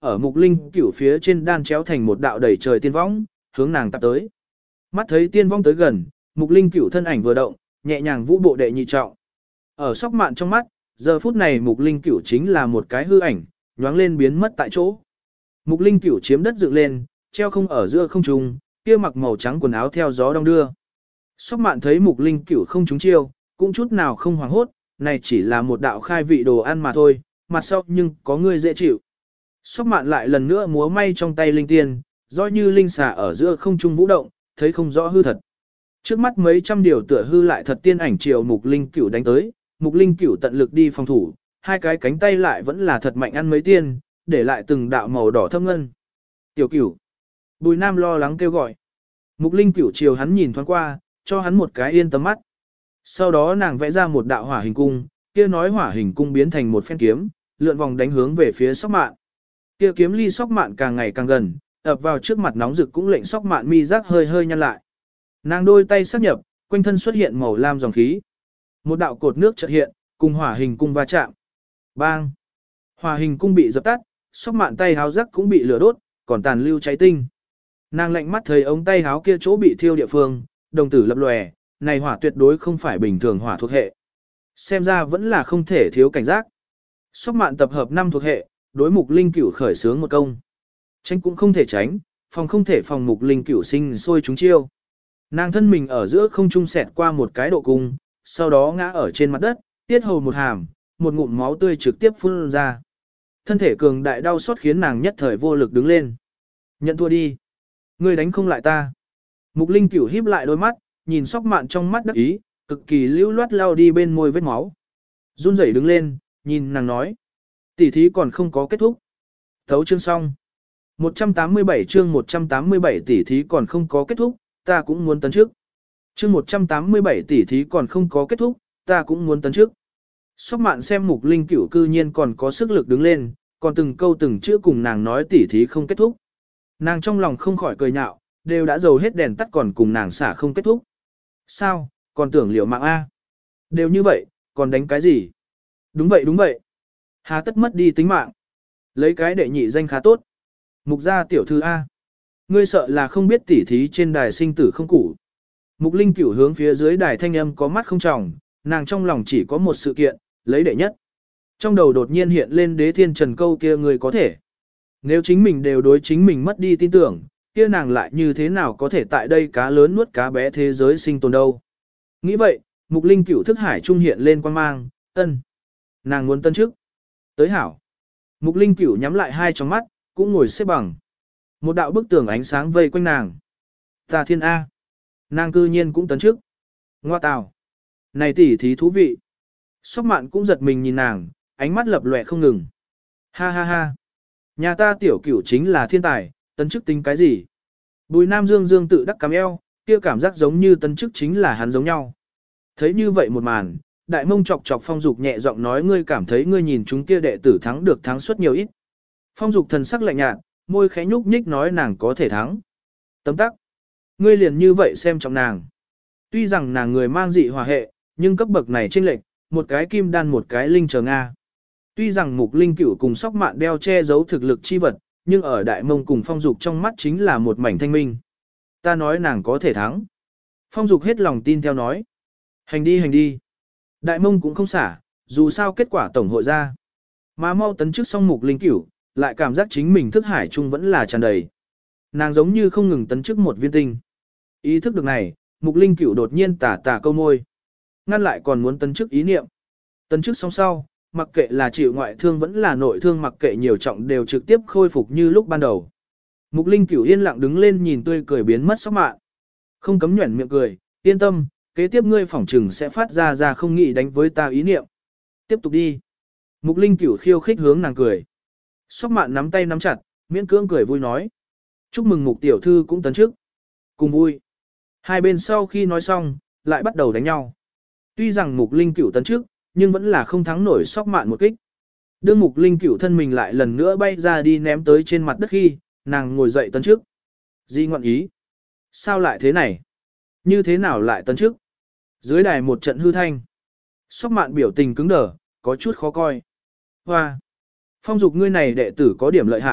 ở mục linh cửu phía trên đan chéo thành một đạo đầy trời tiên võng, hướng nàng tập tới. Mắt thấy tiên vong tới gần, mục linh cửu thân ảnh vừa động, nhẹ nhàng vũ bộ đệ nhị trọng. Ở sóc mạn trong mắt, giờ phút này mục linh cửu chính là một cái hư ảnh, nhoáng lên biến mất tại chỗ. Mục linh cửu chiếm đất dựng lên, treo không ở giữa không trung, kia mặc màu trắng quần áo theo gió đông đưa. Sóc mạn thấy mục linh cửu không trúng chiêu, cũng chút nào không hoảng hốt, này chỉ là một đạo khai vị đồ ăn mà thôi, mặt sau nhưng có người dễ chịu. Sóc mạn lại lần nữa múa may trong tay linh tiên, do như linh xà ở giữa không trung vũ động, thấy không rõ hư thật. Trước mắt mấy trăm điều tựa hư lại thật tiên ảnh chiều mục linh cửu đánh tới, mục linh cửu tận lực đi phòng thủ, hai cái cánh tay lại vẫn là thật mạnh ăn mấy tiên, để lại từng đạo màu đỏ thâm ngân. Tiểu cửu. Bùi Nam lo lắng kêu gọi. Mục linh cửu chiều hắn nhìn thoáng qua, cho hắn một cái yên tâm mắt. Sau đó nàng vẽ ra một đạo hỏa hình cung, kia nói hỏa hình cung biến thành một phen kiếm, lượn vòng đánh hướng về phía sóc mạn. Kia kiếm ly sóc mạn càng ngày càng gần, ập vào trước mặt nóng rực cũng lệnh sóc mạn mi giác hơi hơi nhăn lại. Nàng đôi tay sắp nhập, quanh thân xuất hiện màu lam dòng khí. Một đạo cột nước chợt hiện, cùng hỏa hình cung va chạm. Bang! Hỏa hình cung bị dập tắt, sóc mạn tay háo rắc cũng bị lửa đốt, còn tàn lưu cháy tinh. Nàng lạnh mắt thấy ống tay háo kia chỗ bị thiêu địa phương, đồng tử lập lòe, này hỏa tuyệt đối không phải bình thường hỏa thuộc hệ. Xem ra vẫn là không thể thiếu cảnh giác. Sóc mạn tập hợp năm thuộc hệ, đối mục linh cửu khởi sướng một công. Tránh cũng không thể tránh, phòng không thể phòng mục linh cửu sinh sôi chúng chiêu. Nàng thân mình ở giữa không trung xẹt qua một cái độ cung, sau đó ngã ở trên mặt đất, tiết hầu một hàm, một ngụm máu tươi trực tiếp phun ra. Thân thể cường đại đau xót khiến nàng nhất thời vô lực đứng lên. Nhận thua đi. Ngươi đánh không lại ta. Mục linh cửu híp lại đôi mắt, nhìn sóc mạn trong mắt đắc ý, cực kỳ lưu loát lao đi bên môi vết máu. Run rẩy đứng lên, nhìn nàng nói. Tỉ thí còn không có kết thúc. Thấu chương xong. một trăm tám mươi bảy chương một trăm tám mươi bảy tỉ thí còn không có kết thúc, ta cũng muốn tấn trước. Chương một trăm tám mươi bảy tỉ thí còn không có kết thúc, ta cũng muốn tấn trước. Sóc mạn xem mục linh cửu cư nhiên còn có sức lực đứng lên, còn từng câu từng chữ cùng nàng nói tỉ thí không kết thúc. Nàng trong lòng không khỏi cười nhạo, đều đã dầu hết đèn tắt còn cùng nàng xả không kết thúc. Sao, còn tưởng liệu mạng A. Đều như vậy, còn đánh cái gì? Đúng vậy đúng vậy. Hà tất mất đi tính mạng. Lấy cái đệ nhị danh khá tốt. Mục gia tiểu thư A. Ngươi sợ là không biết tỉ thí trên đài sinh tử không củ. Mục linh cửu hướng phía dưới đài thanh âm có mắt không tròng, nàng trong lòng chỉ có một sự kiện, lấy đệ nhất. Trong đầu đột nhiên hiện lên đế thiên trần câu kia người có thể. Nếu chính mình đều đối chính mình mất đi tin tưởng, kia nàng lại như thế nào có thể tại đây cá lớn nuốt cá bé thế giới sinh tồn đâu. Nghĩ vậy, mục linh cửu thức hải trung hiện lên quan mang, ân. Nàng muốn tân chức. Tới hảo. Mục linh cửu nhắm lại hai tròng mắt, cũng ngồi xếp bằng. Một đạo bức tường ánh sáng vây quanh nàng. Ta thiên A. Nàng cư nhiên cũng tấn chức. Ngoa tào. Này tỉ thí thú vị. Sóc mạn cũng giật mình nhìn nàng, ánh mắt lập lòe không ngừng. Ha ha ha. Nhà ta tiểu cửu chính là thiên tài, tấn chức tính cái gì? Bùi Nam Dương Dương tự đắc cắm eo, kia cảm giác giống như tấn chức chính là hắn giống nhau. Thấy như vậy một màn, đại mông chọc chọc Phong Dục nhẹ giọng nói ngươi cảm thấy ngươi nhìn chúng kia đệ tử thắng được thắng suất nhiều ít. Phong Dục thần sắc lạnh nhạt, môi khẽ nhúc nhích nói nàng có thể thắng. Tấm tắc. Ngươi liền như vậy xem trọng nàng. Tuy rằng nàng người mang dị hòa hệ, nhưng cấp bậc này chênh lệch, một cái kim đan một cái linh chờ Nga. Tuy rằng mục linh cửu cùng sóc mạn đeo che giấu thực lực chi vật, nhưng ở đại mông cùng Phong Dục trong mắt chính là một mảnh thanh minh. Ta nói nàng có thể thắng. Phong Dục hết lòng tin theo nói. Hành đi hành đi. Đại mông cũng không xả, dù sao kết quả tổng hội ra. Mà mau tấn trước xong mục linh cửu, lại cảm giác chính mình thức hải chung vẫn là tràn đầy. Nàng giống như không ngừng tấn trước một viên tinh. Ý thức được này, mục linh cửu đột nhiên tả tả câu môi. Ngăn lại còn muốn tấn trước ý niệm. Tấn trước xong sau, mặc kệ là chịu ngoại thương vẫn là nội thương mặc kệ nhiều trọng đều trực tiếp khôi phục như lúc ban đầu. Mục linh cửu yên lặng đứng lên nhìn tươi cười biến mất sóc mạn. Không cấm nhuẩn miệng cười, yên tâm, kế tiếp ngươi phỏng trừng sẽ phát ra ra không nghĩ đánh với ta ý niệm. Tiếp tục đi. Mục linh cửu khiêu khích hướng nàng cười. Sóc mạn nắm tay nắm chặt, miễn cưỡng cười vui nói. Chúc mừng mục tiểu thư cũng tấn chức. Cùng vui. Hai bên sau khi nói xong, lại bắt đầu đánh nhau. Tuy rằng mục linh cửu tấn chức, nhưng vẫn là không thắng nổi sóc mạn một kích. Đương mục linh cửu thân mình lại lần nữa bay ra đi ném tới trên mặt đất khi, nàng ngồi dậy tấn chức. Di ngoạn ý. Sao lại thế này? Như thế nào lại tấn chức? Dưới đài một trận hư thanh. Sóc mạn biểu tình cứng đờ, có chút khó coi. Hoa! Phong Dục ngươi này đệ tử có điểm lợi hại,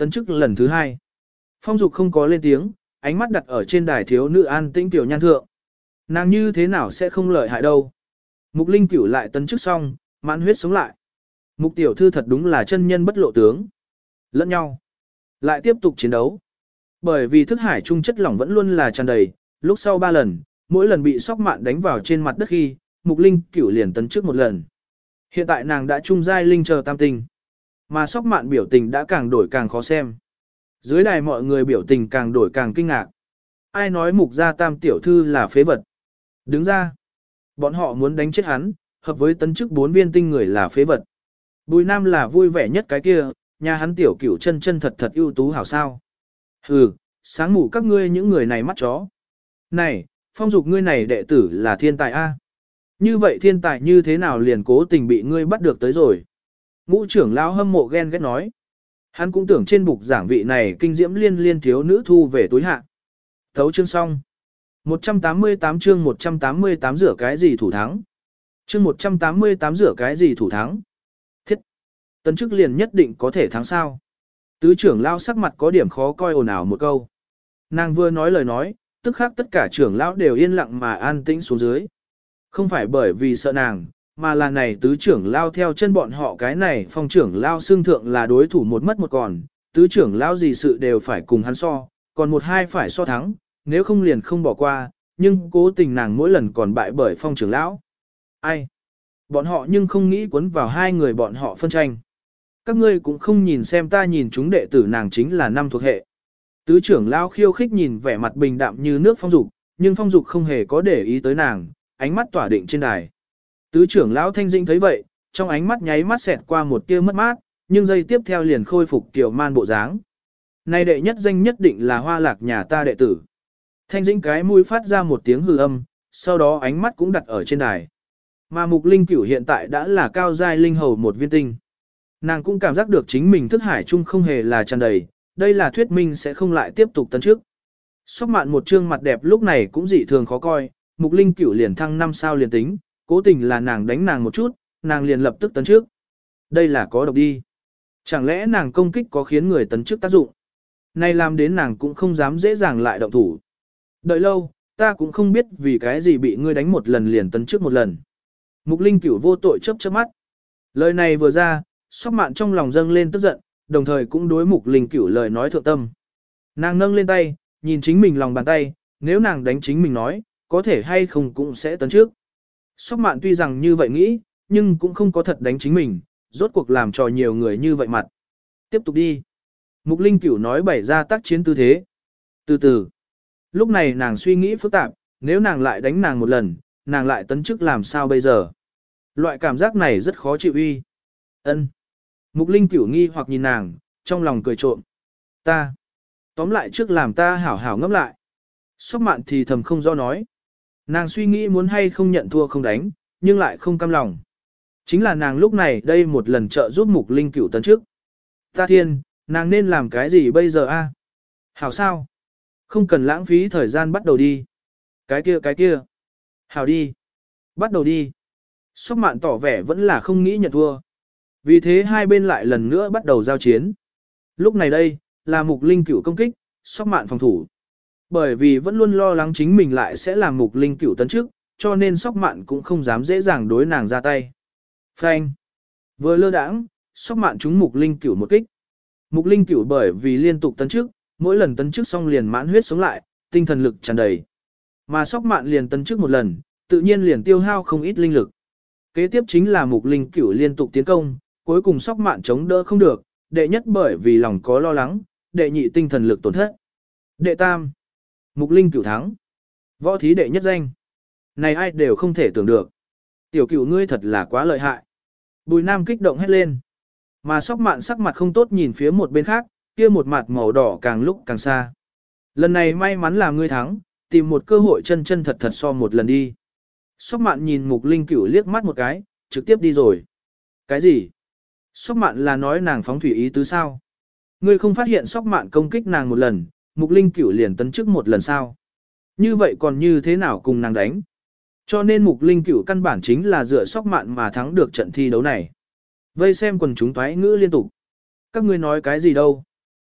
tấn chức lần thứ hai. Phong Dục không có lên tiếng, ánh mắt đặt ở trên đài thiếu nữ an tĩnh tiểu nhan thượng. Nàng như thế nào sẽ không lợi hại đâu. Mục Linh Cửu lại tấn chức xong, mãn huyết sống lại. Mục tiểu thư thật đúng là chân nhân bất lộ tướng. Lẫn nhau. Lại tiếp tục chiến đấu. Bởi vì thức hải trung chất lỏng vẫn luôn là tràn đầy, lúc sau ba lần, mỗi lần bị sóc mạn đánh vào trên mặt đất khi, Mục Linh Cửu liền tấn trước một lần. Hiện tại nàng đã trung giai linh chờ tam tinh. Mà sóc mạn biểu tình đã càng đổi càng khó xem. Dưới đài mọi người biểu tình càng đổi càng kinh ngạc. Ai nói Mục gia tam tiểu thư là phế vật? Đứng ra. Bọn họ muốn đánh chết hắn, hợp với tấn chức bốn viên tinh người là phế vật. Bùi Nam là vui vẻ nhất cái kia, nhà hắn tiểu cửu chân chân thật thật ưu tú hảo sao. Hừ, sáng ngủ các ngươi những người này mắt chó. Này, Phong Dục ngươi này đệ tử là thiên tài A. Như vậy thiên tài như thế nào liền cố tình bị ngươi bắt được tới rồi. Ngũ trưởng lão hâm mộ ghen ghét nói. Hắn cũng tưởng trên bục giảng vị này kinh diễm liên liên thiếu nữ thu về túi hạ. Thấu chương xong. một trăm tám mươi tám chương một trăm tám mươi tám rửa cái gì thủ thắng. Chương một trăm tám mươi tám rửa cái gì thủ thắng. Thiết. Tấn chức liền nhất định có thể thắng sao. Tứ trưởng lão sắc mặt có điểm khó coi ồn ào một câu. Nàng vừa nói lời nói, tức khắc tất cả trưởng lão đều yên lặng mà an tĩnh xuống dưới. Không phải bởi vì sợ nàng, mà là này tứ trưởng lao theo chân bọn họ cái này phong trưởng lao xương thượng là đối thủ một mất một còn, tứ trưởng lao gì sự đều phải cùng hắn so, còn một hai phải so thắng, nếu không liền không bỏ qua, nhưng cố tình nàng mỗi lần còn bại bởi phong trưởng lão. Ai? Bọn họ nhưng không nghĩ cuốn vào hai người bọn họ phân tranh. Các ngươi cũng không nhìn xem ta nhìn chúng đệ tử nàng chính là năm thuộc hệ. Tứ trưởng lao khiêu khích nhìn vẻ mặt bình đạm như nước Phong Dục, nhưng Phong Dục không hề có để ý tới nàng, ánh mắt tỏa định trên đài. Tứ trưởng lão Thanh Dĩnh thấy vậy, trong ánh mắt nháy mắt xẹt qua một tia mất mát, nhưng giây tiếp theo liền khôi phục kiểu man bộ dáng. Này đệ nhất danh nhất định là Hoa Lạc nhà ta đệ tử. Thanh Dĩnh cái mũi phát ra một tiếng hư âm, sau đó ánh mắt cũng đặt ở trên đài. Mà Mục Linh Cửu hiện tại đã là cao giai linh hầu một viên tinh. Nàng cũng cảm giác được chính mình thức hải chung không hề là tràn đầy, đây là thuyết minh sẽ không lại tiếp tục tấn trước. Sóc mạn một trương mặt đẹp lúc này cũng dị thường khó coi, Mục Linh Cửu liền thăng năm sao liền tính, cố tình là nàng đánh nàng một chút, nàng liền lập tức tấn trước. Đây là có độc đi. Chẳng lẽ nàng công kích có khiến người tấn trước tác dụng? Này làm đến nàng cũng không dám dễ dàng lại động thủ. Đợi lâu, ta cũng không biết vì cái gì bị ngươi đánh một lần liền tấn trước một lần. Mục Linh Cửu vô tội chớp chớp mắt. Lời này vừa ra, Sóc mạn trong lòng dâng lên tức giận, đồng thời cũng đối Mục Linh Cửu lời nói thượng tâm. Nàng nâng lên tay, nhìn chính mình lòng bàn tay, nếu nàng đánh chính mình nói, có thể hay không cũng sẽ tấn trước. Sóc mạn tuy rằng như vậy nghĩ, nhưng cũng không có thật đánh chính mình, rốt cuộc làm trò nhiều người như vậy mặt. Tiếp tục đi. Mục Linh Cửu nói bày ra tác chiến tư thế. Từ từ. Lúc này nàng suy nghĩ phức tạp, nếu nàng lại đánh nàng một lần, nàng lại tấn chức làm sao bây giờ. Loại cảm giác này rất khó chịu uy. Ân. Mục Linh Cửu nghi hoặc nhìn nàng, trong lòng cười trộm. Ta. Tóm lại trước làm ta hảo hảo ngẫm lại. Sóc mạn thì thầm không do nói. Nàng suy nghĩ muốn hay không nhận thua không đánh, nhưng lại không cam lòng. Chính là nàng lúc này đây một lần trợ giúp Mục Linh Cửu tấn trước. Ta thiên, nàng nên làm cái gì bây giờ a? Hảo sao? Không cần lãng phí thời gian bắt đầu đi. Cái kia cái kia. Hảo đi. Bắt đầu đi. Sóc mạn tỏ vẻ vẫn là không nghĩ nhận thua. Vì thế hai bên lại lần nữa bắt đầu giao chiến. Lúc này đây, là Mục Linh Cửu công kích, Sóc mạn phòng thủ. Bởi vì vẫn luôn lo lắng chính mình lại sẽ làm Mục Linh Cửu tấn trước, cho nên Sóc mạn cũng không dám dễ dàng đối nàng ra tay. Phanh. Vừa lơ đãng, Sóc mạn trúng Mục Linh Cửu một kích. Mục Linh Cửu bởi vì liên tục tấn trước, mỗi lần tấn trước xong liền mãn huyết sống lại, tinh thần lực tràn đầy. Mà Sóc mạn liền tấn trước một lần, tự nhiên liền tiêu hao không ít linh lực. Kế tiếp chính là Mục Linh Cửu liên tục tiến công, cuối cùng Sóc mạn chống đỡ không được, đệ nhất bởi vì lòng có lo lắng, đệ nhị tinh thần lực tổn thất. Đệ tam, Mục Linh Cửu thắng. Võ thí đệ nhất danh. Này ai đều không thể tưởng được. Tiểu Cửu ngươi thật là quá lợi hại. Bùi Nam kích động hét lên. Mà Sóc mạn sắc mặt không tốt nhìn phía một bên khác, kia một mặt màu đỏ càng lúc càng xa. Lần này may mắn là ngươi thắng, tìm một cơ hội chân chân thật thật so một lần đi. Sóc mạn nhìn Mục Linh Cửu liếc mắt một cái, trực tiếp đi rồi. Cái gì? Sóc mạn là nói nàng phóng thủy ý tứ sao? Ngươi không phát hiện Sóc mạn công kích nàng một lần, Mục Linh Cửu liền tấn chức một lần sao? Như vậy còn như thế nào cùng nàng đánh? Cho nên Mục Linh Cửu căn bản chính là dựa Sóc mạn mà thắng được trận thi đấu này. Vây xem quần chúng toái ngữ liên tục. Các ngươi nói cái gì đâu?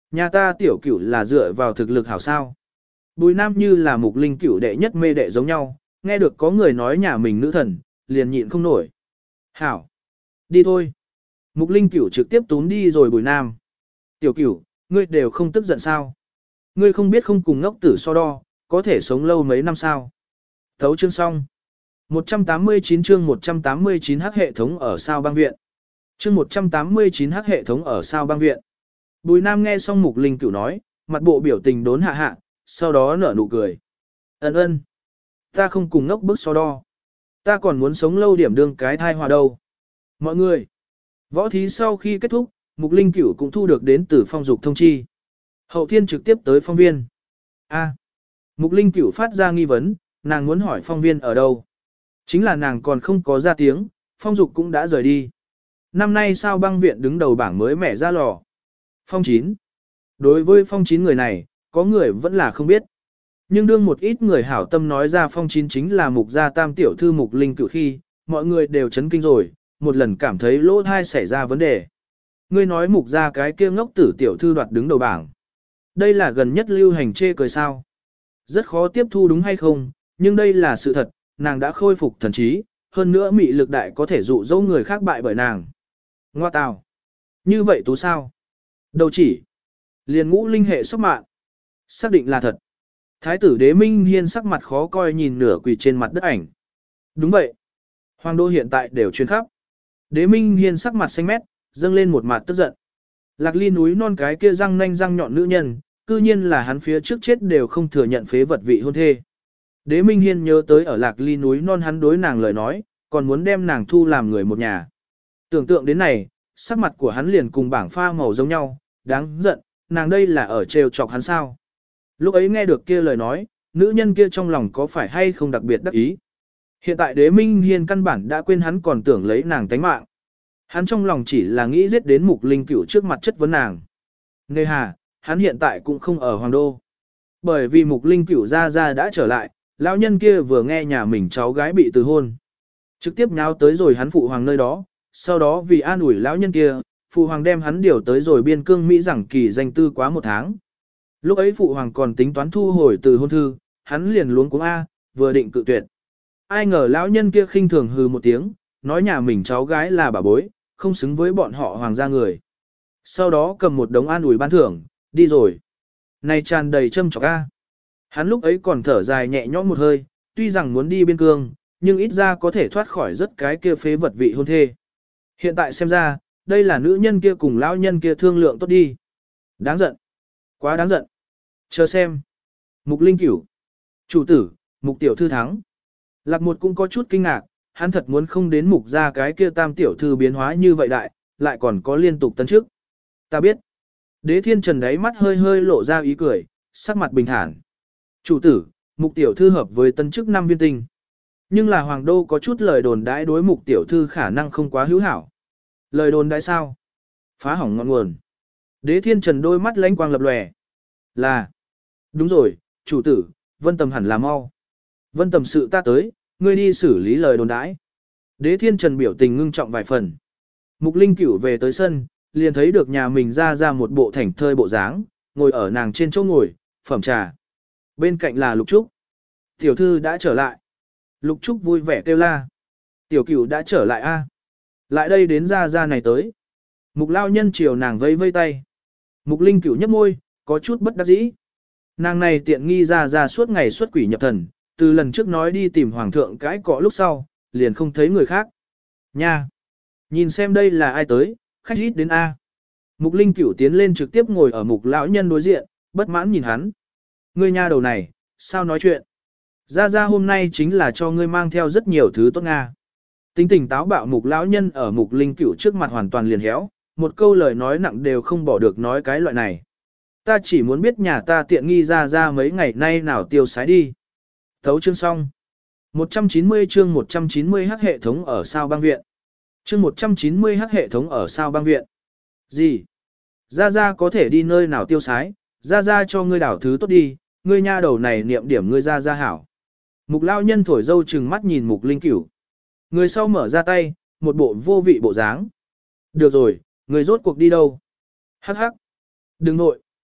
Nhà ta tiểu cửu là dựa vào thực lực hảo sao. Bùi Nam như là Mục Linh cửu đệ nhất mê đệ giống nhau, nghe được có người nói nhà mình nữ thần, liền nhịn không nổi. Hảo! Đi thôi! Mục Linh cửu trực tiếp túm đi rồi Bùi Nam. Tiểu cửu, ngươi đều không tức giận sao? Ngươi không biết không cùng ngốc tử so đo, có thể sống lâu mấy năm sao? Thấu chương xong. một trăm tám mươi chín chương một trăm tám mươi chín hắc hệ thống ở sao băng viện. Chương một trăm tám mươi chín hắc hệ thống ở sao băng viện. Bùi Nam nghe xong Mục Linh cửu nói, mặt bộ biểu tình đốn hạ hạ, sau đó nở nụ cười. Ấn ơn. Ta không cùng ngốc bức so đo. Ta còn muốn sống lâu điểm đương cái thai hòa đâu. Mọi người. Võ thí sau khi kết thúc, Mục Linh cửu cũng thu được đến từ phong dục thông chi. Hậu thiên trực tiếp tới phong viên. A. Mục Linh cửu phát ra nghi vấn, nàng muốn hỏi phong viên ở đâu. Chính là nàng còn không có ra tiếng, phong dục cũng đã rời đi. Năm nay sao băng viện đứng đầu bảng mới mẻ ra lò. Phong chín. Đối với phong chín người này, có người vẫn là không biết. Nhưng đương một ít người hảo tâm nói ra phong chín chính là mục gia tam tiểu thư Mục Linh cửu khi, mọi người đều chấn kinh rồi, một lần cảm thấy lỗ thai xảy ra vấn đề. Ngươi nói mục gia cái kia ngốc tử tiểu thư đoạt đứng đầu bảng. Đây là gần nhất lưu hành chê cười sao. Rất khó tiếp thu đúng hay không, nhưng đây là sự thật, nàng đã khôi phục thần trí, hơn nữa mị lực đại có thể dụ dỗ người khác bại bởi nàng. Ngoa tào. Như vậy tú sao? Đầu chỉ. Liền ngũ linh hệ sốc mạng. Xác định là thật. Thái tử Đế Minh Hiên sắc mặt khó coi nhìn nửa quỳ trên mặt đất ảnh. Đúng vậy. Hoàng đô hiện tại đều truyền khắp. Đế Minh Hiên sắc mặt xanh mét, dâng lên một mặt tức giận. Lạc Ly núi non cái kia răng nanh răng nhọn nữ nhân, cư nhiên là hắn phía trước chết đều không thừa nhận phế vật vị hôn thê. Đế Minh Hiên nhớ tới ở Lạc Ly núi non hắn đối nàng lời nói, còn muốn đem nàng thu làm người một nhà. Tưởng tượng đến này, sắc mặt của hắn liền cùng bảng pha màu giống nhau, đáng giận, nàng đây là ở trêu chọc hắn sao. Lúc ấy nghe được kia lời nói, nữ nhân kia trong lòng có phải hay không đặc biệt đắc ý. Hiện tại Đế Minh Hiên căn bản đã quên hắn còn tưởng lấy nàng tánh mạng. Hắn trong lòng chỉ là nghĩ giết đến Mục Linh cửu trước mặt chất vấn nàng. Nghe hà, hắn hiện tại cũng không ở Hoàng Đô. Bởi vì Mục Linh cửu ra ra đã trở lại, lão nhân kia vừa nghe nhà mình cháu gái bị từ hôn. Trực tiếp nháo tới rồi hắn phụ hoàng nơi đó, sau đó vì an ủi lão nhân kia, phụ hoàng đem hắn điều tới rồi biên cương Mỹ rằng kỳ danh tư quá một tháng. Lúc ấy phụ hoàng còn tính toán thu hồi từ hôn thư, hắn liền luống cuống A, vừa định cự tuyệt. Ai ngờ lão nhân kia khinh thường hừ một tiếng, nói nhà mình cháu gái là bà bối, không xứng với bọn họ hoàng gia người. Sau đó cầm một đống an ủi ban thưởng, đi rồi. Này tràn đầy châm chọc A. Hắn lúc ấy còn thở dài nhẹ nhõm một hơi, tuy rằng muốn đi biên cương, nhưng ít ra có thể thoát khỏi rất cái kia phế vật vị hôn thê. Hiện tại xem ra, đây là nữ nhân kia cùng lão nhân kia thương lượng tốt đi. Đáng giận. Quá đáng giận. Chờ xem. Mục Linh cửu. Chủ tử, Mục tiểu thư thắng. Lạc một cũng có chút kinh ngạc, hắn thật muốn không đến Mục ra cái kia tam tiểu thư biến hóa như vậy đại, lại còn có liên tục tấn trước. Ta biết. Đế Thiên Trần đáy mắt hơi hơi lộ ra ý cười, sắc mặt bình thản. Chủ tử, Mục tiểu thư hợp với tân chức năm viên tinh. Nhưng là Hoàng đô có chút lời đồn đãi đối Mục tiểu thư khả năng không quá hữu hảo. Lời đồn đãi sao? Phá hỏng ngọn nguồn. Đế Thiên Trần đôi mắt lánh quang lập lòe. Là. Đúng rồi, chủ tử, Vân Tầm hẳn là mau. Vân Tầm sự ta tới, ngươi đi xử lý lời đồn đãi. Đế Thiên Trần biểu tình ngưng trọng vài phần. Mục Linh cửu về tới sân, liền thấy được nhà mình ra ra một bộ thảnh thơi bộ dáng, ngồi ở nàng trên chỗ ngồi, phẩm trà. Bên cạnh là Lục Trúc. Tiểu thư đã trở lại. Lục Trúc vui vẻ kêu la. Tiểu cửu đã trở lại a. Lại đây đến ra ra này tới. Mục lao nhân chiều nàng vây vây tay. Mục Linh cửu nhấp môi, có chút bất đắc dĩ. Nàng này tiện nghi ra ra suốt ngày xuất quỷ nhập thần, từ lần trước nói đi tìm hoàng thượng cãi cọ lúc sau, liền không thấy người khác. Nha! Nhìn xem đây là ai tới, khách ít đến A. Mục Linh cửu tiến lên trực tiếp ngồi ở mục lão nhân đối diện, bất mãn nhìn hắn. Ngươi nha đầu này, sao nói chuyện? Ra ra hôm nay chính là cho ngươi mang theo rất nhiều thứ tốt Nga. Tính tình táo bạo mục lão nhân ở mục Linh cửu trước mặt hoàn toàn liền héo, một câu lời nói nặng đều không bỏ được nói cái loại này. Ta chỉ muốn biết nhà ta tiện nghi ra ra mấy ngày nay nào tiêu sái đi. Thấu chương xong. một trăm chín mươi chương một trăm chín mươi hắc hệ thống ở sao băng viện. Chương một trăm chín mươi hắc hệ thống ở sao băng viện. Gì? Ra ra có thể đi nơi nào tiêu sái, ra ra cho ngươi đảo thứ tốt đi, ngươi nha đầu này niệm điểm ngươi ra ra hảo. Mục lao nhân thổi dâu trừng mắt nhìn mục Linh cửu. Người sau mở ra tay, một bộ vô vị bộ dáng. Được rồi, người rốt cuộc đi đâu? Hắc hắc. Đừng nội.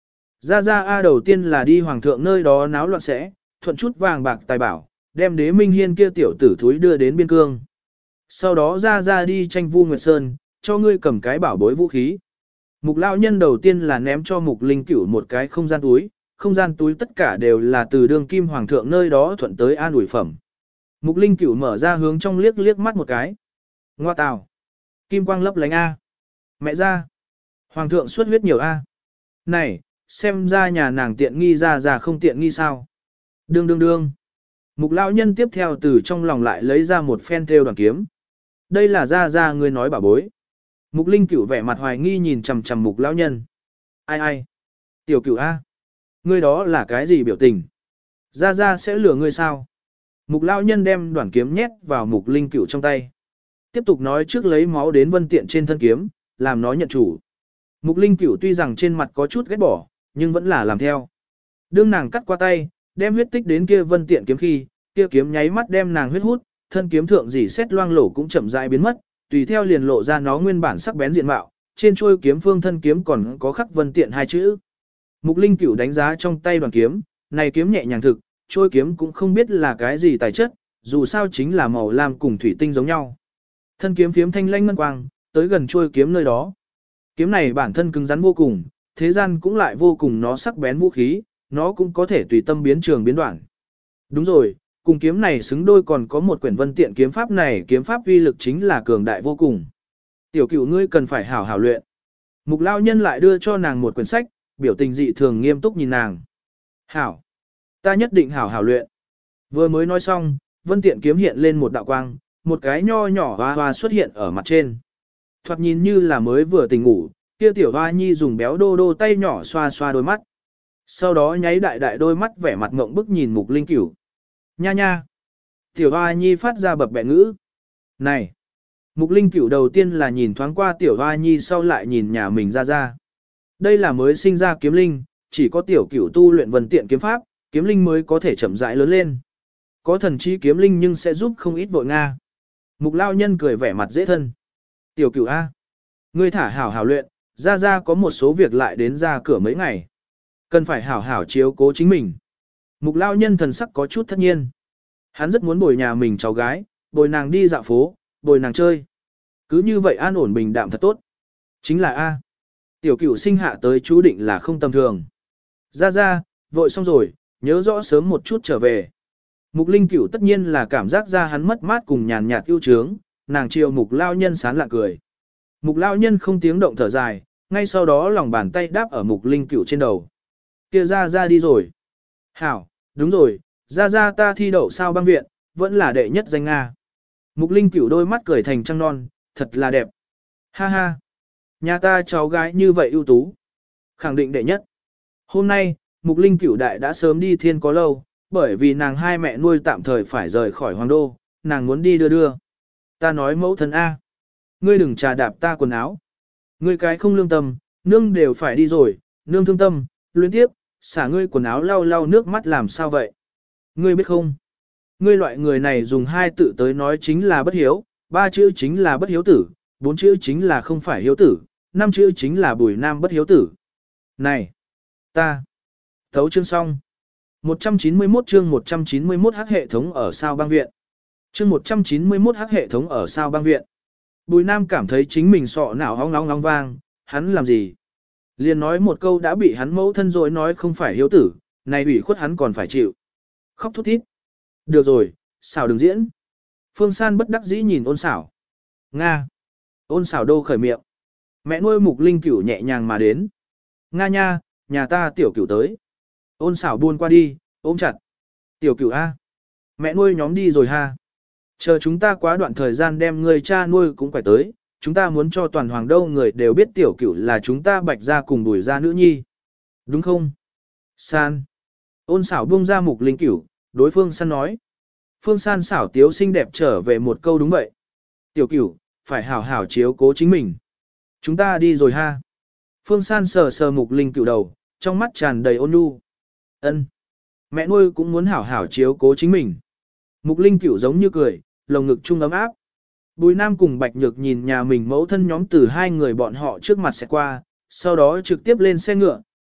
Ra Ra A đầu tiên là đi hoàng thượng nơi đó náo loạn sẽ, thuận chút vàng bạc tài bảo, đem đế minh hiên kia tiểu tử thúi đưa đến biên cương. Sau đó Ra Ra đi tranh Vu Nguyệt Sơn, cho ngươi cầm cái bảo bối vũ khí. Mục lão nhân đầu tiên là ném cho Mục Linh Cửu một cái không gian túi, không gian túi tất cả đều là từ đương kim hoàng thượng nơi đó thuận tới an ủi phẩm. Mục Linh Cửu mở ra hướng trong liếc liếc mắt một cái. Ngoa tào. Kim quang lấp lánh A. Mẹ ra. Hoàng thượng xuất huyết nhiều A. Này, xem ra nhà nàng tiện nghi ra ra không tiện nghi sao. Đương đương đương. Mục lão nhân tiếp theo từ trong lòng lại lấy ra một phen thêu đoàn kiếm. Đây là ra ra ngươi nói bảo bối. Mục Linh Cửu vẻ mặt hoài nghi nhìn chằm chằm Mục lão nhân. Ai ai? Tiểu Cửu A. Ngươi đó là cái gì biểu tình? Ra ra sẽ lừa ngươi sao? Mục lão nhân đem đoạn kiếm nhét vào Mục Linh Cửu trong tay. Tiếp tục nói trước lấy máu đến vân tiện trên thân kiếm, làm nó nhận chủ. Mục Linh Cửu tuy rằng trên mặt có chút ghét bỏ, nhưng vẫn là làm theo. Đương nàng cắt qua tay, đem huyết tích đến kia vân tiện kiếm khi, kia kiếm nháy mắt đem nàng huyết hút, thân kiếm thượng dỉ xét loang lổ cũng chậm rãi biến mất, tùy theo liền lộ ra nó nguyên bản sắc bén diện mạo, trên chuôi kiếm phương thân kiếm còn có khắc vân tiện hai chữ. Mục Linh Cửu đánh giá trong tay đoàn kiếm, này kiếm nhẹ nhàng thực, chuôi kiếm cũng không biết là cái gì tài chất, dù sao chính là màu lam cùng thủy tinh giống nhau. Thân kiếm phiếm thanh lanh ngân quang, tới gần chuôi kiếm nơi đó. Kiếm này bản thân cứng rắn vô cùng, thế gian cũng lại vô cùng nó sắc bén vũ khí, nó cũng có thể tùy tâm biến trường biến đoạn. Đúng rồi, cùng kiếm này xứng đôi còn có một quyển vân tiện kiếm pháp này, kiếm pháp uy lực chính là cường đại vô cùng. Tiểu Cửu ngươi cần phải hảo hảo luyện. Mục lão nhân lại đưa cho nàng một quyển sách, biểu tình dị thường nghiêm túc nhìn nàng. Hảo, ta nhất định hảo hảo luyện. Vừa mới nói xong, vân tiện kiếm hiện lên một đạo quang, một cái nho nhỏ hoa hoa xuất hiện ở mặt trên. Thoạt nhìn như là mới vừa tỉnh ngủ, kia tiểu hoa nhi dùng béo đô đô tay nhỏ xoa xoa đôi mắt. Sau đó nháy đại đại đôi mắt vẻ mặt ngộng bức nhìn Mục Linh Cửu. Nha nha. Tiểu hoa nhi phát ra bập bẹ ngữ. Này. Mục Linh Cửu đầu tiên là nhìn thoáng qua tiểu hoa nhi, sau lại nhìn nhà mình ra ra. Đây là mới sinh ra kiếm linh, chỉ có tiểu Cửu tu luyện vân tiện kiếm pháp, kiếm linh mới có thể chậm rãi lớn lên. Có thần chi kiếm linh nhưng sẽ giúp không ít vội Nga. Mục lao nhân cười vẻ mặt dễ thân. Tiểu Cửu A. Ngươi thả hảo hảo luyện, ra ra có một số việc lại đến ra cửa mấy ngày. Cần phải hảo hảo chiếu cố chính mình. Mục lao nhân thần sắc có chút thất nhiên. Hắn rất muốn bồi nhà mình cháu gái, bồi nàng đi dạo phố, bồi nàng chơi. Cứ như vậy an ổn bình đạm thật tốt. Chính là A. Tiểu Cửu sinh hạ tới chú định là không tầm thường. Ra ra, vội xong rồi, nhớ rõ sớm một chút trở về. Mục Linh Cửu tất nhiên là cảm giác ra hắn mất mát cùng nhàn nhạt yêu trướng, nàng chiều Mục lao nhân sán lạ cười. Mục lao nhân không tiếng động thở dài, ngay sau đó lòng bàn tay đáp ở Mục Linh Cửu trên đầu. Kia ra ra đi rồi. Hảo, đúng rồi, ra ra ta thi đậu sao băng viện, vẫn là đệ nhất danh Nga. Mục Linh Cửu đôi mắt cười thành trăng non, thật là đẹp. Ha ha, nhà ta cháu gái như vậy ưu tú. Khẳng định đệ nhất. Hôm nay, Mục Linh Cửu đại đã sớm đi thiên có lâu, bởi vì nàng hai mẹ nuôi tạm thời phải rời khỏi hoàng đô, nàng muốn đi đưa đưa. Ta nói mẫu thân A. Ngươi đừng trà đạp ta quần áo. Ngươi cái không lương tâm, nương đều phải đi rồi, nương thương tâm, luyến tiếp, xả ngươi quần áo lau lau nước mắt làm sao vậy? Ngươi biết không? Ngươi loại người này dùng hai tự tới nói chính là bất hiếu, ba chữ chính là bất hiếu tử, bốn chữ chính là không phải hiếu tử, năm chữ chính là bùi nam bất hiếu tử. Này! Ta! Thấu chương xong. một trăm chín mươi mốt chương một trăm chín mươi mốt hắc hệ thống ở sao băng viện. Chương một trăm chín mươi mốt hắc hệ thống ở sao băng viện. Bùi nam cảm thấy chính mình sọ não hóng nóng nóng vang, hắn làm gì? Liền nói một câu đã bị hắn mẫu thân rồi nói không phải hiếu tử, này ủy khuất hắn còn phải chịu. Khóc thút thít. Được rồi, xảo đừng diễn. Phương San bất đắc dĩ nhìn ôn xảo. Nga. Ôn xảo đô khởi miệng. Mẹ nuôi Mục Linh Cửu nhẹ nhàng mà đến. Nga nha, nhà ta tiểu Cửu tới. Ôn xảo buôn qua đi, ôm chặt. Tiểu Cửu A. Mẹ nuôi nhóm đi rồi ha. Chờ chúng ta quá đoạn thời gian đem người cha nuôi cũng phải tới, chúng ta muốn cho toàn hoàng đâu người đều biết tiểu Cửu là chúng ta Bạch gia cùng Bùi gia nữ nhi. Đúng không? San. Ôn xảo buông ra Mục Linh Cửu, đối phương San nói. Phương San xảo tiếu xinh đẹp trở về một câu đúng vậy. Tiểu Cửu, phải hảo hảo chiếu cố chính mình. Chúng ta đi rồi ha. Phương San sờ sờ Mục Linh Cửu đầu, trong mắt tràn đầy ôn nhu. Ân. Mẹ nuôi cũng muốn hảo hảo chiếu cố chính mình. Mục Linh Cửu giống như cười, lồng ngực chung ấm áp. Bùi Nam cùng Bạch Nhược nhìn nhà mình mẫu thân nhóm từ hai người bọn họ trước mặt sẽ qua, sau đó trực tiếp lên xe ngựa,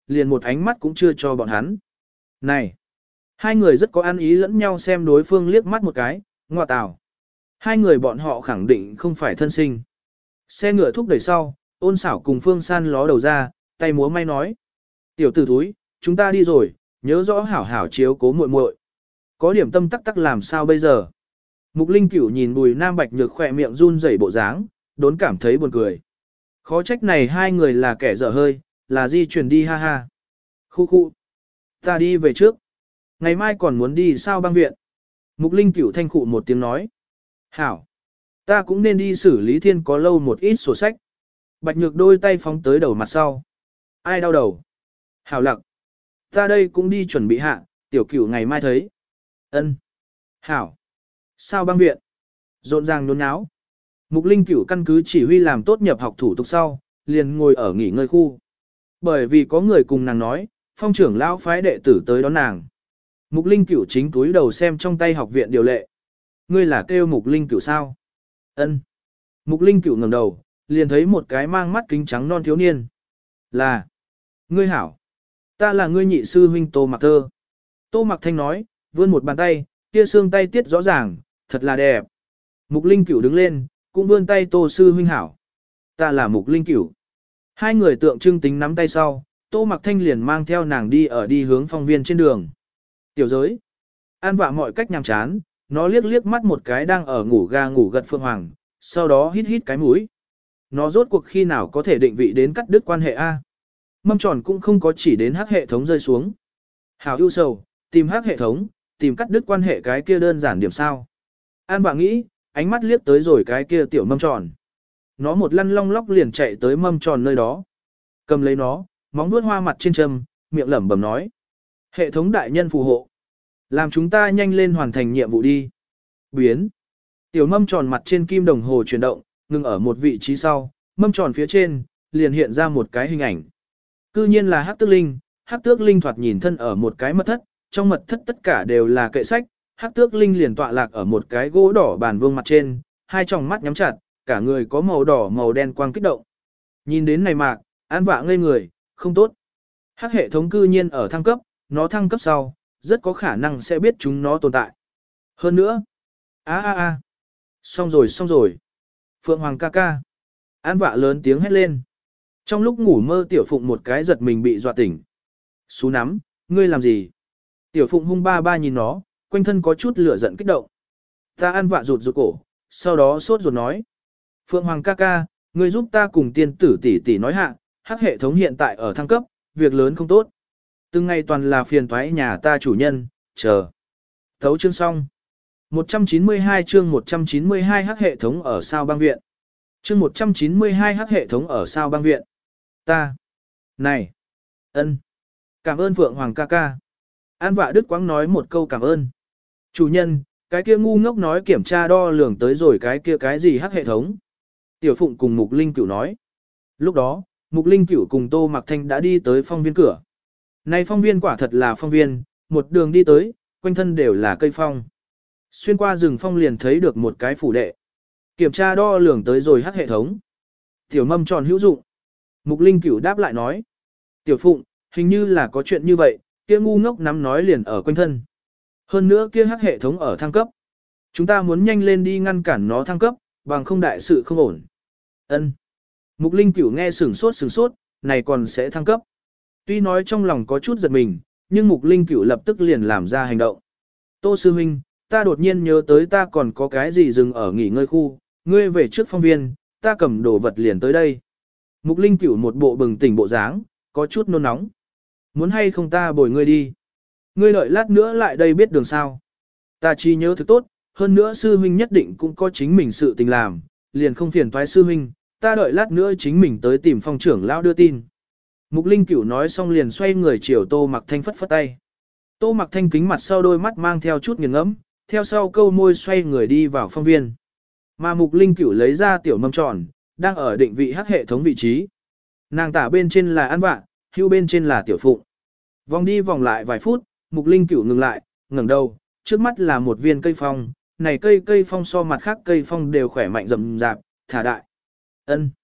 liền một ánh mắt cũng chưa cho bọn hắn. Này! Hai người rất có ăn ý lẫn nhau xem đối phương liếc mắt một cái, ngọa tào. Hai người bọn họ khẳng định không phải thân sinh. Xe ngựa thúc đẩy sau, ôn xảo cùng Phương San ló đầu ra, tay múa may nói. Tiểu tử thúi, chúng ta đi rồi, nhớ rõ hảo hảo chiếu cố muội muội. Có điểm tâm tắc tắc làm sao bây giờ? Mục Linh Cửu nhìn Bùi Nam Bạch Nhược khỏe miệng run rẩy bộ dáng, đốn cảm thấy buồn cười. Khó trách này hai người là kẻ dở hơi, là di chuyển đi ha ha. Khu khu. Ta đi về trước. Ngày mai còn muốn đi sao băng viện. Mục Linh Cửu thanh khụ một tiếng nói. Hảo. Ta cũng nên đi xử lý thiên có lâu một ít sổ sách. Bạch Nhược đôi tay phóng tới đầu mặt sau. Ai đau đầu? Hảo lặng. Ta đây cũng đi chuẩn bị hạ, tiểu cửu ngày mai thấy. Ân. Hảo. Sao băng viện? Rộn ràng nhốn nháo. Mục Linh Cửu căn cứ chỉ huy làm tốt nhập học thủ tục sau, liền ngồi ở nghỉ ngơi khu. Bởi vì có người cùng nàng nói, phong trưởng lão phái đệ tử tới đón nàng. Mục Linh Cửu chính túi đầu xem trong tay học viện điều lệ. Ngươi là kêu Mục Linh Cửu sao? Ân. Mục Linh Cửu ngẩng đầu, liền thấy một cái mang mắt kính trắng non thiếu niên. Là. Ngươi hảo. Ta là ngươi nhị sư huynh Tô Mặc Thơ. Tô Mặc Thanh nói, vươn một bàn tay, kia xương tay tiết rõ ràng, thật là đẹp. Mục Linh Cửu đứng lên, cũng vươn tay Tô sư huynh hảo. Ta là Mục Linh Cửu. Hai người tượng trưng tính nắm tay sau, Tô Mặc Thanh liền mang theo nàng đi ở đi hướng phong viên trên đường. Tiểu giới. An vạ mọi cách nhàm chán, nó liếc liếc mắt một cái đang ở ngủ ga ngủ gật Phượng Hoàng, sau đó hít hít cái mũi. Nó rốt cuộc khi nào có thể định vị đến cắt đứt quan hệ A. Mâm tròn cũng không có chỉ đến hắc hệ thống rơi xuống. Hào ưu sầu, tìm hắc hệ thống, tìm cắt đứt quan hệ cái kia đơn giản điểm sao. An vạ nghĩ, ánh mắt liếc tới rồi cái kia tiểu mâm tròn. Nó một lăn long lóc liền chạy tới mâm tròn nơi đó. Cầm lấy nó, móng vuốt hoa mặt trên châm, miệng lẩm bẩm nói. Hệ thống đại nhân phù hộ. Làm chúng ta nhanh lên hoàn thành nhiệm vụ đi. Biến. Tiểu mâm tròn mặt trên kim đồng hồ chuyển động, ngừng ở một vị trí sau, mâm tròn phía trên, liền hiện ra một cái hình ảnh. Cư nhiên là Hắc Tước Linh, Hắc Tước Linh thoạt nhìn thân ở một cái mật thất, trong mật thất tất cả đều là kệ sách, Hắc Tước Linh liền tọa lạc ở một cái gỗ đỏ bàn vuông mặt trên, hai tròng mắt nhắm chặt, cả người có màu đỏ màu đen quang kích động. Nhìn đến này mạc, An Vạ ngây người, không tốt. Hắc hệ thống cư nhiên ở thăng cấp, nó thăng cấp sau, rất có khả năng sẽ biết chúng nó tồn tại. Hơn nữa, a a a, xong rồi xong rồi. Phượng Hoàng ca ca. An Vạ lớn tiếng hét lên. Trong lúc ngủ mơ Tiểu Phụng một cái giật mình bị dọa tỉnh. Sú nắm, ngươi làm gì? Tiểu Phụng hung ba ba nhìn nó, quanh thân có chút lửa giận kích động. Ta An Vạ rụt rụt cổ, sau đó sốt ruột nói. Phượng Hoàng ca ca, ngươi giúp ta cùng tiên tử tỷ tỷ nói hạ, hắc hệ thống hiện tại ở thăng cấp, việc lớn không tốt. Từng ngày toàn là phiền toái nhà ta chủ nhân, chờ. Thấu chương xong. một trăm chín mươi hai chương một trăm chín mươi hai hắc hệ thống ở sao băng viện. Chương một trăm chín mươi hai hắc hệ thống ở sao băng viện. Ta. Này. Ân. Cảm ơn Phượng Hoàng ca ca. An Vạ Đức Quáng nói một câu cảm ơn. Chủ nhân, cái kia ngu ngốc nói kiểm tra đo lường tới rồi cái kia cái gì hắc hệ thống. Tiểu Phụng cùng Mục Linh Cửu nói. Lúc đó, Mục Linh Cửu cùng Tô Mặc Thanh đã đi tới phong viên cửa. Này phong viên quả thật là phong viên, một đường đi tới, quanh thân đều là cây phong. Xuyên qua rừng phong liền thấy được một cái phủ đệ. Kiểm tra đo lường tới rồi hắc hệ thống. Tiểu mâm tròn hữu dụng. Mục Linh Cửu đáp lại nói. Tiểu Phụng, hình như là có chuyện như vậy, kia ngu ngốc nắm nói liền ở quanh thân. Hơn nữa kia hắc hệ thống ở thăng cấp. Chúng ta muốn nhanh lên đi ngăn cản nó thăng cấp, bằng không đại sự không ổn. Ân. Mục Linh Cửu nghe sửng sốt sửng sốt, này còn sẽ thăng cấp. Tuy nói trong lòng có chút giật mình, nhưng Mục Linh Cửu lập tức liền làm ra hành động. Tô sư huynh, ta đột nhiên nhớ tới ta còn có cái gì dừng ở nghỉ ngơi khu, ngươi về trước phong viên, ta cầm đồ vật liền tới đây. Mục Linh Cửu một bộ bừng tỉnh bộ dáng, có chút nôn nóng. Muốn hay không ta bồi ngươi đi? Ngươi đợi lát nữa lại đây biết đường sao? Ta chỉ nhớ thực tốt, hơn nữa sư huynh nhất định cũng có chính mình sự tình làm, liền không phiền toái sư huynh, ta đợi lát nữa chính mình tới tìm phong trưởng lão đưa tin. Mục Linh Cửu nói xong liền xoay người chiều Tô Mặc Thanh phất phất tay. Tô Mặc Thanh kính mặt sau đôi mắt mang theo chút nghiền ngẫm, theo sau câu môi xoay người đi vào phong viên. Mà Mục Linh Cửu lấy ra tiểu mâm tròn, đang ở định vị hắc hệ thống vị trí. Nàng tả bên trên là An Vạ, hưu bên trên là Tiểu Phụng. Vòng đi vòng lại vài phút, Mục Linh Cửu ngừng lại, ngẩng đầu, trước mắt là một viên cây phong, này cây cây phong so mặt khác cây phong đều khỏe mạnh rậm rạp, thả đại. Ân.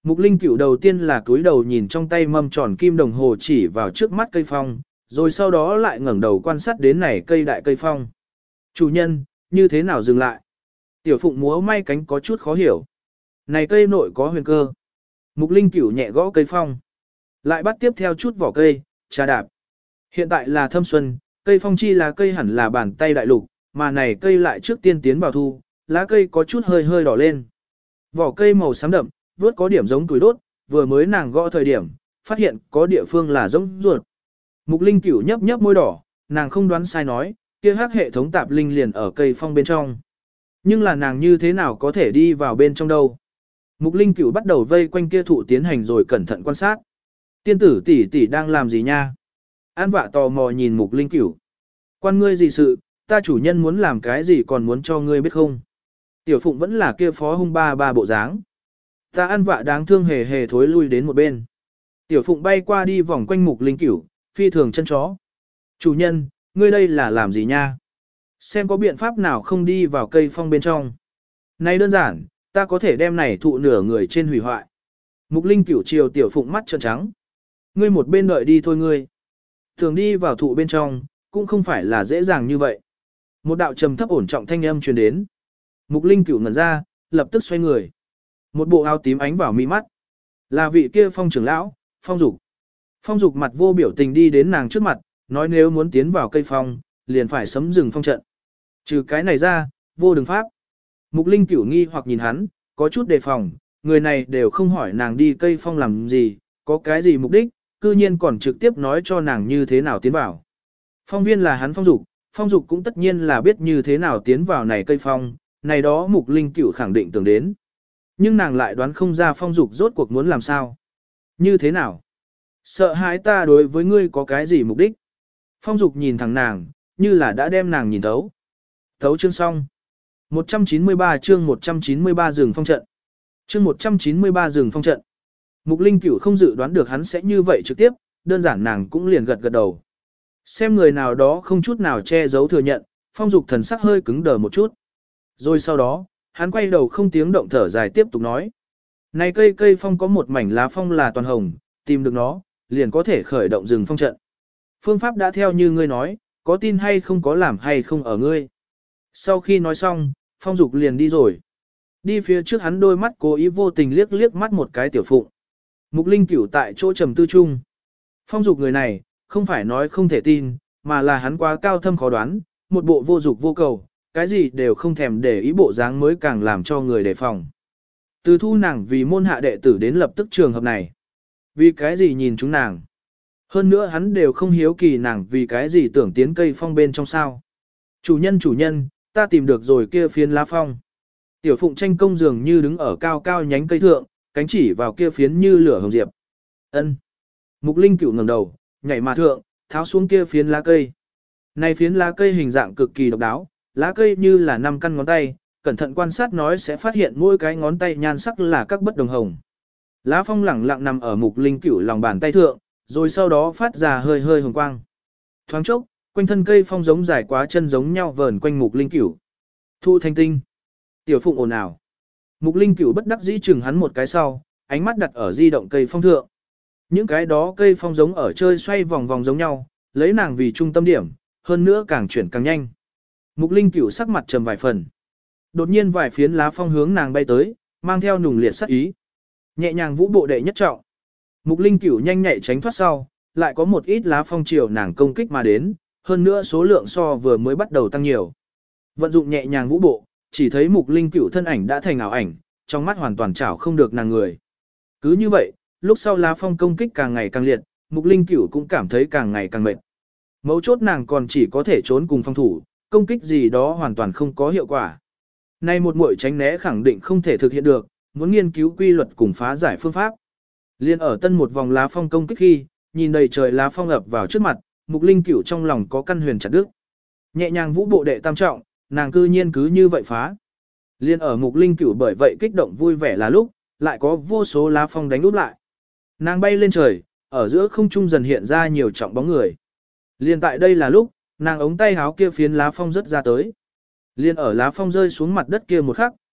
Mục Linh Cửu đầu tiên là cúi đầu nhìn trong tay mâm tròn kim đồng hồ chỉ vào trước mắt cây phong, rồi sau đó lại ngẩng đầu quan sát đến này cây đại cây phong. Chủ nhân, như thế nào dừng lại? Tiểu Phụng múa may cánh có chút khó hiểu. Này cây nội có huyền cơ. Mục Linh Cửu nhẹ gõ cây phong. Lại bắt tiếp theo chút vỏ cây, trà đạp. Hiện tại là thâm xuân, cây phong chi là cây hẳn là bàn tay đại lục, mà này cây lại trước tiên tiến vào thu, lá cây có chút hơi hơi đỏ lên. Vỏ cây màu xám đậm, vớt có điểm giống tuổi đốt, vừa mới nàng gõ thời điểm, phát hiện có địa phương là giống ruột. Mục Linh Cửu nhấp nhấp môi đỏ, nàng không đoán sai nói, kia hắc hệ thống tạp linh liền ở cây phong bên trong. Nhưng là nàng như thế nào có thể đi vào bên trong đâu? Mục Linh Cửu bắt đầu vây quanh kia thụ tiến hành rồi cẩn thận quan sát. Tiên tử tỷ tỷ đang làm gì nha? An Vạ tò mò nhìn Mục Linh Cửu. Quan ngươi gì sự, ta chủ nhân muốn làm cái gì còn muốn cho ngươi biết không? Tiểu Phụng vẫn là kia phó hung ba ba bộ dáng. Ta An Vạ đáng thương hề hề thối lui đến một bên. Tiểu Phụng bay qua đi vòng quanh Mục Linh Cửu, phi thường chân chó. Chủ nhân, ngươi đây là làm gì nha? Xem có biện pháp nào không đi vào cây phong bên trong. Này đơn giản, ta có thể đem này thụ nửa người trên hủy hoại. Mục Linh Cửu chiều Tiểu Phụng mắt trợn trắng. Ngươi một bên đợi đi thôi ngươi. Thường đi vào thụ bên trong, cũng không phải là dễ dàng như vậy. Một đạo trầm thấp ổn trọng thanh âm truyền đến. Mục Linh Cửu ngẩn ra, lập tức xoay người. Một bộ áo tím ánh vào mi mắt. Là vị kia Phong trưởng lão, Phong Dục. Phong Dục mặt vô biểu tình đi đến nàng trước mặt, nói nếu muốn tiến vào cây phong, liền phải sấm rừng phong trận. Trừ cái này ra, vô đường pháp. Mục Linh Cửu nghi hoặc nhìn hắn, có chút đề phòng, người này đều không hỏi nàng đi cây phong làm gì, có cái gì mục đích, cư nhiên còn trực tiếp nói cho nàng như thế nào tiến vào. Phong viên là hắn Phong Dục, Phong Dục cũng tất nhiên là biết như thế nào tiến vào này cây phong, này đó Mục Linh Cửu khẳng định tưởng đến. Nhưng nàng lại đoán không ra Phong Dục rốt cuộc muốn làm sao. Như thế nào? Sợ hãi ta đối với ngươi có cái gì mục đích? Phong Dục nhìn thẳng nàng, như là đã đem nàng nhìn thấu. Thấu chương xong. một trăm chín mươi ba chương một trăm chín mươi ba rừng phong trận. Chương một trăm chín mươi ba rừng phong trận. Mục Linh Cửu không dự đoán được hắn sẽ như vậy trực tiếp, đơn giản nàng cũng liền gật gật đầu. Xem người nào đó không chút nào che giấu thừa nhận, Phong Dục thần sắc hơi cứng đờ một chút. Rồi sau đó, hắn quay đầu không tiếng động thở dài tiếp tục nói. Này cây cây phong có một mảnh lá phong là toàn hồng, tìm được nó, liền có thể khởi động rừng phong trận. Phương pháp đã theo như ngươi nói, có tin hay không có làm hay không ở ngươi. Sau khi nói xong, Phong Dục liền đi rồi. Đi phía trước hắn đôi mắt cố ý vô tình liếc liếc mắt một cái Tiểu Phụng. Mục Linh Cửu tại chỗ trầm tư chung. Phong Dục người này, không phải nói không thể tin, mà là hắn quá cao thâm khó đoán, một bộ vô dục vô cầu, cái gì đều không thèm để ý bộ dáng mới càng làm cho người đề phòng. Từ thu nàng vì môn hạ đệ tử đến lập tức trường hợp này. Vì cái gì nhìn chúng nàng. Hơn nữa hắn đều không hiếu kỳ nàng vì cái gì tưởng tiến cây phong bên trong sao. Chủ nhân chủ nhân, ta tìm được rồi kia phiến lá phong. Tiểu Phụng tranh công dường như đứng ở cao cao nhánh cây thượng, cánh chỉ vào kia phiến như lửa hồng diệp. Ân. Mục Linh Cửu ngẩng đầu, nhảy mà thượng, tháo xuống kia phiến lá cây. Này phiến lá cây hình dạng cực kỳ độc đáo, lá cây như là năm căn ngón tay, cẩn thận quan sát nói sẽ phát hiện mỗi cái ngón tay nhan sắc là các bất đồng hồng. Lá phong lẳng lặng nằm ở Mục Linh Cửu lòng bàn tay thượng, rồi sau đó phát ra hơi hơi hồng quang. Thoáng chốc, quanh thân cây phong giống dài quá chân giống nhau vờn quanh Mục Linh Cửu. Thu thanh tinh. Tiểu Phụng ồn ào. Mục Linh Cửu bất đắc dĩ chừng hắn một cái sau, ánh mắt đặt ở di động cây phong thượng. Những cái đó cây phong giống ở chơi xoay vòng vòng giống nhau, lấy nàng vì trung tâm điểm, hơn nữa càng chuyển càng nhanh. Mục Linh Cửu sắc mặt trầm vài phần. Đột nhiên vài phiến lá phong hướng nàng bay tới, mang theo nùng liệt sát ý. Nhẹ nhàng vũ bộ đệ nhất trọng. Mục Linh Cửu nhanh nhạy tránh thoát sau, lại có một ít lá phong chiều nàng công kích mà đến, hơn nữa số lượng so vừa mới bắt đầu tăng nhiều. Vận dụng nhẹ nhàng vũ bộ, chỉ thấy Mục Linh Cửu thân ảnh đã thành ảo ảnh, trong mắt hoàn toàn chảo không được nàng người. Cứ như vậy, lúc sau lá phong công kích càng ngày càng liệt, Mục Linh Cửu cũng cảm thấy càng ngày càng mệt. Mấu chốt nàng còn chỉ có thể trốn cùng phòng thủ, công kích gì đó hoàn toàn không có hiệu quả. Nay một muội tránh né khẳng định không thể thực hiện được, muốn nghiên cứu quy luật cùng phá giải phương pháp. Liên ở tân một vòng lá phong công kích khi, nhìn đầy trời lá phong ập vào trước mặt, Mục Linh Cửu trong lòng có căn huyền chặt đứt. Nhẹ nhàng vũ bộ đệ tam trọng, nàng cư nhiên cứ như vậy phá. Liên ở Mục Linh Cửu bởi vậy kích động vui vẻ là lúc, lại có vô số lá phong đánh úp lại. Nàng bay lên trời, ở giữa không trung dần hiện ra nhiều trọng bóng người. Liên tại đây là lúc, nàng ống tay háo kia phiến lá phong rất ra tới. Liên ở lá phong rơi xuống mặt đất kia một khắc,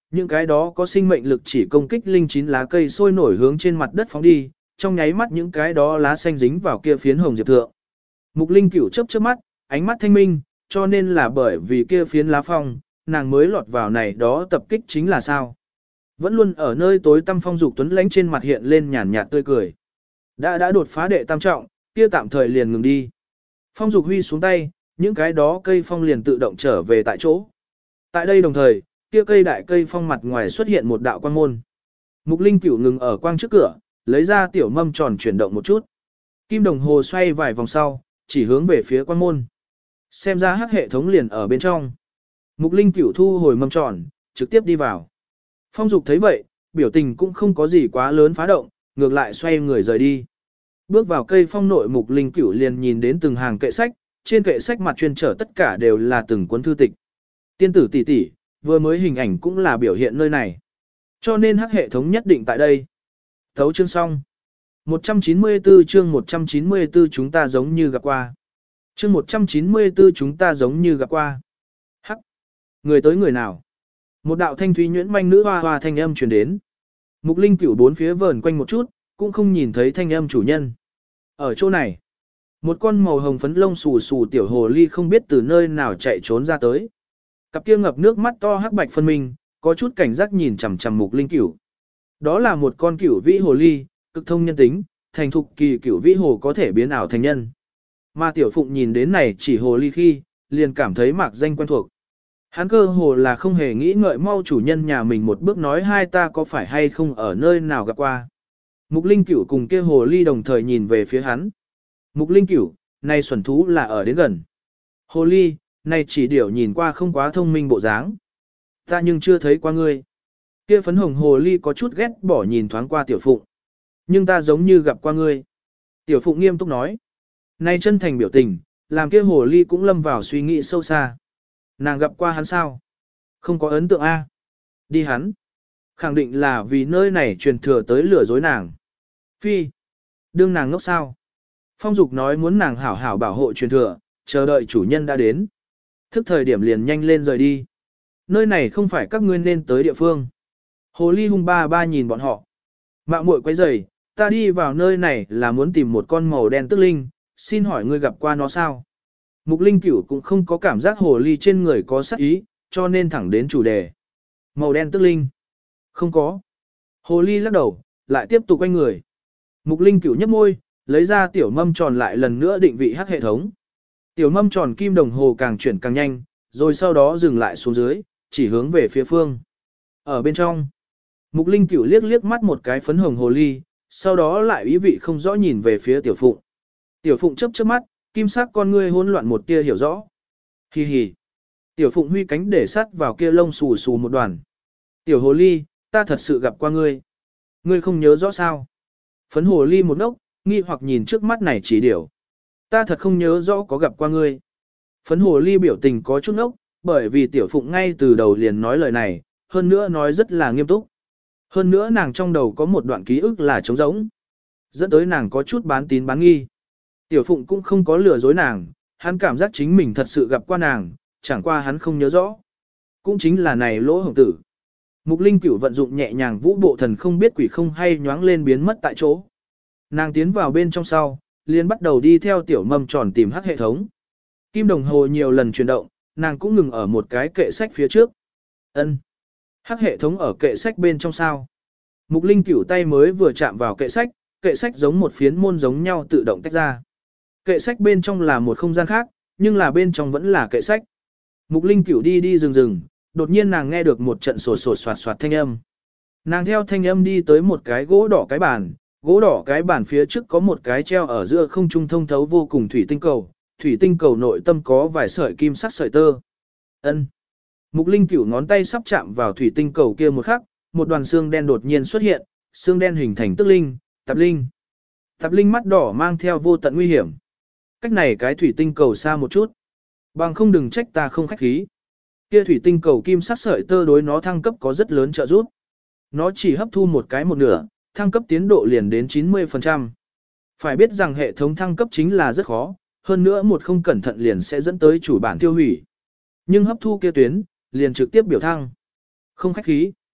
những cái đó có sinh mệnh lực chỉ công kích linh chín lá cây sôi nổi hướng trên mặt đất phóng đi, trong nháy mắt những cái đó lá xanh dính vào kia phiến hồng diệp thượng. Mục Linh Cửu chớp chớp mắt, ánh mắt thanh minh, cho nên là bởi vì kia phiến lá phong, nàng mới lọt vào này đó tập kích chính là sao. Vẫn luôn ở nơi tối tăm phong dục tuấn lãnh trên mặt hiện lên nhàn nhạt tươi cười. Đã đã đột phá đệ tam trọng, kia tạm thời liền ngừng đi. Phong dục huy xuống tay, những cái đó cây phong liền tự động trở về tại chỗ. Tại đây đồng thời, kia cây đại cây phong mặt ngoài xuất hiện một đạo quang môn. Mục Linh Cửu ngừng ở quang trước cửa, lấy ra tiểu mâm tròn chuyển động một chút. Kim đồng hồ xoay vài vòng sau, chỉ hướng về phía quang môn. Xem ra hắc hệ thống liền ở bên trong. Mục Linh Cửu thu hồi mâm tròn, trực tiếp đi vào. Phong Dục thấy vậy, biểu tình cũng không có gì quá lớn phá động, ngược lại xoay người rời đi. Bước vào cây phong nội, Mục Linh Cửu liền nhìn đến từng hàng kệ sách, trên kệ sách mặt chuyên trở tất cả đều là từng cuốn thư tịch. Tiên tử tỷ tỷ, vừa mới hình ảnh cũng là biểu hiện nơi này. Cho nên hắc hệ thống nhất định tại đây. Thấu chương xong. một trăm chín mươi tư chương một trăm chín mươi tư chúng ta giống như gặp qua. Chương một trăm chín mươi tư chúng ta giống như gặp qua. Hắc. Người tới người nào? Một đạo thanh thúy nhuyễn manh nữ hoa hoa thanh âm truyền đến. Mục Linh Cửu bốn phía vờn quanh một chút, cũng không nhìn thấy thanh âm chủ nhân. Ở chỗ này, một con màu hồng phấn lông xù xù tiểu hồ ly không biết từ nơi nào chạy trốn ra tới. Cặp kia ngập nước mắt to hắc bạch phân minh, có chút cảnh giác nhìn chằm chằm Mục Linh Cửu. Đó là một con cửu vĩ hồ ly, cực thông nhân tính, thành thục kỳ cửu vĩ hồ có thể biến ảo thành nhân. Mà Tiểu Phụng nhìn đến này chỉ hồ ly khi, liền cảm thấy mạc danh quen thuộc. Hắn cơ hồ là không hề nghĩ ngợi mau chủ nhân nhà mình một bước nói hai ta có phải hay không ở nơi nào gặp qua. Mục Linh Cửu cùng kia hồ ly đồng thời nhìn về phía hắn. Mục Linh Cửu, này xuẩn thú là ở đến gần. Hồ ly, này chỉ điểu nhìn qua không quá thông minh bộ dáng. Ta nhưng chưa thấy qua ngươi. Kia phấn hồng hồ ly có chút ghét bỏ nhìn thoáng qua Tiểu Phụng. Nhưng ta giống như gặp qua ngươi. Tiểu Phụng nghiêm túc nói. Này chân thành biểu tình, làm kia hồ ly cũng lâm vào suy nghĩ sâu xa. Nàng gặp qua hắn sao? Không có ấn tượng A. Đi hắn. Khẳng định là vì nơi này truyền thừa tới lừa dối nàng. Phi. Đương nàng ngốc sao? Phong Dục nói muốn nàng hảo hảo bảo hộ truyền thừa, chờ đợi chủ nhân đã đến. Thức thời điểm liền nhanh lên rời đi. Nơi này không phải các ngươi nên tới địa phương. Hồ ly hung ba ba nhìn bọn họ. Mạo muội quấy rầy, ta đi vào nơi này là muốn tìm một con màu đen tức linh, xin hỏi ngươi gặp qua nó sao? Mục Linh Cửu cũng không có cảm giác hồ ly trên người có sát ý, cho nên thẳng đến chủ đề. Màu đen tức linh. Không có. Hồ ly lắc đầu, lại tiếp tục quay người. Mục Linh Cửu nhấp môi, lấy ra tiểu mâm tròn lại lần nữa định vị hắc hệ thống. Tiểu mâm tròn kim đồng hồ càng chuyển càng nhanh, rồi sau đó dừng lại xuống dưới, chỉ hướng về phía phương. Ở bên trong, Mục Linh Cửu liếc liếc mắt một cái phấn hồng hồ ly, sau đó lại ý vị không rõ nhìn về phía Tiểu Phụng. Tiểu Phụng chớp chớp mắt, kim sắc con ngươi hỗn loạn một tia hiểu rõ. Hi hi. Tiểu Phụng huy cánh để sát vào kia lông xù xù một đoàn. Tiểu hồ ly, ta thật sự gặp qua ngươi. Ngươi không nhớ rõ sao? Phấn hồ ly một ngốc, nghi hoặc nhìn trước mắt này chỉ điểu. Ta thật không nhớ rõ có gặp qua ngươi. Phấn hồ ly biểu tình có chút ngốc, bởi vì Tiểu Phụng ngay từ đầu liền nói lời này, hơn nữa nói rất là nghiêm túc. Hơn nữa nàng trong đầu có một đoạn ký ức là trống rỗng. Dẫn tới nàng có chút bán tín bán nghi. Tiểu Phụng cũng không có lừa dối nàng, hắn cảm giác chính mình thật sự gặp qua nàng, chẳng qua hắn không nhớ rõ. Cũng chính là này lỗ hổng tử. Mục Linh Cửu vận dụng nhẹ nhàng vũ bộ thần không biết quỷ không hay nhoáng lên biến mất tại chỗ. Nàng tiến vào bên trong sau, liền bắt đầu đi theo tiểu mâm tròn tìm hắc hệ thống. Kim đồng hồ nhiều lần chuyển động, nàng cũng ngừng ở một cái kệ sách phía trước. Ân, hắc hệ thống ở kệ sách bên trong sao? Mục Linh Cửu tay mới vừa chạm vào kệ sách, kệ sách giống một phiến môn giống nhau tự động tách ra. Kệ sách bên trong là một không gian khác, nhưng là bên trong vẫn là kệ sách. Mục Linh Cửu đi đi rừng rừng, đột nhiên nàng nghe được một trận sột sột soạt soạt thanh âm. Nàng theo thanh âm đi tới một cái gỗ đỏ cái bàn, gỗ đỏ cái bàn phía trước có một cái treo ở giữa không trung thông thấu vô cùng thủy tinh cầu, thủy tinh cầu nội tâm có vài sợi kim sắc sợi tơ. Ân. Mục Linh Cửu ngón tay sắp chạm vào thủy tinh cầu kia một khắc, một đoàn xương đen đột nhiên xuất hiện, xương đen hình thành tức linh, tạp linh. Tạp linh mắt đỏ mang theo vô tận nguy hiểm. Cách này cái thủy tinh cầu xa một chút. Bằng không đừng trách ta không khách khí. Kia thủy tinh cầu kim sắc sợi tơ đối nó thăng cấp có rất lớn trợ giúp. Nó chỉ hấp thu một cái một nửa, thăng cấp tiến độ liền đến chín mươi phần trăm. Phải biết rằng hệ thống thăng cấp chính là rất khó, hơn nữa một không cẩn thận liền sẽ dẫn tới chủ bản tiêu hủy. Nhưng hấp thu kia tuyến, liền trực tiếp biểu thăng. Không khách khí.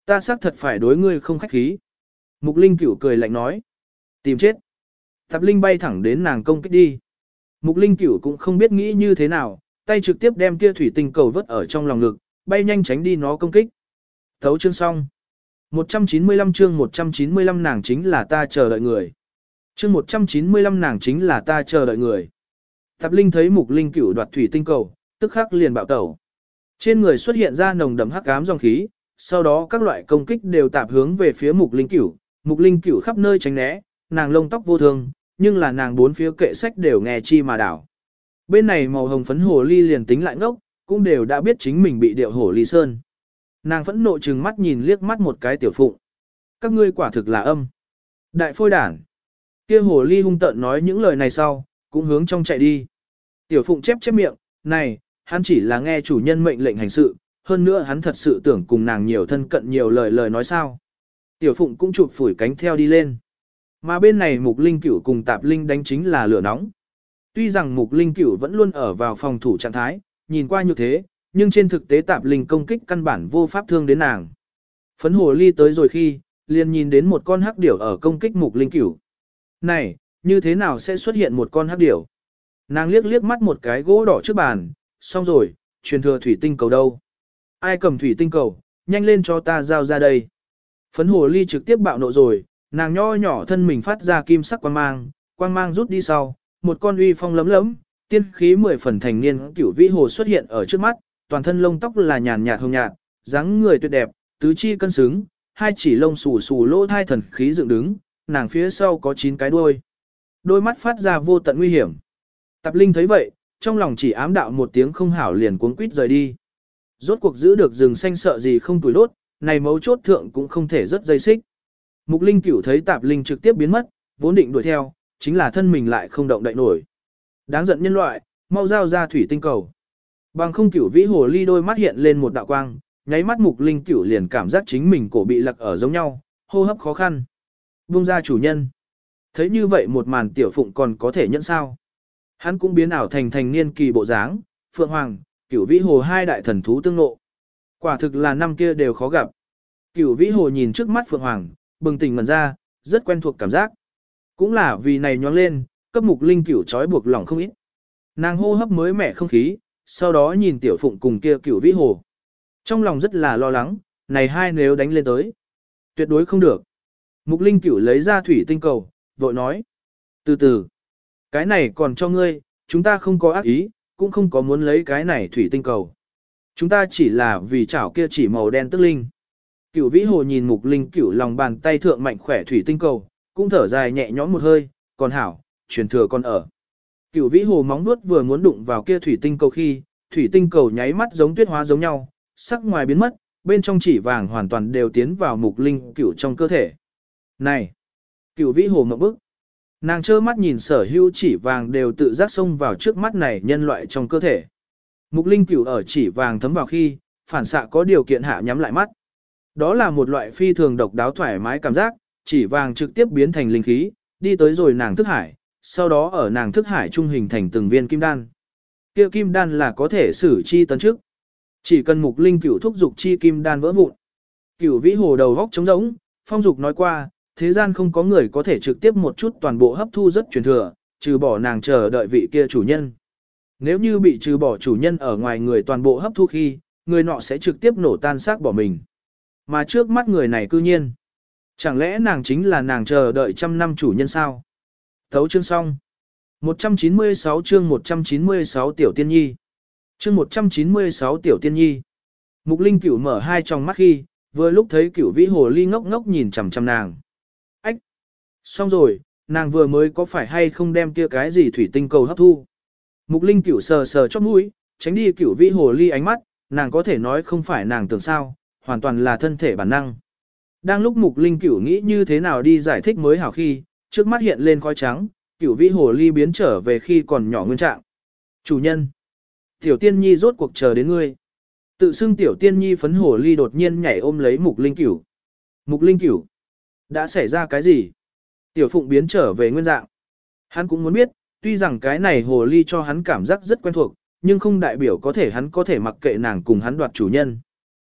Ta xác thật phải đối ngươi không khách khí. Mục Linh Cửu cười lạnh nói. Tìm chết. Tạp Linh bay thẳng đến nàng công kích đi. Mục Linh Cửu cũng không biết nghĩ như thế nào, tay trực tiếp đem kia thủy tinh cầu vứt ở trong lòng ngực, bay nhanh tránh đi nó công kích. Thấu chương xong. một trăm chín mươi lăm chương một trăm chín mươi lăm nàng chính là ta chờ đợi người. Chương một trăm chín mươi lăm nàng chính là ta chờ đợi người. Tạp Linh thấy Mục Linh Cửu đoạt thủy tinh cầu, tức khắc liền bạo tẩu. Trên người xuất hiện ra nồng đậm hắc ám dòng khí, sau đó các loại công kích đều tạp hướng về phía Mục Linh Cửu. Mục Linh Cửu khắp nơi tránh né, nàng lông tóc vô thương, nhưng là nàng bốn phía kệ sách đều nghe chi mà đảo. Bên này màu hồng phấn hồ ly liền tính lại ngốc, cũng đều đã biết chính mình bị điệu hổ ly sơn. Nàng phẫn nộ trừng mắt nhìn liếc mắt một cái tiểu phụng. Các ngươi quả thực là âm. Đại phôi đản. Kia hồ ly hung tợn nói những lời này sau, cũng hướng trong chạy đi. Tiểu phụng chép chép miệng, này, hắn chỉ là nghe chủ nhân mệnh lệnh hành sự, hơn nữa hắn thật sự tưởng cùng nàng nhiều thân cận nhiều lời lời nói sao. Tiểu phụng cũng chụp phủi cánh theo đi lên. Mà bên này Mục Linh Cửu cùng Tạp Linh đánh chính là lửa nóng. Tuy rằng Mục Linh Cửu vẫn luôn ở vào phòng thủ trạng thái, nhìn qua như thế, nhưng trên thực tế Tạp Linh công kích căn bản vô pháp thương đến nàng. Phấn hồ ly tới rồi khi, liền nhìn đến một con hắc điểu ở công kích Mục Linh Cửu. Này, như thế nào sẽ xuất hiện một con hắc điểu? Nàng liếc liếc mắt một cái gỗ đỏ trước bàn, xong rồi, truyền thừa thủy tinh cầu đâu? Ai cầm thủy tinh cầu, nhanh lên cho ta giao ra đây. Phấn hồ ly trực tiếp bạo nộ rồi, nàng nho nhỏ thân mình phát ra kim sắc quang mang, quang mang rút đi sau, một con uy phong lấm lấm, tiên khí mười phần thành niên cửu vĩ hồ xuất hiện ở trước mắt, toàn thân lông tóc là nhàn nhạt hồng nhạt, dáng người tuyệt đẹp, tứ chi cân xứng, hai chỉ lông xù xù lỗ thai thần khí dựng đứng, nàng phía sau có chín cái đuôi. Đôi mắt phát ra vô tận nguy hiểm. Tạp Linh thấy vậy, trong lòng chỉ ám đạo một tiếng không hảo liền cuống quýt rời đi. Rốt cuộc giữ được rừng xanh sợ gì không tuổi đốt, này mấu chốt thượng cũng không thể rất dây xích. Mục Linh Cửu thấy Tạp Linh trực tiếp biến mất, vốn định đuổi theo, chính là thân mình lại không động đậy nổi. Đáng giận nhân loại, mau giao ra thủy tinh cầu. Bằng không Cửu vĩ hồ ly đôi mắt hiện lên một đạo quang, nháy mắt Mục Linh Cửu liền cảm giác chính mình cổ bị lặc ở giống nhau, hô hấp khó khăn. Buông ra chủ nhân. Thấy như vậy một màn tiểu phụng còn có thể nhận sao? Hắn cũng biến ảo thành thành niên kỳ bộ dáng, Phượng Hoàng, Cửu vĩ hồ hai đại thần thú tương ngộ. Quả thực là năm kia đều khó gặp. Cửu vĩ hồ nhìn trước mắt Phượng Hoàng, bừng tỉnh ngẩn ra, rất quen thuộc cảm giác. Cũng là vì này nhoáng lên, cấp Mục Linh Cửu trói buộc lòng không ít. Nàng hô hấp mới mẻ không khí, sau đó nhìn tiểu phụng cùng kia Cửu vĩ hồ. Trong lòng rất là lo lắng, này hai nếu đánh lên tới. Tuyệt đối không được. Mục Linh Cửu lấy ra thủy tinh cầu, vội nói. Từ từ, cái này còn cho ngươi, chúng ta không có ác ý, cũng không có muốn lấy cái này thủy tinh cầu. Chúng ta chỉ là vì chảo kia chỉ màu đen tức linh. Cửu vĩ hồ nhìn Mục Linh Cửu lòng bàn tay thượng mạnh khỏe thủy tinh cầu, cũng thở dài nhẹ nhõm một hơi, còn hảo, truyền thừa còn ở. Cửu vĩ hồ móng vuốt vừa muốn đụng vào kia thủy tinh cầu khi, thủy tinh cầu nháy mắt giống tuyết hóa giống nhau, sắc ngoài biến mất, bên trong chỉ vàng hoàn toàn đều tiến vào Mục Linh Cửu trong cơ thể. Này! Cửu vĩ hồ ngậm bức. Nàng trơ mắt nhìn sở hữu chỉ vàng đều tự giác xông vào trước mắt này nhân loại trong cơ thể. Mục Linh Cửu ở chỉ vàng thấm vào khi, phản xạ có điều kiện hạ nhắm lại mắt. Đó là một loại phi thường độc đáo thoải mái cảm giác, chỉ vàng trực tiếp biến thành linh khí, đi tới rồi nàng thức hải, sau đó ở nàng thức hải trung hình thành từng viên kim đan. Kia kim đan là có thể xử chi tấn trước. Chỉ cần Mục Linh Cửu thúc dục chi kim đan vỡ vụn. Cửu vĩ hồ đầu góc trống rỗng, Phong Dục nói qua, thế gian không có người có thể trực tiếp một chút toàn bộ hấp thu rất truyền thừa, trừ bỏ nàng chờ đợi vị kia chủ nhân. Nếu như bị trừ bỏ chủ nhân ở ngoài người toàn bộ hấp thu khi, người nọ sẽ trực tiếp nổ tan xác bỏ mình. Mà trước mắt người này cư nhiên. Chẳng lẽ nàng chính là nàng chờ đợi trăm năm chủ nhân sao? Thấu chương xong. một trăm chín mươi sáu chương một trăm chín mươi sáu Tiểu Tiên Nhi. Chương một trăm chín mươi sáu Tiểu Tiên Nhi. Mục Linh Cửu mở hai tròng mắt khi, vừa lúc thấy Cửu vĩ hồ ly ngốc ngốc nhìn chằm chằm nàng. Ách! Xong rồi, nàng vừa mới có phải hay không đem kia cái gì thủy tinh cầu hấp thu? Mục Linh Cửu sờ sờ chóp mũi, tránh đi Cửu vĩ hồ ly ánh mắt, nàng có thể nói không phải nàng tưởng sao, hoàn toàn là thân thể bản năng. Đang lúc Mục Linh Cửu nghĩ như thế nào đi giải thích mới hảo khi, trước mắt hiện lên khói trắng, Cửu vĩ hồ ly biến trở về khi còn nhỏ nguyên trạng. Chủ nhân! Tiểu Tiên Nhi rốt cuộc chờ đến ngươi. Tự xưng Tiểu Tiên Nhi phấn hồ ly đột nhiên nhảy ôm lấy Mục Linh Cửu. Mục Linh Cửu! Đã xảy ra cái gì? Tiểu Phụng biến trở về nguyên dạng. Hắn cũng muốn biết, tuy rằng cái này hồ ly cho hắn cảm giác rất quen thuộc, nhưng không đại biểu có thể hắn có thể mặc kệ nàng cùng hắn đoạt chủ nhân.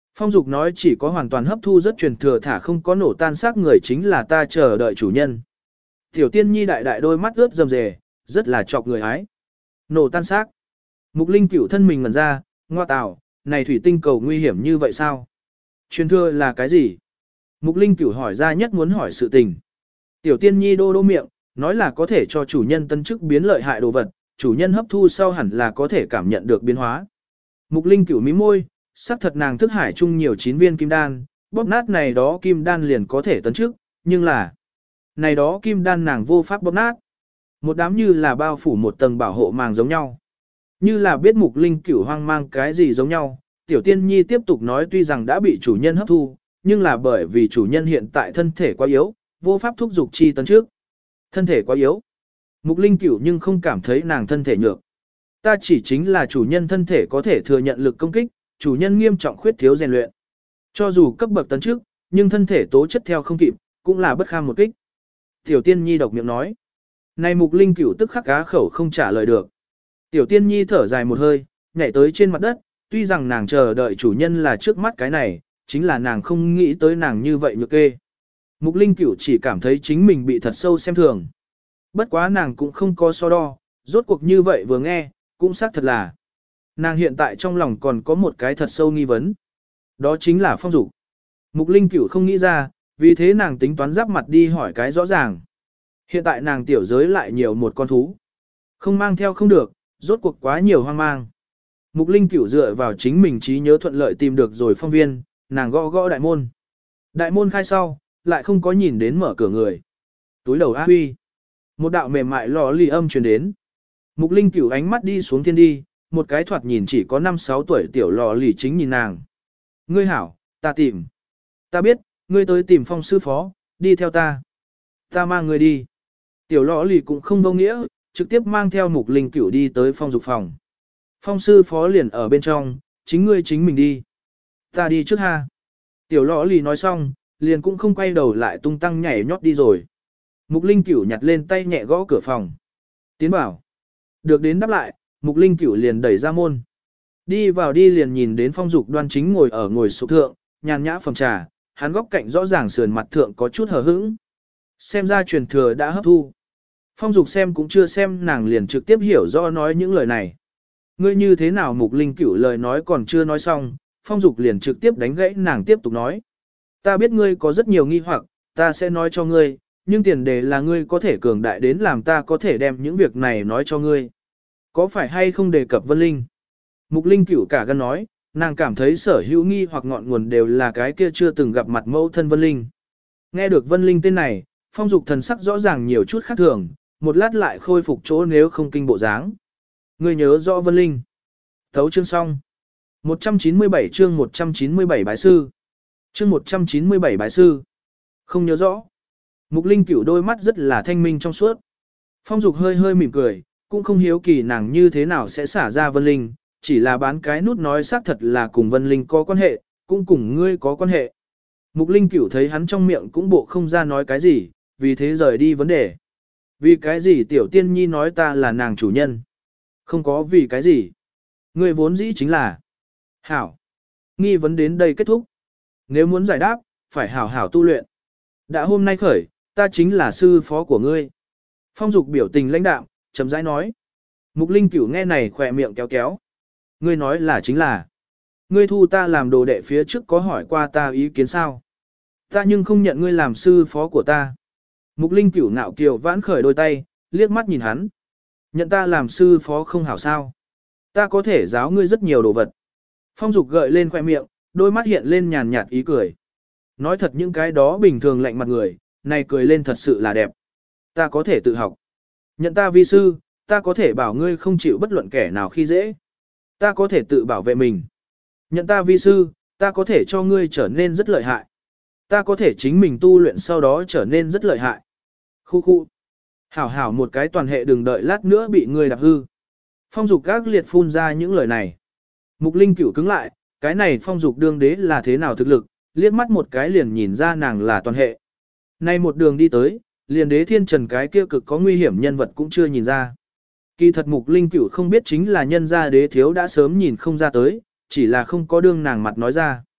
Phong Dục nói chỉ có hoàn toàn hấp thu rất truyền thừa thả không có nổ tan xác người chính là ta chờ đợi chủ nhân. Tiểu tiên nhi đại đại đôi mắt ướt rầm rề, rất là chọc người ái. Nổ tan xác. Mục Linh Cửu thân mình ngẩn ra, ngoa tào, này thủy tinh cầu nguy hiểm như vậy sao? Truyền thừa là cái gì? Mục Linh Cửu hỏi ra nhất muốn hỏi sự tình. Tiểu tiên nhi đô đô miệng, nói là có thể cho chủ nhân tân chức biến lợi hại đồ vật, chủ nhân hấp thu sau hẳn là có thể cảm nhận được biến hóa. Mục Linh Cửu mím môi, sắc thật nàng thức hải chung nhiều chín viên kim đan, bóp nát này đó kim đan liền có thể tấn chức, nhưng là này đó kim đan nàng vô pháp bóp nát. Một đám như là bao phủ một tầng bảo hộ màng giống nhau. Như là biết Mục Linh Cửu hoang mang cái gì giống nhau, Tiểu Tiên Nhi tiếp tục nói tuy rằng đã bị chủ nhân hấp thu, nhưng là bởi vì chủ nhân hiện tại thân thể quá yếu, vô pháp thúc dục chi tấn trước. Thân thể quá yếu. Mục Linh Cửu nhưng không cảm thấy nàng thân thể nhược. Ta chỉ chính là chủ nhân thân thể có thể thừa nhận lực công kích, chủ nhân nghiêm trọng khuyết thiếu rèn luyện. Cho dù cấp bậc tấn trước, nhưng thân thể tố chất theo không kịp, cũng là bất kham một kích. Tiểu Tiên Nhi độc miệng nói. Này Mục Linh Cửu tức khắc cá khẩu không trả lời được. Tiểu Tiên Nhi thở dài một hơi, nhảy tới trên mặt đất, tuy rằng nàng chờ đợi chủ nhân là trước mắt cái này, chính là nàng không nghĩ tới nàng như vậy nhược kê. Mục Linh Cửu chỉ cảm thấy chính mình bị thật sâu xem thường. Bất quá nàng cũng không có so đo, rốt cuộc như vậy vừa nghe, cũng xác thật là. Nàng hiện tại trong lòng còn có một cái thật sâu nghi vấn. Đó chính là Phong Dục. Mục Linh Cửu không nghĩ ra, vì thế nàng tính toán giáp mặt đi hỏi cái rõ ràng. Hiện tại nàng tiểu giới lại nhiều một con thú. Không mang theo không được, rốt cuộc quá nhiều hoang mang. Mục Linh Cửu dựa vào chính mình trí nhớ thuận lợi tìm được rồi phong viên, nàng gõ gõ đại môn. Đại môn khai sau, lại không có nhìn đến mở cửa người. Túi đầu A Huy. Một đạo mềm mại lò lì âm truyền đến. Mục Linh Cửu ánh mắt đi xuống thiên đi, một cái thoạt nhìn chỉ có năm sáu tuổi tiểu lò lì chính nhìn nàng. Ngươi hảo, ta tìm. Ta biết, ngươi tới tìm Phong sư phó, đi theo ta. Ta mang ngươi đi. Tiểu lò lì cũng không vô nghĩa, trực tiếp mang theo Mục Linh Cửu đi tới Phong dục phòng. Phong sư phó liền ở bên trong, chính ngươi chính mình đi. Ta đi trước ha. Tiểu lò lì nói xong, liền cũng không quay đầu lại tung tăng nhảy nhót đi rồi. Mục Linh Cửu nhặt lên tay nhẹ gõ cửa phòng. Tiến bảo. Được đến đáp lại, Mục Linh Cửu liền đẩy ra môn. Đi vào đi liền nhìn đến Phong Dục đoan chính ngồi ở ngồi sụp thượng, nhàn nhã phòng trà, hắn góc cạnh rõ ràng sườn mặt thượng có chút hờ hững. Xem ra truyền thừa đã hấp thu. Phong Dục xem cũng chưa xem nàng liền trực tiếp hiểu rõ nói những lời này. Ngươi như thế nào Mục Linh Cửu lời nói còn chưa nói xong, Phong Dục liền trực tiếp đánh gãy nàng tiếp tục nói. Ta biết ngươi có rất nhiều nghi hoặc, ta sẽ nói cho ngươi, nhưng tiền đề là ngươi có thể cường đại đến làm ta có thể đem những việc này nói cho ngươi. Có phải hay không đề cập Vân Linh? Mục Linh Cửu cả gan nói, nàng cảm thấy sở hữu nghi hoặc ngọn nguồn đều là cái kia chưa từng gặp mặt mẫu thân Vân Linh. Nghe được Vân Linh tên này, Phong Dục thần sắc rõ ràng nhiều chút khác thường, một lát lại khôi phục chỗ nếu không kinh bộ dáng. Ngươi nhớ rõ Vân Linh. Thấu chương xong. một trăm chín mươi bảy chương một trăm chín mươi bảy bái sư. Chương một trăm chín mươi bảy bái sư. Không nhớ rõ. Mục Linh Cửu đôi mắt rất là thanh minh trong suốt. Phong Dục hơi hơi mỉm cười, cũng không hiếu kỳ nàng như thế nào sẽ xả ra Vân Linh, chỉ là bán cái nút nói xác thật là cùng Vân Linh có quan hệ, cũng cùng ngươi có quan hệ. Mục Linh Cửu thấy hắn trong miệng cũng bộ không ra nói cái gì, vì thế rời đi vấn đề. Vì cái gì tiểu tiên nhi nói ta là nàng chủ nhân? Không có vì cái gì. Ngươi vốn dĩ chính là. Hảo. Nghi vấn đến đây kết thúc. Nếu muốn giải đáp, phải hảo hảo tu luyện. Đã hôm nay khởi, ta chính là sư phó của ngươi. Phong Dục biểu tình lãnh đạm, chậm rãi nói. Mục Linh Cửu nghe này khỏe miệng kéo kéo. Ngươi nói là chính là. Ngươi thu ta làm đồ đệ phía trước có hỏi qua ta ý kiến sao? Ta nhưng không nhận ngươi làm sư phó của ta. Mục Linh Cửu ngạo kiều vãn khởi đôi tay, liếc mắt nhìn hắn. Nhận ta làm sư phó không hảo sao? Ta có thể giáo ngươi rất nhiều đồ vật. Phong Dục gợi lên khỏe miệng, đôi mắt hiện lên nhàn nhạt ý cười. Nói thật những cái đó bình thường lạnh mặt người, này cười lên thật sự là đẹp. Ta có thể tự học. Nhận ta vi sư, ta có thể bảo ngươi không chịu bất luận kẻ nào khi dễ. Ta có thể tự bảo vệ mình. Nhận ta vi sư, ta có thể cho ngươi trở nên rất lợi hại. Ta có thể chính mình tu luyện sau đó trở nên rất lợi hại. Khu khu. Hảo hảo một cái toàn hệ đừng đợi lát nữa bị ngươi đạp hư. Phong Dục gác liệt phun ra những lời này. Mục Linh Cửu cứng lại, cái này Phong Dục đương đế là thế nào thực lực, liếc mắt một cái liền nhìn ra nàng là toàn hệ. Nay một đường đi tới, liền đế thiên trần cái kia cực có nguy hiểm nhân vật cũng chưa nhìn ra. Kỳ thật Mục Linh Cửu không biết chính là nhân gia đế thiếu đã sớm nhìn không ra tới, chỉ là không có đương nàng mặt nói ra.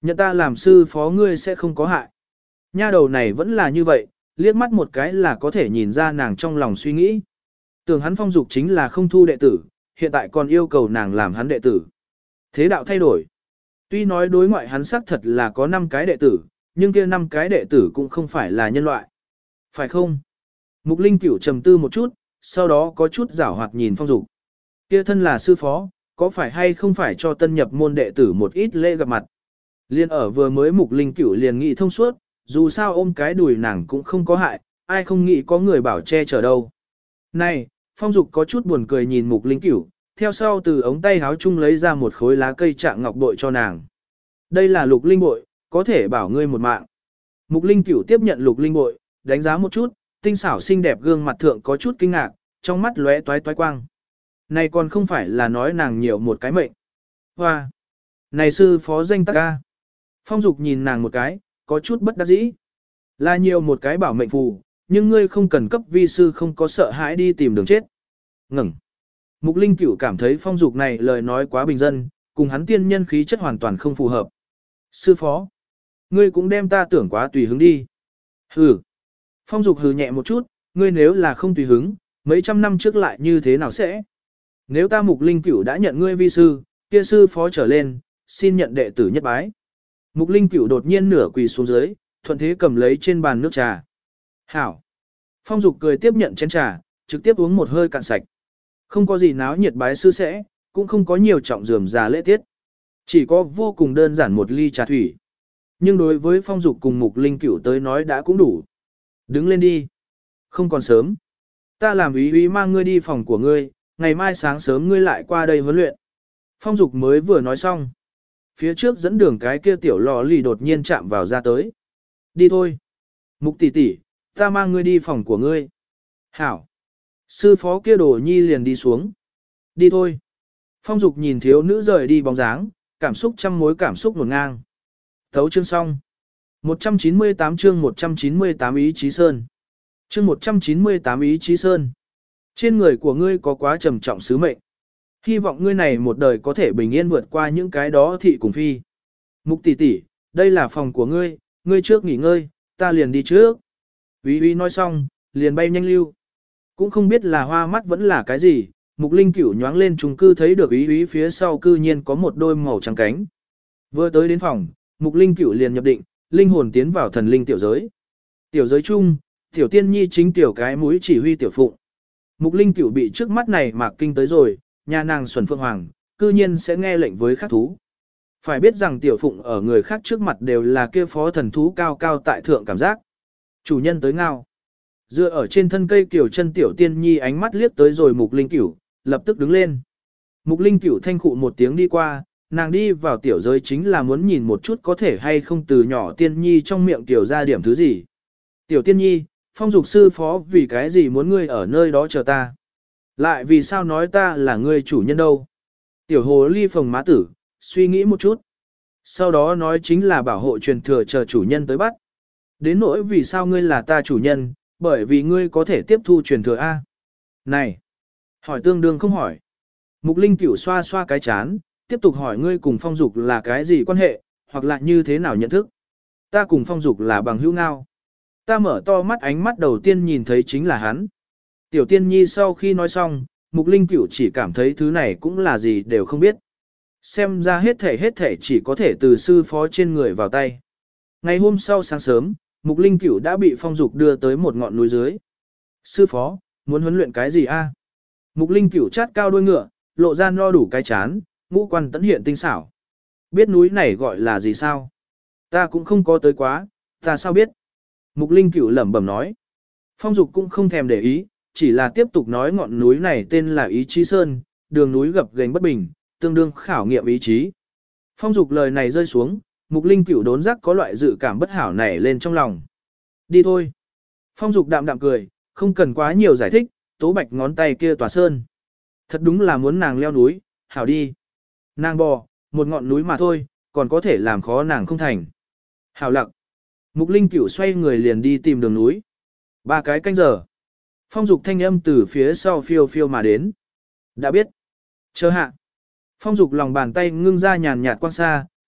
Nhận ta làm sư phó ngươi sẽ không có hại. Nha đầu này vẫn là như vậy, liếc mắt một cái là có thể nhìn ra nàng trong lòng suy nghĩ. Tưởng hắn Phong Dục chính là không thu đệ tử, hiện tại còn yêu cầu nàng làm hắn đệ tử. Thế đạo thay đổi. Tuy nói đối ngoại hắn xác thật là có năm cái đệ tử, nhưng kia năm cái đệ tử cũng không phải là nhân loại. Phải không? Mục Linh Cửu trầm tư một chút, sau đó có chút giảo hoạt nhìn Phong Dục. Kia thân là sư phó, có phải hay không phải cho tân nhập môn đệ tử một ít lễ gặp mặt. Liên ở vừa mới Mục Linh Cửu liền nghĩ thông suốt, dù sao ôm cái đùi nàng cũng không có hại, ai không nghĩ có người bảo che chở đâu. Này, Phong Dục có chút buồn cười nhìn Mục Linh Cửu, theo sau từ ống tay háo chung lấy ra một khối lá cây trạng ngọc bội cho nàng. Đây là lục linh bội, có thể bảo ngươi một mạng. Mục Linh Cửu tiếp nhận lục linh bội, đánh giá một chút, tinh xảo xinh đẹp gương mặt thượng có chút kinh ngạc, trong mắt lóe toái toái quang. Này còn không phải là nói nàng nhiều một cái mệnh. Hoa! Này sư phó danh tắc ca. Phong Dục nhìn nàng một cái, có chút bất đắc dĩ. Là nhiều một cái bảo mệnh phù, nhưng ngươi không cần cấp vi sư không có sợ hãi đi tìm đường chết. Ngừng. Mục Linh Cửu cảm thấy Phong Dục này lời nói quá bình dân, cùng hắn tiên nhân khí chất hoàn toàn không phù hợp. Sư phó, ngươi cũng đem ta tưởng quá tùy hứng đi. Hừ. Phong Dục hừ nhẹ một chút, ngươi nếu là không tùy hứng, mấy trăm năm trước lại như thế nào sẽ? Nếu ta Mục Linh Cửu đã nhận ngươi vi sư, kia sư phó trở lên, xin nhận đệ tử nhất bái. Mục Linh Cửu đột nhiên nửa quỳ xuống dưới, thuận thế cầm lấy trên bàn nước trà. Hảo. Phong Dục cười tiếp nhận chén trà, trực tiếp uống một hơi cạn sạch. Không có gì náo nhiệt bái sư sẽ, cũng không có nhiều trọng rườm rà lễ tiết. Chỉ có vô cùng đơn giản một ly trà thủy. Nhưng đối với Phong Dục cùng Mục Linh Cửu tới nói đã cũng đủ. Đứng lên đi. Không còn sớm. Ta làm ý ý mang ngươi đi phòng của ngươi, ngày mai sáng sớm ngươi lại qua đây huấn luyện. Phong Dục mới vừa nói xong. Phía trước dẫn đường cái kia tiểu lò lì đột nhiên chạm vào ra tới. Đi thôi. Mục tỷ tỷ, ta mang ngươi đi phòng của ngươi. Hảo. Sư phó kia đồ nhi liền đi xuống. Đi thôi. Phong Dục nhìn thiếu nữ rời đi bóng dáng, cảm xúc trăm mối cảm xúc nổn ngang. Thấu chương xong. một trăm chín mươi tám chương một trăm chín mươi tám ý chí sơn. Chương một trăm chín mươi tám ý chí sơn. Trên người của ngươi có quá trầm trọng sứ mệnh. Hy vọng ngươi này một đời có thể bình yên vượt qua những cái đó thị cùng phi. Mục tỷ tỷ, đây là phòng của ngươi, ngươi trước nghỉ ngơi, ta liền đi trước. Úy Úy nói xong, liền bay nhanh lưu. Cũng không biết là hoa mắt vẫn là cái gì, Mục Linh Cửu nhoáng lên trùng cư thấy được Úy Úy phía sau cư nhiên có một đôi màu trắng cánh. Vừa tới đến phòng, Mục Linh Cửu liền nhập định, linh hồn tiến vào thần linh tiểu giới. Tiểu giới chung, tiểu tiên nhi chính tiểu cái mũi chỉ huy tiểu phụng. Mục Linh Cửu bị trước mắt này mà kinh tới rồi, nhà nàng Xuân Phượng Hoàng, cư nhiên sẽ nghe lệnh với khác thú. Phải biết rằng tiểu phụng ở người khác trước mặt đều là kia phó thần thú cao cao tại thượng cảm giác. Chủ nhân tới ngao. Dựa ở trên thân cây kiểu chân tiểu tiên nhi ánh mắt liếc tới rồi Mục Linh Cửu, lập tức đứng lên. Mục Linh Cửu thanh khụ một tiếng đi qua, nàng đi vào tiểu giới chính là muốn nhìn một chút có thể hay không từ nhỏ tiên nhi trong miệng tiểu ra điểm thứ gì. Tiểu tiên nhi, Phong Dục sư phó vì cái gì muốn ngươi ở nơi đó chờ ta? Lại vì sao nói ta là ngươi chủ nhân đâu? Tiểu hồ ly phồng má tử, suy nghĩ một chút. Sau đó nói chính là bảo hộ truyền thừa chờ chủ nhân tới bắt. Đến nỗi vì sao ngươi là ta chủ nhân, bởi vì ngươi có thể tiếp thu truyền thừa A. Này! Hỏi tương đương không hỏi. Mục Linh Cửu xoa xoa cái chán, tiếp tục hỏi ngươi cùng Phong Dục là cái gì quan hệ, hoặc là như thế nào nhận thức. Ta cùng Phong Dục là bằng hữu ngao. Ta mở to mắt ánh mắt đầu tiên nhìn thấy chính là hắn. Tiểu tiên nhi sau khi nói xong, Mục Linh Cửu chỉ cảm thấy thứ này cũng là gì đều không biết. Xem ra hết thể hết thể chỉ có thể từ sư phó trên người vào tay. Ngày hôm sau sáng sớm, Mục Linh Cửu đã bị Phong Dục đưa tới một ngọn núi dưới. Sư phó, muốn huấn luyện cái gì a? Mục Linh Cửu chát cao đuôi ngựa, lộ ra no đủ cái chán, ngũ quan tấn hiện tinh xảo. Biết núi này gọi là gì sao? Ta cũng không có tới quá, ta sao biết? Mục Linh Cửu lẩm bẩm nói. Phong Dục cũng không thèm để ý, chỉ là tiếp tục nói ngọn núi này tên là Ý Chí Sơn, đường núi gập ghềnh bất bình, tương đương khảo nghiệm ý chí. Phong Dục lời này rơi xuống, Mục Linh Cửu đốn giác có loại dự cảm bất hảo nảy lên trong lòng. Đi thôi. Phong Dục đạm đạm cười, không cần quá nhiều giải thích, tố bạch ngón tay kia tỏa sơn. Thật đúng là muốn nàng leo núi, hảo đi. Nàng bò, một ngọn núi mà thôi, còn có thể làm khó nàng không thành. Hảo lặng. Mục Linh Cửu xoay người liền đi tìm đường núi. Ba cái canh giờ. Phong Dục thanh âm từ phía sau phiêu phiêu mà đến. Đã biết. Chờ hạ. Phong Dục lòng bàn tay ngưng ra nhàn nhạt quang xa,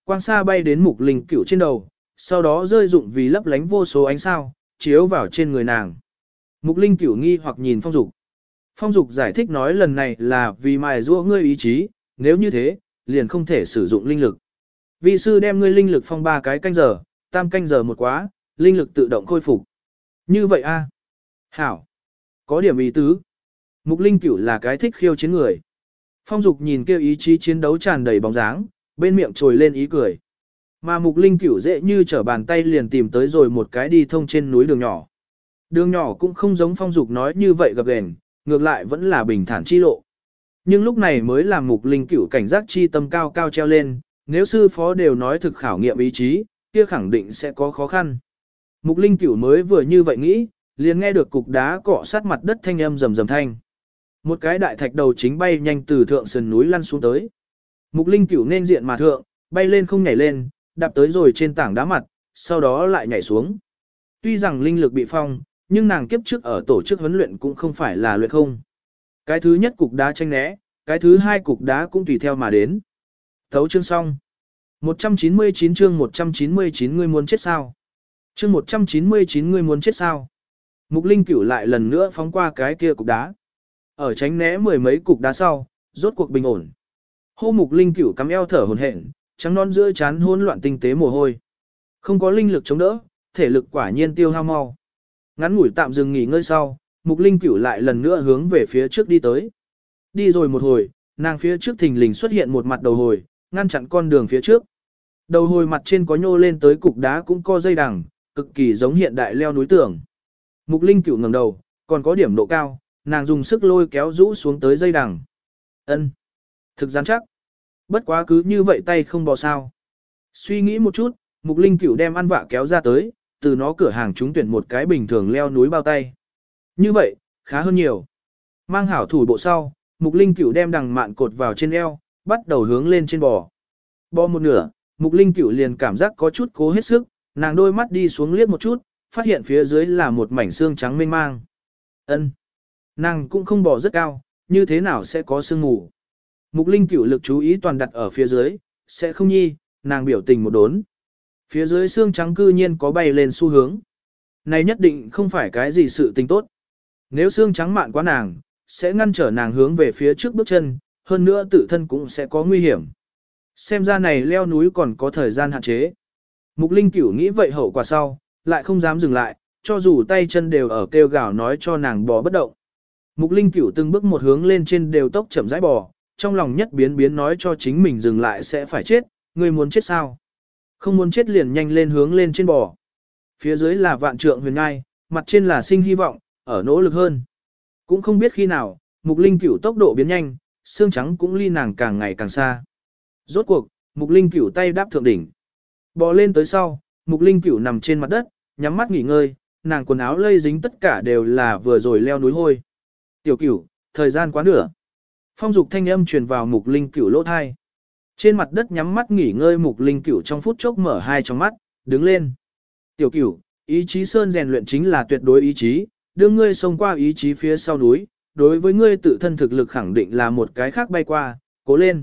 quang xa bay đến Mục Linh Cửu trên đầu, sau đó rơi dụng vì lấp lánh vô số ánh sao, chiếu vào trên người nàng. Mục Linh Cửu nghi hoặc nhìn Phong Dục. Phong Dục giải thích nói lần này là vì mài giũa ngươi ý chí, nếu như thế, liền không thể sử dụng linh lực. Vi sư đem ngươi linh lực phong ba cái canh giờ, tam canh giờ một quá, linh lực tự động khôi phục. Như vậy a? Hảo. Có điểm ý tứ. Mục Linh Cửu là cái thích khiêu chiến người. Phong Dục nhìn kêu ý chí chiến đấu tràn đầy bóng dáng, bên miệng trồi lên ý cười. Mà Mục Linh Cửu dễ như trở bàn tay liền tìm tới rồi một cái đi thông trên núi đường nhỏ. Đường nhỏ cũng không giống Phong Dục nói như vậy gập ghềnh, ngược lại vẫn là bình thản chi lộ. Nhưng lúc này mới làm Mục Linh Cửu cảnh giác chi tâm cao cao treo lên, nếu sư phó đều nói thực khảo nghiệm ý chí, kia khẳng định sẽ có khó khăn. Mục Linh Cửu mới vừa như vậy nghĩ, liền nghe được cục đá cọ sát mặt đất thanh âm rầm rầm thanh. Một cái đại thạch đầu chính bay nhanh từ thượng sườn núi lăn xuống tới. Mục Linh Cửu nên diện mà thượng, bay lên không nhảy lên, đạp tới rồi trên tảng đá mặt, sau đó lại nhảy xuống. Tuy rằng linh lực bị phong, nhưng nàng kiếp trước ở tổ chức huấn luyện cũng không phải là luyện không. Cái thứ nhất cục đá tranh né, cái thứ hai cục đá cũng tùy theo mà đến. Thấu chương xong. một trăm chín mươi chín chương một trăm chín mươi chín ngươi muốn chết sao? Chương một trăm chín mươi chín ngươi muốn chết sao? Mục Linh Cửu lại lần nữa phóng qua cái kia cục đá. Ở tránh né mười mấy cục đá sau, rốt cuộc bình ổn. Hô Mục Linh Cửu cắm eo thở hổn hển, trắng non giữa trán hỗn loạn tinh tế mồ hôi. Không có linh lực chống đỡ, thể lực quả nhiên tiêu hao mau. Ngắn ngủi tạm dừng nghỉ ngơi sau, Mục Linh Cửu lại lần nữa hướng về phía trước đi tới. Đi rồi một hồi, nàng phía trước thình lình xuất hiện một mặt đầu hồi, ngăn chặn con đường phía trước. Đầu hồi mặt trên có nhô lên tới cục đá cũng có dây đằng, cực kỳ giống hiện đại leo núi tường. Mục Linh Cửu ngẩng đầu, còn có điểm độ cao, nàng dùng sức lôi kéo rũ xuống tới dây đằng. Ân, thực rắn chắc. Bất quá cứ như vậy tay không bò sao. Suy nghĩ một chút, Mục Linh Cửu đem ăn vạ kéo ra tới, từ nó cửa hàng trúng tuyển một cái bình thường leo núi bao tay. Như vậy, khá hơn nhiều. Mang hảo thủ bộ sau, Mục Linh Cửu đem đằng mạn cột vào trên eo, bắt đầu hướng lên trên bò. Bò một nửa, Mục Linh Cửu liền cảm giác có chút cố hết sức, nàng đôi mắt đi xuống liếc một chút, phát hiện phía dưới là một mảnh xương trắng mênh mang. Ân, nàng cũng không bò rất cao, như thế nào sẽ có sương mù. Mục Linh Cửu lực chú ý toàn đặt ở phía dưới, sẽ không nhi, nàng biểu tình một đốn. Phía dưới xương trắng cư nhiên có bay lên xu hướng. Này nhất định không phải cái gì sự tình tốt. Nếu xương trắng mạn quá nàng, sẽ ngăn trở nàng hướng về phía trước bước chân, hơn nữa tự thân cũng sẽ có nguy hiểm. Xem ra này leo núi còn có thời gian hạn chế. Mục Linh Cửu nghĩ vậy hậu quả sau, lại không dám dừng lại, cho dù tay chân đều ở kêu gào nói cho nàng bò bất động. Mục Linh Cửu từng bước một hướng lên trên đều tốc chậm rãi bò, trong lòng nhất biến biến nói cho chính mình dừng lại sẽ phải chết, ngươi muốn chết sao? Không muốn chết liền nhanh lên hướng lên trên bò. Phía dưới là vạn trượng huyền ngai, mặt trên là sinh hy vọng, ở nỗ lực hơn. Cũng không biết khi nào, Mục Linh Cửu tốc độ biến nhanh, xương trắng cũng ly nàng càng ngày càng xa. Rốt cuộc, Mục Linh Cửu tay đáp thượng đỉnh. Bò lên tới sau, Mục Linh Cửu nằm trên mặt đất, nhắm mắt nghỉ ngơi, nàng quần áo lây dính tất cả đều là vừa rồi leo núi hôi. Tiểu Cửu, thời gian quá nửa. Phong dục thanh âm truyền vào Mục Linh Cửu lỗ thai. Trên mặt đất nhắm mắt nghỉ ngơi Mục Linh Cửu trong phút chốc mở hai tròng mắt, đứng lên. Tiểu Cửu, ý chí sơn rèn luyện chính là tuyệt đối ý chí, đưa ngươi xông qua ý chí phía sau núi, đối với ngươi tự thân thực lực khẳng định là một cái khác bay qua, cố lên.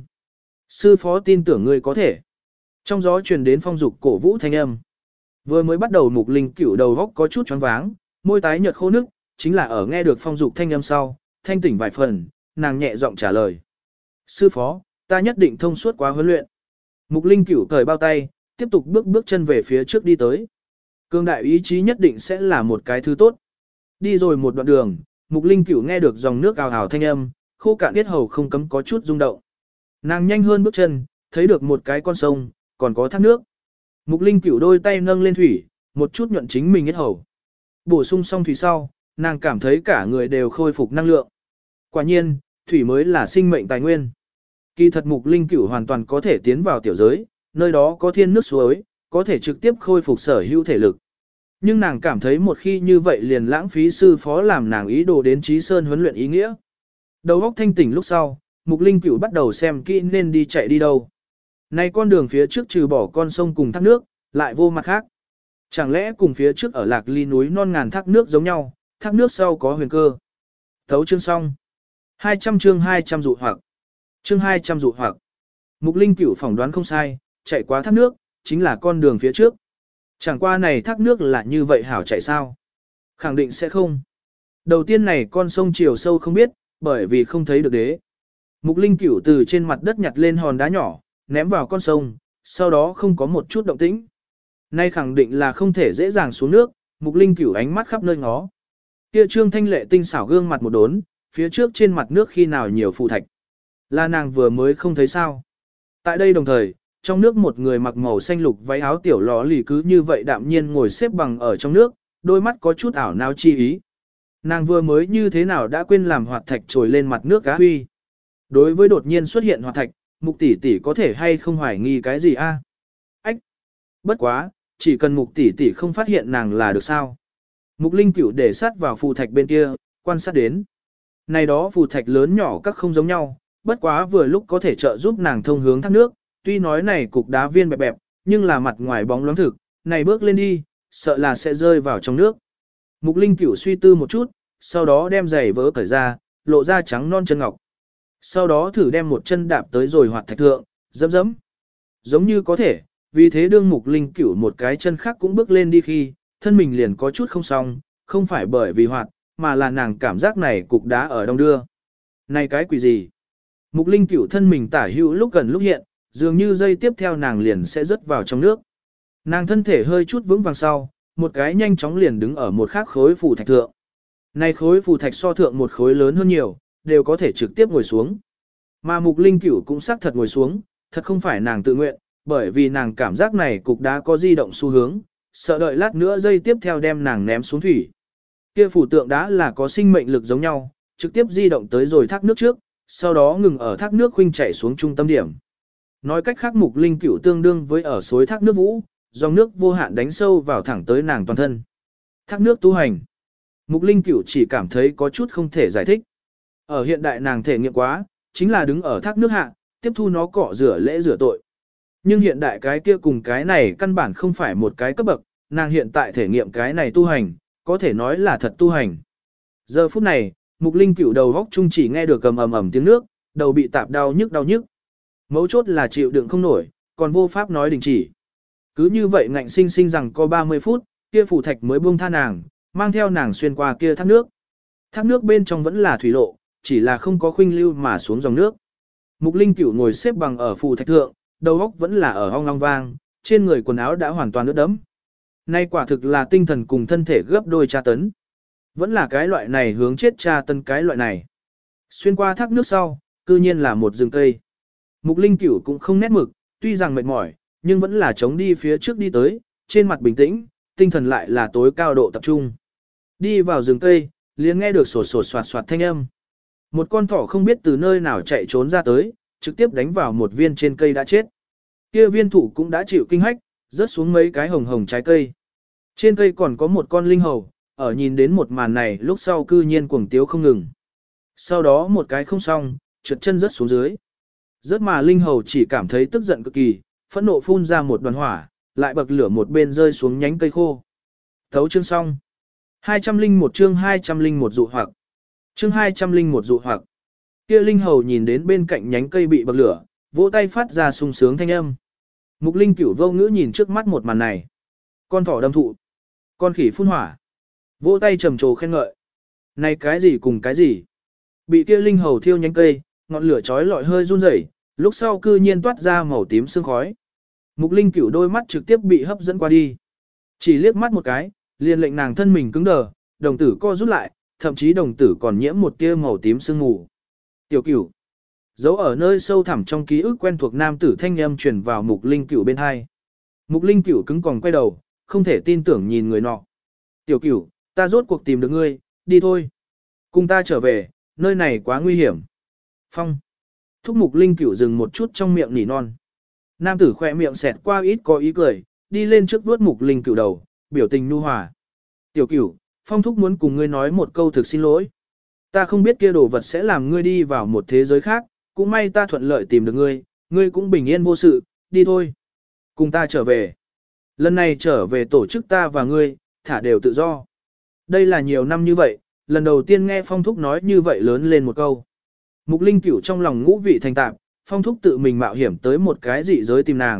Sư phó tin tưởng ngươi có thể. Trong gió truyền đến phong dục cổ vũ thanh âm. Vừa mới bắt đầu Mục Linh Cửu đầu góc có chút choáng váng, môi tái nhợt khô nước, chính là ở nghe được phong dục thanh âm sau, thanh tỉnh vài phần, nàng nhẹ giọng trả lời. Sư phó, ta nhất định thông suốt quá huấn luyện. Mục Linh Cửu cởi bao tay, tiếp tục bước bước chân về phía trước đi tới. Cương đại ý chí nhất định sẽ là một cái thứ tốt. Đi rồi một đoạn đường, Mục Linh Cửu nghe được dòng nước ào ào thanh âm, khô cạn yết hầu không cấm có chút rung động. Nàng nhanh hơn bước chân, thấy được một cái con sông, còn có thác nước. Mục Linh Cửu đôi tay nâng lên thủy, một chút nhuận chính mình yết hầu. Bổ sung xong thủy sau, nàng cảm thấy cả người đều khôi phục năng lượng. Quả nhiên, thủy mới là sinh mệnh tài nguyên. Kỳ thật Mục Linh Cửu hoàn toàn có thể tiến vào tiểu giới, nơi đó có thiên nước suối, có thể trực tiếp khôi phục sở hữu thể lực. Nhưng nàng cảm thấy một khi như vậy liền lãng phí sư phó làm nàng ý đồ đến Trí Sơn huấn luyện ý nghĩa. Đầu óc thanh tỉnh lúc sau, Mục Linh Cửu bắt đầu xem kỹ nên đi chạy đi đâu. Này con đường phía trước trừ bỏ con sông cùng thác nước, lại vô mặt khác. Chẳng lẽ cùng phía trước ở Lạc Ly núi non ngàn thác nước giống nhau, thác nước sau có huyền cơ. Thấu chương xong. hai trăm chương hai trăm dụ hoặc. Chương hai trăm dụ hoặc. Mục Linh Cửu phỏng đoán không sai, chạy qua thác nước, chính là con đường phía trước. Chẳng qua này thác nước là như vậy hảo chạy sao? Khẳng định sẽ không. Đầu tiên này con sông chiều sâu không biết, bởi vì không thấy được đế. Mục Linh Cửu từ trên mặt đất nhặt lên hòn đá nhỏ, ném vào con sông, sau đó không có một chút động tĩnh. Nay khẳng định là không thể dễ dàng xuống nước, Mục Linh Cửu ánh mắt khắp nơi ngó. Kia Trương Thanh Lệ tinh xảo gương mặt một đốn, phía trước trên mặt nước khi nào nhiều phù thạch. Là nàng vừa mới không thấy sao. Tại đây đồng thời, trong nước một người mặc màu xanh lục váy áo tiểu lò lì cứ như vậy đạm nhiên ngồi xếp bằng ở trong nước, đôi mắt có chút ảo não chi ý. Nàng vừa mới như thế nào đã quên làm hoạt thạch trồi lên mặt nước cá huy. Đối với đột nhiên xuất hiện hoạt thạch, Mục tỷ tỷ có thể hay không hoài nghi cái gì a? Ách! Bất quá, chỉ cần Mục tỷ tỷ không phát hiện nàng là được sao. Mục Linh Cửu để sát vào phù thạch bên kia, quan sát đến. Này đó phù thạch lớn nhỏ các không giống nhau, bất quá vừa lúc có thể trợ giúp nàng thông hướng thác nước, tuy nói này cục đá viên bẹp bẹp, nhưng là mặt ngoài bóng loáng thực, này bước lên đi, sợ là sẽ rơi vào trong nước. Mục Linh Cửu suy tư một chút, sau đó đem giày vỡ cởi ra, lộ ra trắng non chân ngọc. Sau đó thử đem một chân đạp tới rồi hoạt thạch thượng, dẫm dẫm. Giống như có thể, vì thế đương Mục Linh Cửu một cái chân khác cũng bước lên đi khi, thân mình liền có chút không xong, không phải bởi vì hoạt, mà là nàng cảm giác này cục đá ở đông đưa. Này cái quỷ gì? Mục Linh Cửu thân mình tả hữu lúc gần lúc hiện, dường như dây tiếp theo nàng liền sẽ rớt vào trong nước. Nàng thân thể hơi chút vững vàng sau, một cái nhanh chóng liền đứng ở một khác khối phù thạch thượng. Này khối phù thạch so thượng một khối lớn hơn nhiều, đều có thể trực tiếp ngồi xuống. Mà Mục Linh Cửu cũng xác thật ngồi xuống, thật không phải nàng tự nguyện, bởi vì nàng cảm giác này cục đá có di động xu hướng, sợ đợi lát nữa dây tiếp theo đem nàng ném xuống thủy. Kia phù tượng đá là có sinh mệnh lực giống nhau, trực tiếp di động tới rồi thác nước trước, sau đó ngừng ở thác nước khuynh chảy xuống trung tâm điểm. Nói cách khác Mục Linh Cửu tương đương với ở suối thác nước vũ, dòng nước vô hạn đánh sâu vào thẳng tới nàng toàn thân. Thác nước tu hành. Mục Linh Cửu chỉ cảm thấy có chút không thể giải thích. Ở hiện đại nàng thể nghiệm quá, chính là đứng ở thác nước hạ, tiếp thu nó cọ rửa lễ rửa tội. Nhưng hiện đại cái kia cùng cái này căn bản không phải một cái cấp bậc, nàng hiện tại thể nghiệm cái này tu hành, có thể nói là thật tu hành. Giờ phút này, Mục Linh Cửu đầu góc chung chỉ nghe được cầm ầm ầm tiếng nước, đầu bị tạp đau nhức đau nhức. Mấu chốt là chịu đựng không nổi, còn vô pháp nói đình chỉ. Cứ như vậy ngạnh sinh sinh rằng có ba mươi phút, kia phù thạch mới buông tha nàng, mang theo nàng xuyên qua kia thác nước. Thác nước bên trong vẫn là thủy lộ, chỉ là không có khuynh lưu mà xuống dòng nước. Mục Linh Cửu ngồi xếp bằng ở phù thạch thượng, đầu óc vẫn là ở ong long vang, trên người quần áo đã hoàn toàn ướt đẫm. Nay quả thực là tinh thần cùng thân thể gấp đôi tra tấn. Vẫn là cái loại này hướng chết tra tấn cái loại này. Xuyên qua thác nước sau, cư nhiên là một rừng cây. Mục Linh Cửu cũng không nét mực, tuy rằng mệt mỏi, nhưng vẫn là chống đi phía trước đi tới, trên mặt bình tĩnh, tinh thần lại là tối cao độ tập trung. Đi vào rừng cây, liền nghe được sột sột soạt soạt thanh âm. Một con thỏ không biết từ nơi nào chạy trốn ra tới, trực tiếp đánh vào một viên trên cây đã chết. Kia viên thủ cũng đã chịu kinh hách, rớt xuống mấy cái hồng hồng trái cây. Trên cây còn có một con linh hầu, ở nhìn đến một màn này lúc sau cư nhiên cuồng tiếu không ngừng. Sau đó một cái không xong, trượt chân rớt xuống dưới. Rớt mà linh hầu chỉ cảm thấy tức giận cực kỳ, phẫn nộ phun ra một đoàn hỏa, lại bậc lửa một bên rơi xuống nhánh cây khô. Thấu chương xong. hai trăm lẻ một chương hai trăm lẻ một dụ hoặc. Chương hai trăm lẻ một dụ hoặc. Kia linh hầu nhìn đến bên cạnh nhánh cây bị bậc lửa, vỗ tay phát ra sung sướng thanh âm. Mục Linh Cửu vô ngữ nhìn trước mắt một màn này. Con thỏ đâm thụ, con khỉ phun hỏa, vỗ tay trầm trồ khen ngợi. Này cái gì cùng cái gì? Bị kia linh hầu thiêu nhánh cây, ngọn lửa chói lọi hơi run rẩy, lúc sau cư nhiên toát ra màu tím sương khói. Mục Linh Cửu đôi mắt trực tiếp bị hấp dẫn qua đi. Chỉ liếc mắt một cái, liền lệnh nàng thân mình cứng đờ, đồng tử co rút lại, thậm chí đồng tử còn nhiễm một tia màu tím sương mù. Tiểu Cửu. Giấu ở nơi sâu thẳm trong ký ức quen thuộc nam tử thanh âm truyền vào Mục Linh Cửu bên hai. Mục Linh Cửu cứng còng quay đầu, không thể tin tưởng nhìn người nọ. Tiểu Cửu, ta rốt cuộc tìm được ngươi, đi thôi. Cùng ta trở về, nơi này quá nguy hiểm. Phong. Thúc Mục Linh Cửu dừng một chút trong miệng nỉ non. Nam tử khỏe miệng xẹt qua ít có ý cười, đi lên trước vuốt Mục Linh Cửu đầu, biểu tình nhu hòa. Tiểu Cửu, Phong thúc muốn cùng ngươi nói một câu thực xin lỗi. Ta không biết kia đồ vật sẽ làm ngươi đi vào một thế giới khác, cũng may ta thuận lợi tìm được ngươi, ngươi cũng bình yên vô sự, đi thôi. Cùng ta trở về. Lần này trở về tổ chức ta và ngươi, thả đều tự do. Đây là nhiều năm như vậy, lần đầu tiên nghe Phong thúc nói như vậy lớn lên một câu. Mục Linh Cửu trong lòng ngũ vị thành tạp, Phong thúc tự mình mạo hiểm tới một cái dị giới tìm nàng,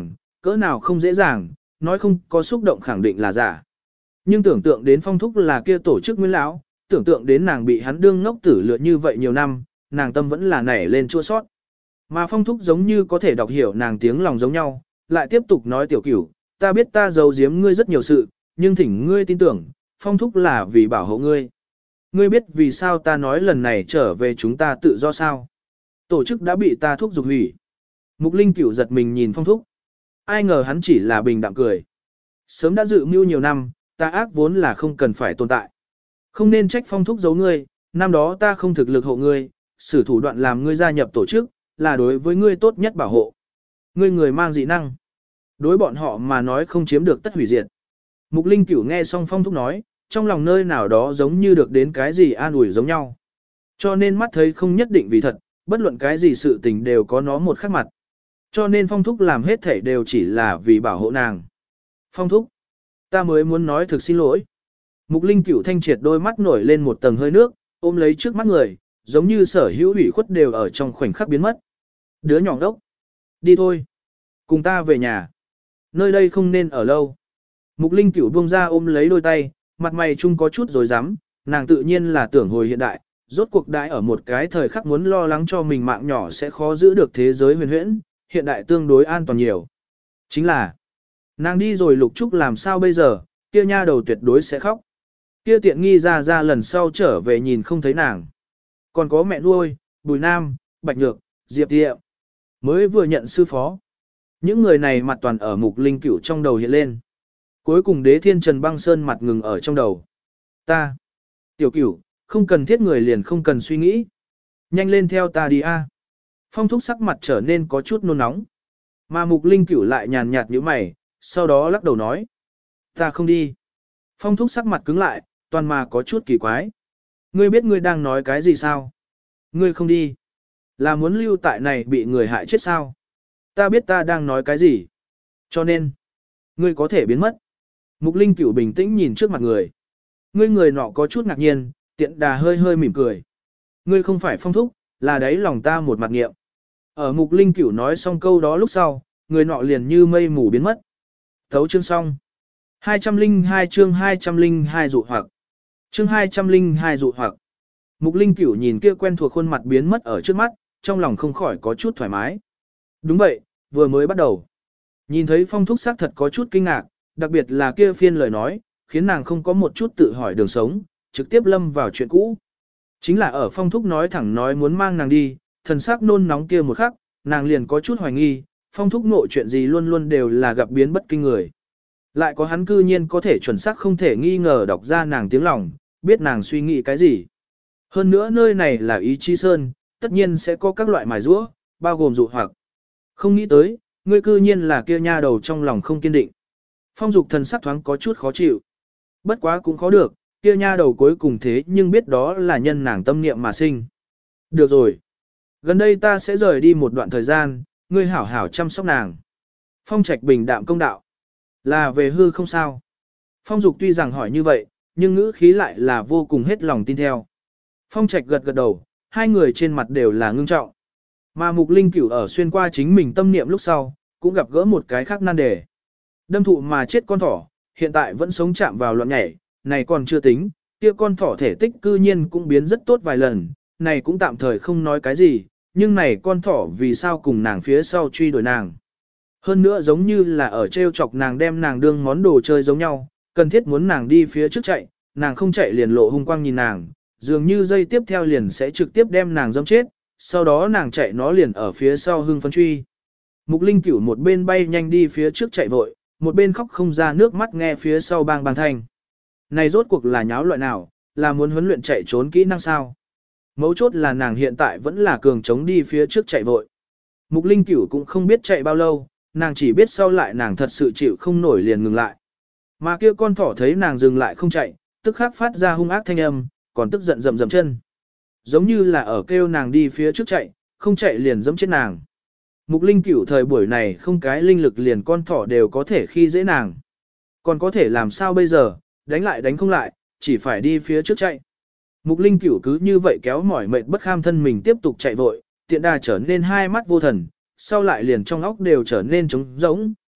cỡ nào không dễ dàng, nói không có xúc động khẳng định là giả. Nhưng tưởng tượng đến Phong Thúc là kia tổ chức nguyên lão, tưởng tượng đến nàng bị hắn đương ngốc tử lượt như vậy nhiều năm, nàng tâm vẫn là nảy lên chua sót. Mà Phong Thúc giống như có thể đọc hiểu nàng tiếng lòng giống nhau, lại tiếp tục nói tiểu cửu, ta biết ta giấu giếm ngươi rất nhiều sự, nhưng thỉnh ngươi tin tưởng, Phong Thúc là vì bảo hộ ngươi. Ngươi biết vì sao ta nói lần này trở về chúng ta tự do sao? Tổ chức đã bị ta thúc giục hủy. Mục Linh Cửu giật mình nhìn Phong Thúc. Ai ngờ hắn chỉ là bình đạm cười. Sớm đã dự mưu nhiều năm, ta ác vốn là không cần phải tồn tại. Không nên trách Phong Thúc giấu ngươi, năm đó ta không thực lực hộ ngươi, sử thủ đoạn làm ngươi gia nhập tổ chức, là đối với ngươi tốt nhất bảo hộ. Ngươi người mang dị năng. Đối bọn họ mà nói không chiếm được tất hủy diệt. Mục Linh Cửu nghe xong Phong Thúc nói, trong lòng nơi nào đó giống như được đến cái gì an ủi giống nhau. Cho nên mắt thấy không nhất định vì thật, bất luận cái gì sự tình đều có nó một khác mặt. Cho nên Phong Thúc làm hết thể đều chỉ là vì bảo hộ nàng. Phong Thúc, ta mới muốn nói thực xin lỗi. Mục Linh Cửu thanh triệt đôi mắt nổi lên một tầng hơi nước, ôm lấy trước mắt người, giống như sở hữu ủy khuất đều ở trong khoảnh khắc biến mất. Đứa nhỏ đốc, đi thôi, cùng ta về nhà. Nơi đây không nên ở lâu. Mục Linh Cửu buông ra ôm lấy đôi tay, mặt mày chung có chút rồi dám, nàng tự nhiên là tưởng hồi hiện đại, rốt cuộc đại ở một cái thời khắc muốn lo lắng cho mình mạng nhỏ sẽ khó giữ được thế giới huyền huyễn, hiện đại tương đối an toàn nhiều. Chính là, nàng đi rồi Lục Trúc làm sao bây giờ, kia nha đầu tuyệt đối sẽ khóc. Kia tiện nghi ra ra lần sau trở về nhìn không thấy nàng. Còn có mẹ nuôi, Bùi Nam, Bạch Nhược, Diệp Tiệm, mới vừa nhận sư phó. Những người này mặt toàn ở Mục Linh Cửu trong đầu hiện lên. Cuối cùng Đế Thiên Trần Băng Sơn mặt ngừng ở trong đầu. Ta, Tiểu Cửu, không cần thiết người liền không cần suy nghĩ. Nhanh lên theo ta đi a. Phong Thúc sắc mặt trở nên có chút nôn nóng. Mà Mục Linh Cửu lại nhàn nhạt nhíu mày, sau đó lắc đầu nói. Ta không đi. Phong Thúc sắc mặt cứng lại, toàn mà có chút kỳ quái. Ngươi biết ngươi đang nói cái gì sao? Ngươi không đi. Là muốn lưu tại này bị người hại chết sao? Ta biết ta đang nói cái gì. Cho nên, ngươi có thể biến mất. Mục Linh Cửu bình tĩnh nhìn trước mặt người. Ngươi người nọ có chút ngạc nhiên, tiện đà hơi hơi mỉm cười. Ngươi không phải Phong Thúc, là đấy lòng ta một mặt nghiệm. Ở Mục Linh Cửu nói xong câu đó lúc sau, người nọ liền như mây mù biến mất. Thấu chương xong. hai trăm lẻ hai chương hai trăm lẻ hai dụ hoặc. Chương hai trăm lẻ hai dụ hoặc. Mục Linh Cửu nhìn kia quen thuộc khuôn mặt biến mất ở trước mắt, trong lòng không khỏi có chút thoải mái. Đúng vậy, vừa mới bắt đầu. Nhìn thấy Phong Thúc xác thật có chút kinh ngạc, đặc biệt là kia phiên lời nói, khiến nàng không có một chút tự hỏi đường sống, trực tiếp lâm vào chuyện cũ. Chính là ở Phong Thúc nói thẳng nói muốn mang nàng đi, thần sắc nôn nóng kia một khắc, nàng liền có chút hoài nghi, Phong Thúc nội chuyện gì luôn luôn đều là gặp biến bất kinh người. Lại có hắn cư nhiên có thể chuẩn xác không thể nghi ngờ đọc ra nàng tiếng lòng, biết nàng suy nghĩ cái gì. Hơn nữa nơi này là ý chí sơn, tất nhiên sẽ có các loại mài rũa, bao gồm dụ hoặc. Không nghĩ tới, ngươi cư nhiên là kia nha đầu trong lòng không kiên định. Phong Dục thần sắc thoáng có chút khó chịu. Bất quá cũng khó được, kia nha đầu cuối cùng thế nhưng biết đó là nhân nàng tâm niệm mà sinh. Được rồi. Gần đây ta sẽ rời đi một đoạn thời gian, ngươi hảo hảo chăm sóc nàng. Phong Trạch bình đạm công đạo. Là về hư không sao? Phong Dục tuy rằng hỏi như vậy, nhưng ngữ khí lại là vô cùng hết lòng tin theo. Phong Trạch gật gật đầu, hai người trên mặt đều là ngưng trọng. Mà Mục Linh Cửu ở xuyên qua chính mình tâm niệm lúc sau, cũng gặp gỡ một cái khác nan đề. Đâm thụ mà chết con thỏ, hiện tại vẫn sống chạm vào loạn nhảy, này còn chưa tính, kia con thỏ thể tích cư nhiên cũng biến rất tốt vài lần, này cũng tạm thời không nói cái gì, nhưng này con thỏ vì sao cùng nàng phía sau truy đuổi nàng. Hơn nữa giống như là ở treo chọc nàng đem nàng đương món đồ chơi giống nhau, cần thiết muốn nàng đi phía trước chạy, nàng không chạy liền lộ hung quang nhìn nàng, dường như dây tiếp theo liền sẽ trực tiếp đem nàng giẫm chết, sau đó nàng chạy nó liền ở phía sau hưng phấn truy. Mục Linh Cửu một bên bay nhanh đi phía trước chạy vội, một bên khóc không ra nước mắt nghe phía sau bang bang thanh. Này rốt cuộc là nháo loại nào, là muốn huấn luyện chạy trốn kỹ năng sao? Mấu chốt là nàng hiện tại vẫn là cường chống đi phía trước chạy vội. Mục Linh Cửu cũng không biết chạy bao lâu, nàng chỉ biết sau lại nàng thật sự chịu không nổi liền ngừng lại. Mà kia con thỏ thấy nàng dừng lại không chạy, tức khắc phát ra hung ác thanh âm, còn tức giận rầm rầm chân. Giống như là ở kêu nàng đi phía trước chạy, không chạy liền giẫm chết nàng. Mục Linh Cửu thời buổi này không cái linh lực liền con thỏ đều có thể khi dễ nàng. Còn có thể làm sao bây giờ, đánh lại đánh không lại, chỉ phải đi phía trước chạy. Mục Linh Cửu cứ như vậy kéo mỏi mệt bất kham thân mình tiếp tục chạy vội, tiện đà trở nên hai mắt vô thần, sau lại liền trong óc đều trở nên trống rỗng,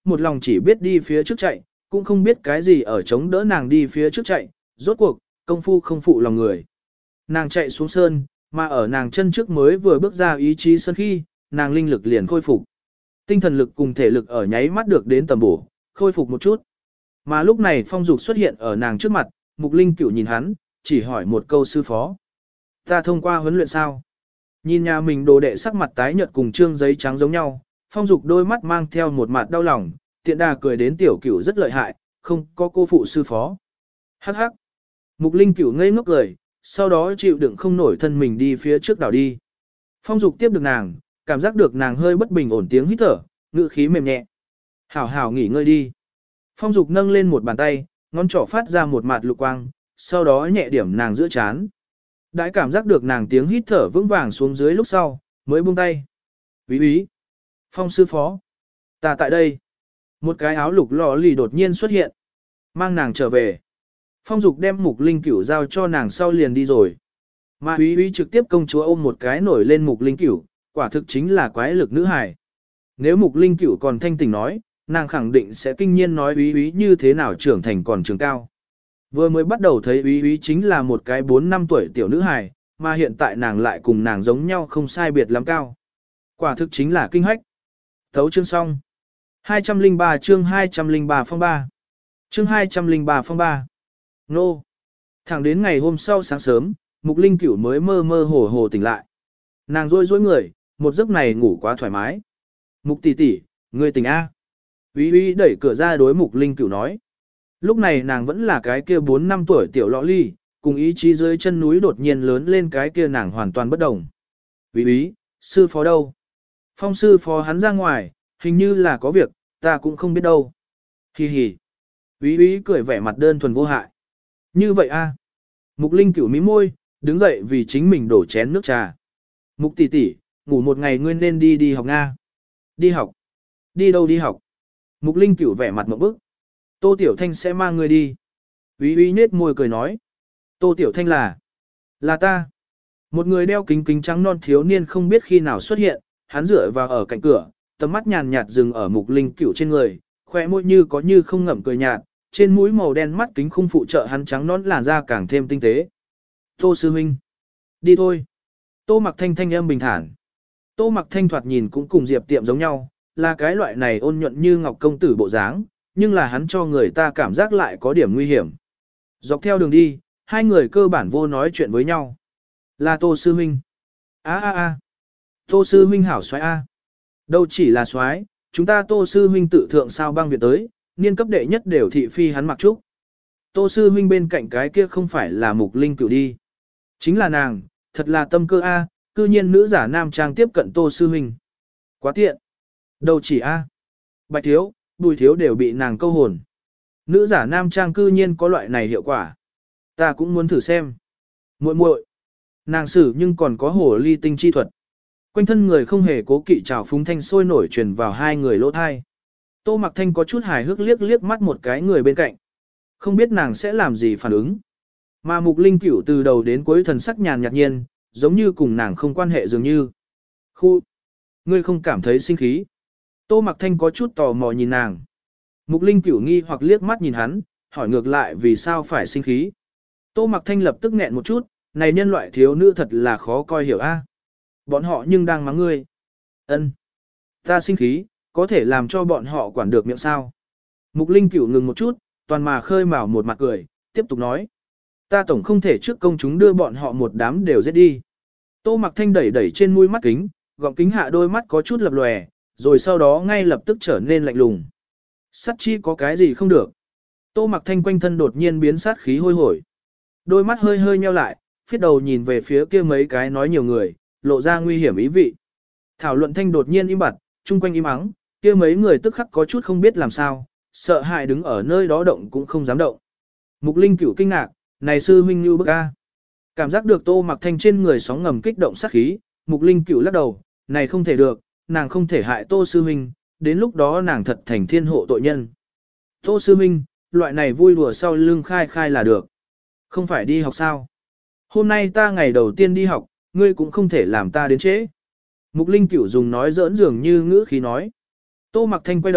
một lòng chỉ biết đi phía trước chạy, cũng không biết cái gì ở chống đỡ nàng đi phía trước chạy, rốt cuộc, công phu không phụ lòng người. Nàng chạy xuống sơn, mà ở nàng chân trước mới vừa bước ra ý chí sơn khi, nàng linh lực liền khôi phục. Tinh thần lực cùng thể lực ở nháy mắt được đến tầm bổ, khôi phục một chút. Mà lúc này Phong Dục xuất hiện ở nàng trước mặt, Mục Linh Cửu nhìn hắn, chỉ hỏi một câu sư phó. Ta thông qua huấn luyện sao? Nhìn nhà mình đồ đệ sắc mặt tái nhợt cùng trương giấy trắng giống nhau, Phong Dục đôi mắt mang theo một mặt đau lòng, tiện đà cười đến tiểu cửu rất lợi hại, không có cô phụ sư phó. Hắc hắc. Mục Linh Cửu ngây ngốc cười, sau đó chịu đựng không nổi thân mình đi phía trước đảo đi. Phong Dục tiếp được nàng, cảm giác được nàng hơi bất bình ổn tiếng hít thở, ngữ khí mềm nhẹ. Hảo hảo nghỉ ngơi đi. Phong Dục nâng lên một bàn tay, ngón trỏ phát ra một mạt lục quang, sau đó nhẹ điểm nàng giữa chán. Đãi cảm giác được nàng tiếng hít thở vững vàng xuống dưới lúc sau, mới buông tay. Úy úy. Phong sư phó. Ta tại đây. Một cái áo lục lò lì đột nhiên xuất hiện. Mang nàng trở về. Phong Dục đem Mục Linh Cửu giao cho nàng sau liền đi rồi. Mà úy úy trực tiếp công chúa ôm một cái nổi lên Mục Linh Cửu, quả thực chính là quái lực nữ hài. Nếu Mục Linh Cửu còn thanh tỉnh nói, nàng khẳng định sẽ kinh nhiên nói úy úy như thế nào trưởng thành còn trường cao. Vừa mới bắt đầu thấy úy úy chính là một cái bốn năm tuổi tiểu nữ hài, mà hiện tại nàng lại cùng nàng giống nhau không sai biệt lắm cao. Quả thực chính là kinh hách. Thấu chương xong. hai trăm lẻ ba chương hai trăm lẻ ba phong ba. Chương hai trăm lẻ ba phong ba. Nô. Thẳng đến ngày hôm sau sáng sớm, Mục Linh Cửu mới mơ mơ hồ hồ tỉnh lại. Nàng rôi rối người, một giấc này ngủ quá thoải mái. Mục tỷ tỷ, ngươi tỉnh A. Úy úy đẩy cửa ra đối Mục Linh Cửu nói. Lúc này nàng vẫn là cái kia bốn năm tuổi tiểu lọ ly, cùng ý chí dưới chân núi đột nhiên lớn lên cái kia nàng hoàn toàn bất đồng. Úy úy, sư phó đâu? Phong sư phó hắn ra ngoài, hình như là có việc, ta cũng không biết đâu. Hi hi. Úy úy cười vẻ mặt đơn thuần vô hại. Như vậy a? Mục Linh Cửu mí môi, đứng dậy vì chính mình đổ chén nước trà. Mục tỷ tỷ, ngủ một ngày ngươi nên đi đi học Nga. Đi học? Đi đâu đi học? Mục Linh Cửu vẻ mặt ngộp bức. Tô Tiểu Thanh sẽ mang ngươi đi. Úy úy nết môi cười nói. Tô Tiểu Thanh là? Là ta. Một người đeo kính kính trắng non thiếu niên không biết khi nào xuất hiện, hắn dựa vào ở cạnh cửa, tầm mắt nhàn nhạt dừng ở Mục Linh Cửu trên người, khóe môi như có như không ngậm cười nhạt, trên mũi màu đen mắt kính khung phụ trợ hắn trắng nón làn da càng thêm tinh tế. Tô sư huynh, đi thôi. Tô Mặc Thanh thanh âm bình thản. Tô Mặc Thanh thoạt nhìn cũng cùng Diệp Tiệm giống nhau, là cái loại này ôn nhuận như ngọc công tử bộ dáng, nhưng là hắn cho người ta cảm giác lại có điểm nguy hiểm. Dọc theo đường đi, hai người cơ bản vô nói chuyện với nhau. Là Tô sư huynh. A a a. Tô sư huynh hảo soái a. Đâu chỉ là soái, chúng ta Tô sư huynh tự thượng sao băng viện tới, niên cấp đệ nhất đều thị phi hắn mặc trúc. Tô sư huynh bên cạnh cái kia không phải là Mục Linh Cửu đi. Chính là nàng, thật là tâm cơ a, cư nhiên nữ giả nam trang tiếp cận Tô sư huynh. Quá tiện. Đâu chỉ a. Bạch thiếu, Bùi thiếu đều bị nàng câu hồn. Nữ giả nam trang cư nhiên có loại này hiệu quả. Ta cũng muốn thử xem. Muội muội. Nàng xử nhưng còn có hồ ly tinh chi thuật. Quanh thân người không hề cố kỵ trào phúng thanh sôi nổi truyền vào hai người lỗ thai. Tô Mặc Thanh có chút hài hước liếc liếc mắt một cái người bên cạnh. Không biết nàng sẽ làm gì phản ứng. Mà Mục Linh Cửu từ đầu đến cuối thần sắc nhàn nhạt nhiên, giống như cùng nàng không quan hệ dường như. Khu! Ngươi không cảm thấy sinh khí. Tô Mặc Thanh có chút tò mò nhìn nàng. Mục Linh Cửu nghi hoặc liếc mắt nhìn hắn, hỏi ngược lại vì sao phải sinh khí. Tô Mặc Thanh lập tức nghẹn một chút, này nhân loại thiếu nữ thật là khó coi hiểu a. Bọn họ nhưng đang mắng ngươi. Ân, ta sinh khí, có thể làm cho bọn họ quản được miệng sao. Mục Linh Cửu ngừng một chút, toàn mà khơi mào một mặt cười, tiếp tục nói. Ta tổng không thể trước công chúng đưa bọn họ một đám đều giết đi. Tô Mặc Thanh đẩy đẩy trên mũi mắt kính, gọng kính hạ đôi mắt có chút lập lòe, rồi sau đó ngay lập tức trở nên lạnh lùng. Sát chi có cái gì không được. Tô Mặc Thanh quanh thân đột nhiên biến sát khí hôi hổi. Đôi mắt hơi hơi nheo lại, phiết đầu nhìn về phía kia mấy cái nói nhiều người, lộ ra nguy hiểm ý vị. Thảo luận thanh đột nhiên im bặt, chung quanh im ắng, kia mấy người tức khắc có chút không biết làm sao, sợ hãi đứng ở nơi đó động cũng không dám động. Mục Linh Cửu kinh ngạc, này sư huynh như bức a. Cảm giác được Tô Mặc Thanh trên người sóng ngầm kích động sát khí, Mục Linh Cửu lắc đầu, này không thể được, nàng không thể hại Tô sư huynh, đến lúc đó nàng thật thành thiên hộ tội nhân. Tô sư huynh, loại này vui đùa sau lưng khai khai là được. Không phải đi học sao? Hôm nay ta ngày đầu tiên đi học, ngươi cũng không thể làm ta đến trễ. Mục Linh Cửu dùng nói giỡn dường như ngữ khí nói. Tô Mặc Thanh quay đầu,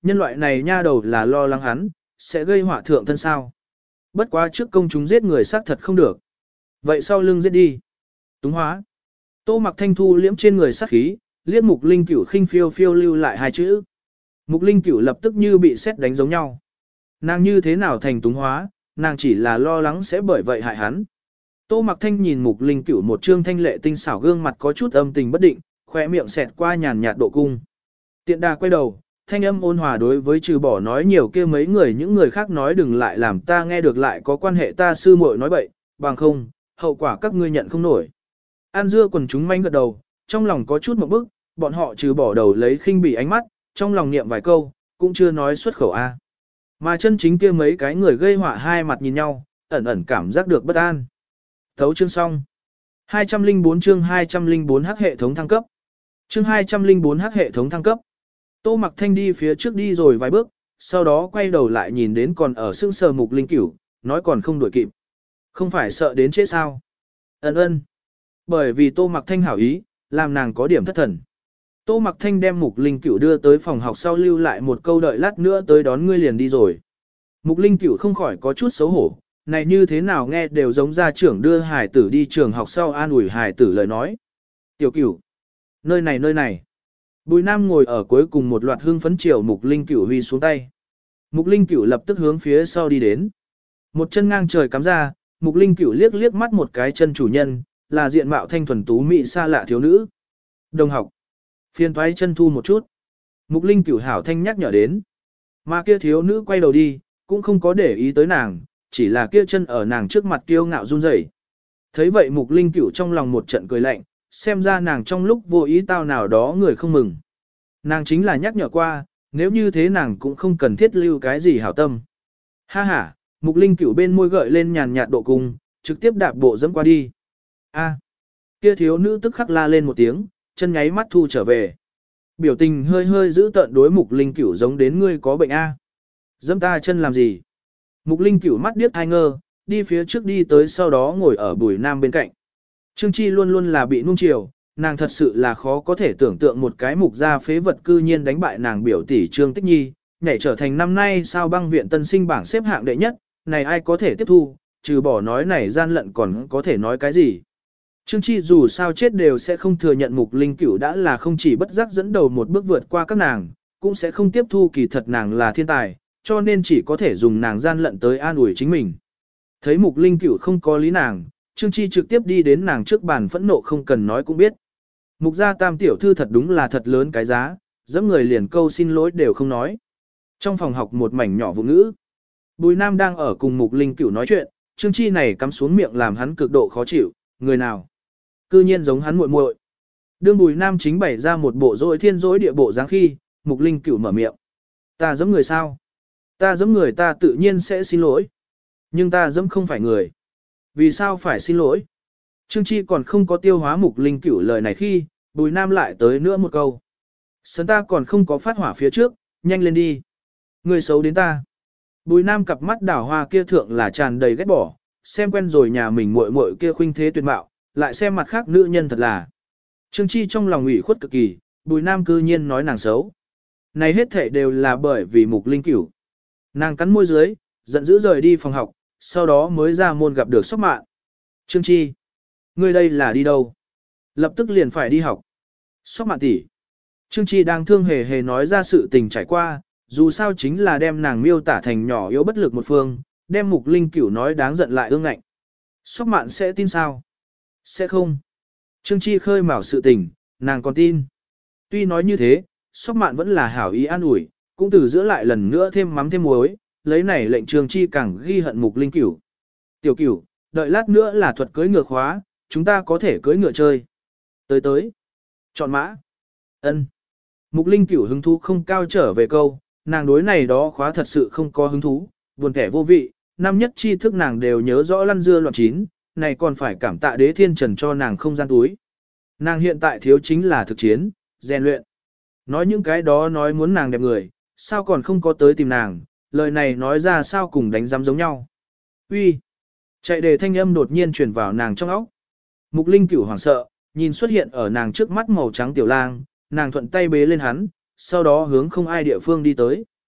nhân loại này nha đầu là lo lắng hắn, sẽ gây họa thượng thân sao. Bất quá trước công chúng giết người xác thật không được. Vậy sau lưng giết đi. Túng hóa. Tô Mặc Thanh thu liễm trên người sát khí, liếc Mục Linh Cửu khinh phiêu phiêu lưu lại hai chữ. Mục Linh Cửu lập tức như bị sét đánh giống nhau. Nàng như thế nào thành túng hóa, nàng chỉ là lo lắng sẽ bởi vậy hại hắn. Tô Mặc Thanh nhìn Mục Linh Cửu một trương thanh lệ tinh xảo gương mặt có chút âm tình bất định, khóe miệng xẹt qua nhàn nhạt độ cung. Tiện đà quay đầu, thanh âm ôn hòa đối với trừ bỏ nói nhiều kia mấy người những người khác nói đừng lại làm ta nghe được lại có quan hệ ta sư muội nói bậy, bằng không, hậu quả các ngươi nhận không nổi. An dưa quần chúng manh gật đầu, trong lòng có chút một bức, bọn họ trừ bỏ đầu lấy khinh bỉ ánh mắt, trong lòng niệm vài câu, cũng chưa nói xuất khẩu A. Mà chân chính kia mấy cái người gây họa hai mặt nhìn nhau, ẩn ẩn cảm giác được bất an. Thấu chương xong. hai trăm lẻ bốn chương hai trăm lẻ bốn H hệ thống thăng cấp. Chương hai trăm lẻ bốn H hệ thống thăng cấp. Tô Mặc Thanh đi phía trước đi rồi vài bước, sau đó quay đầu lại nhìn đến còn ở sững sờ Mục Linh Cửu, nói còn không đuổi kịp. Không phải sợ đến chết sao? Ân ân. Bởi vì Tô Mặc Thanh hảo ý, làm nàng có điểm thất thần. Tô Mặc Thanh đem Mục Linh Cửu đưa tới phòng học sau lưu lại một câu đợi lát nữa tới đón ngươi liền đi rồi. Mục Linh Cửu không khỏi có chút xấu hổ, này như thế nào nghe đều giống gia trưởng đưa hài tử đi trường học sau an ủi hài tử lời nói. Tiểu Cửu, nơi này nơi này. Bùi Nam ngồi ở cuối cùng một loạt hương phấn chiều Mục Linh Cửu huy xuống tay. Mục Linh Cửu lập tức hướng phía sau đi đến. Một chân ngang trời cắm ra, Mục Linh Cửu liếc liếc mắt một cái chân chủ nhân, là diện mạo thanh thuần tú mỹ xa lạ thiếu nữ. Đồng học, phiền toái chân thu một chút. Mục Linh Cửu hảo thanh nhắc nhở đến. Mà kia thiếu nữ quay đầu đi, cũng không có để ý tới nàng, chỉ là kia chân ở nàng trước mặt kiêu ngạo run rẩy. Thấy vậy Mục Linh Cửu trong lòng một trận cười lạnh, xem ra nàng trong lúc vô ý tao nào đó người không mừng. Nàng chính là nhắc nhở qua, nếu như thế nàng cũng không cần thiết lưu cái gì hảo tâm. Ha ha, Mục Linh Cửu bên môi gợi lên nhàn nhạt độ cung, trực tiếp đạp bộ dẫm qua đi. A, kia thiếu nữ tức khắc la lên một tiếng, chân nháy mắt thu trở về. Biểu tình hơi hơi giữ tợn đối Mục Linh Cửu giống đến ngươi có bệnh A. Dẫm ta chân làm gì? Mục Linh Cửu mắt điếc hai ngơ, đi phía trước đi tới sau đó ngồi ở Bùi Nam bên cạnh. Trương Chi luôn luôn là bị nuông chiều, nàng thật sự là khó có thể tưởng tượng một cái mục gia phế vật cư nhiên đánh bại nàng biểu tỷ Trương Tích Nhi, nhảy trở thành năm nay sao băng viện tân sinh bảng xếp hạng đệ nhất, này ai có thể tiếp thu, trừ bỏ nói này gian lận còn có thể nói cái gì. Trương Chi dù sao chết đều sẽ không thừa nhận Mục Linh Cửu đã là không chỉ bất giác dẫn đầu một bước vượt qua các nàng, cũng sẽ không tiếp thu kỳ thật nàng là thiên tài, cho nên chỉ có thể dùng nàng gian lận tới an ủi chính mình. Thấy Mục Linh Cửu không có lý nàng, Trương Chi trực tiếp đi đến nàng trước bàn phẫn nộ không cần nói cũng biết. Mục gia tam tiểu thư thật đúng là thật lớn cái giá, dẫm người liền câu xin lỗi đều không nói. Trong phòng học một mảnh nhỏ vụ ngữ, Bùi Nam đang ở cùng Mục Linh Cửu nói chuyện, Trương Chi này cắm xuống miệng làm hắn cực độ khó chịu, người nào cư nhiên giống hắn muội muội. Đương Bùi Nam chính bày ra một bộ dối thiên dối địa bộ dáng khi, Mục Linh Cửu mở miệng. Ta giẫm người sao? Ta giẫm người ta tự nhiên sẽ xin lỗi. Nhưng ta giẫm không phải người. Vì sao phải xin lỗi? Trương Chi còn không có tiêu hóa Mục Linh Cửu lời này khi, Bùi Nam lại tới nữa một câu. Sấn ta còn không có phát hỏa phía trước, nhanh lên đi. Người xấu đến ta. Bùi Nam cặp mắt đảo hoa kia thượng là tràn đầy ghét bỏ, xem quen rồi nhà mình muội muội kia khuynh thế tuyệt mạo, lại xem mặt khác nữ nhân thật là. Trương Chi trong lòng ủy khuất cực kỳ, Bùi Nam cư nhiên nói nàng xấu. Này hết thảy đều là bởi vì Mục Linh Cửu. Nàng cắn môi dưới, giận dữ rời đi phòng học, sau đó mới ra môn gặp được Sóc Mạn. Trương Chi, ngươi đây là đi đâu? Lập tức liền phải đi học. Sóc Mạn tỷ. Trương Chi đang thương hề hề nói ra sự tình trải qua, dù sao chính là đem nàng miêu tả thành nhỏ yếu bất lực một phương, đem Mục Linh Cửu nói đáng giận lại ương ngạnh. Sóc Mạn sẽ tin sao? Sẽ không. Trương Chi khơi mào sự tình, nàng còn tin. Tuy nói như thế, Sóc Mạn vẫn là hảo ý an ủi, cũng từ giữa lại lần nữa thêm mắm thêm muối, lấy này lệnh Trương Chi càng ghi hận Mục Linh Cửu. Tiểu Cửu, đợi lát nữa là thuật cưỡi ngựa khóa, chúng ta có thể cưỡi ngựa chơi. Tới tới. Chọn mã. Ân. Mục Linh Cửu hứng thú không cao trở về câu, nàng đối này đó khóa thật sự không có hứng thú, buồn kẻ vô vị, năm nhất tri thức nàng đều nhớ rõ lăn dưa loạn chín, này còn phải cảm tạ Đế Thiên Trần cho nàng không gian túi. Nàng hiện tại thiếu chính là thực chiến, rèn luyện. Nói những cái đó nói muốn nàng đẹp người, sao còn không có tới tìm nàng, lời này nói ra sao cùng đánh giám giống nhau. Uy, chạy đề thanh âm đột nhiên truyền vào nàng trong óc. Mục Linh Cửu hoảng sợ, nhìn xuất hiện ở nàng trước mắt màu trắng tiểu lang, nàng thuận tay bế lên hắn, sau đó hướng không ai địa phương đi tới.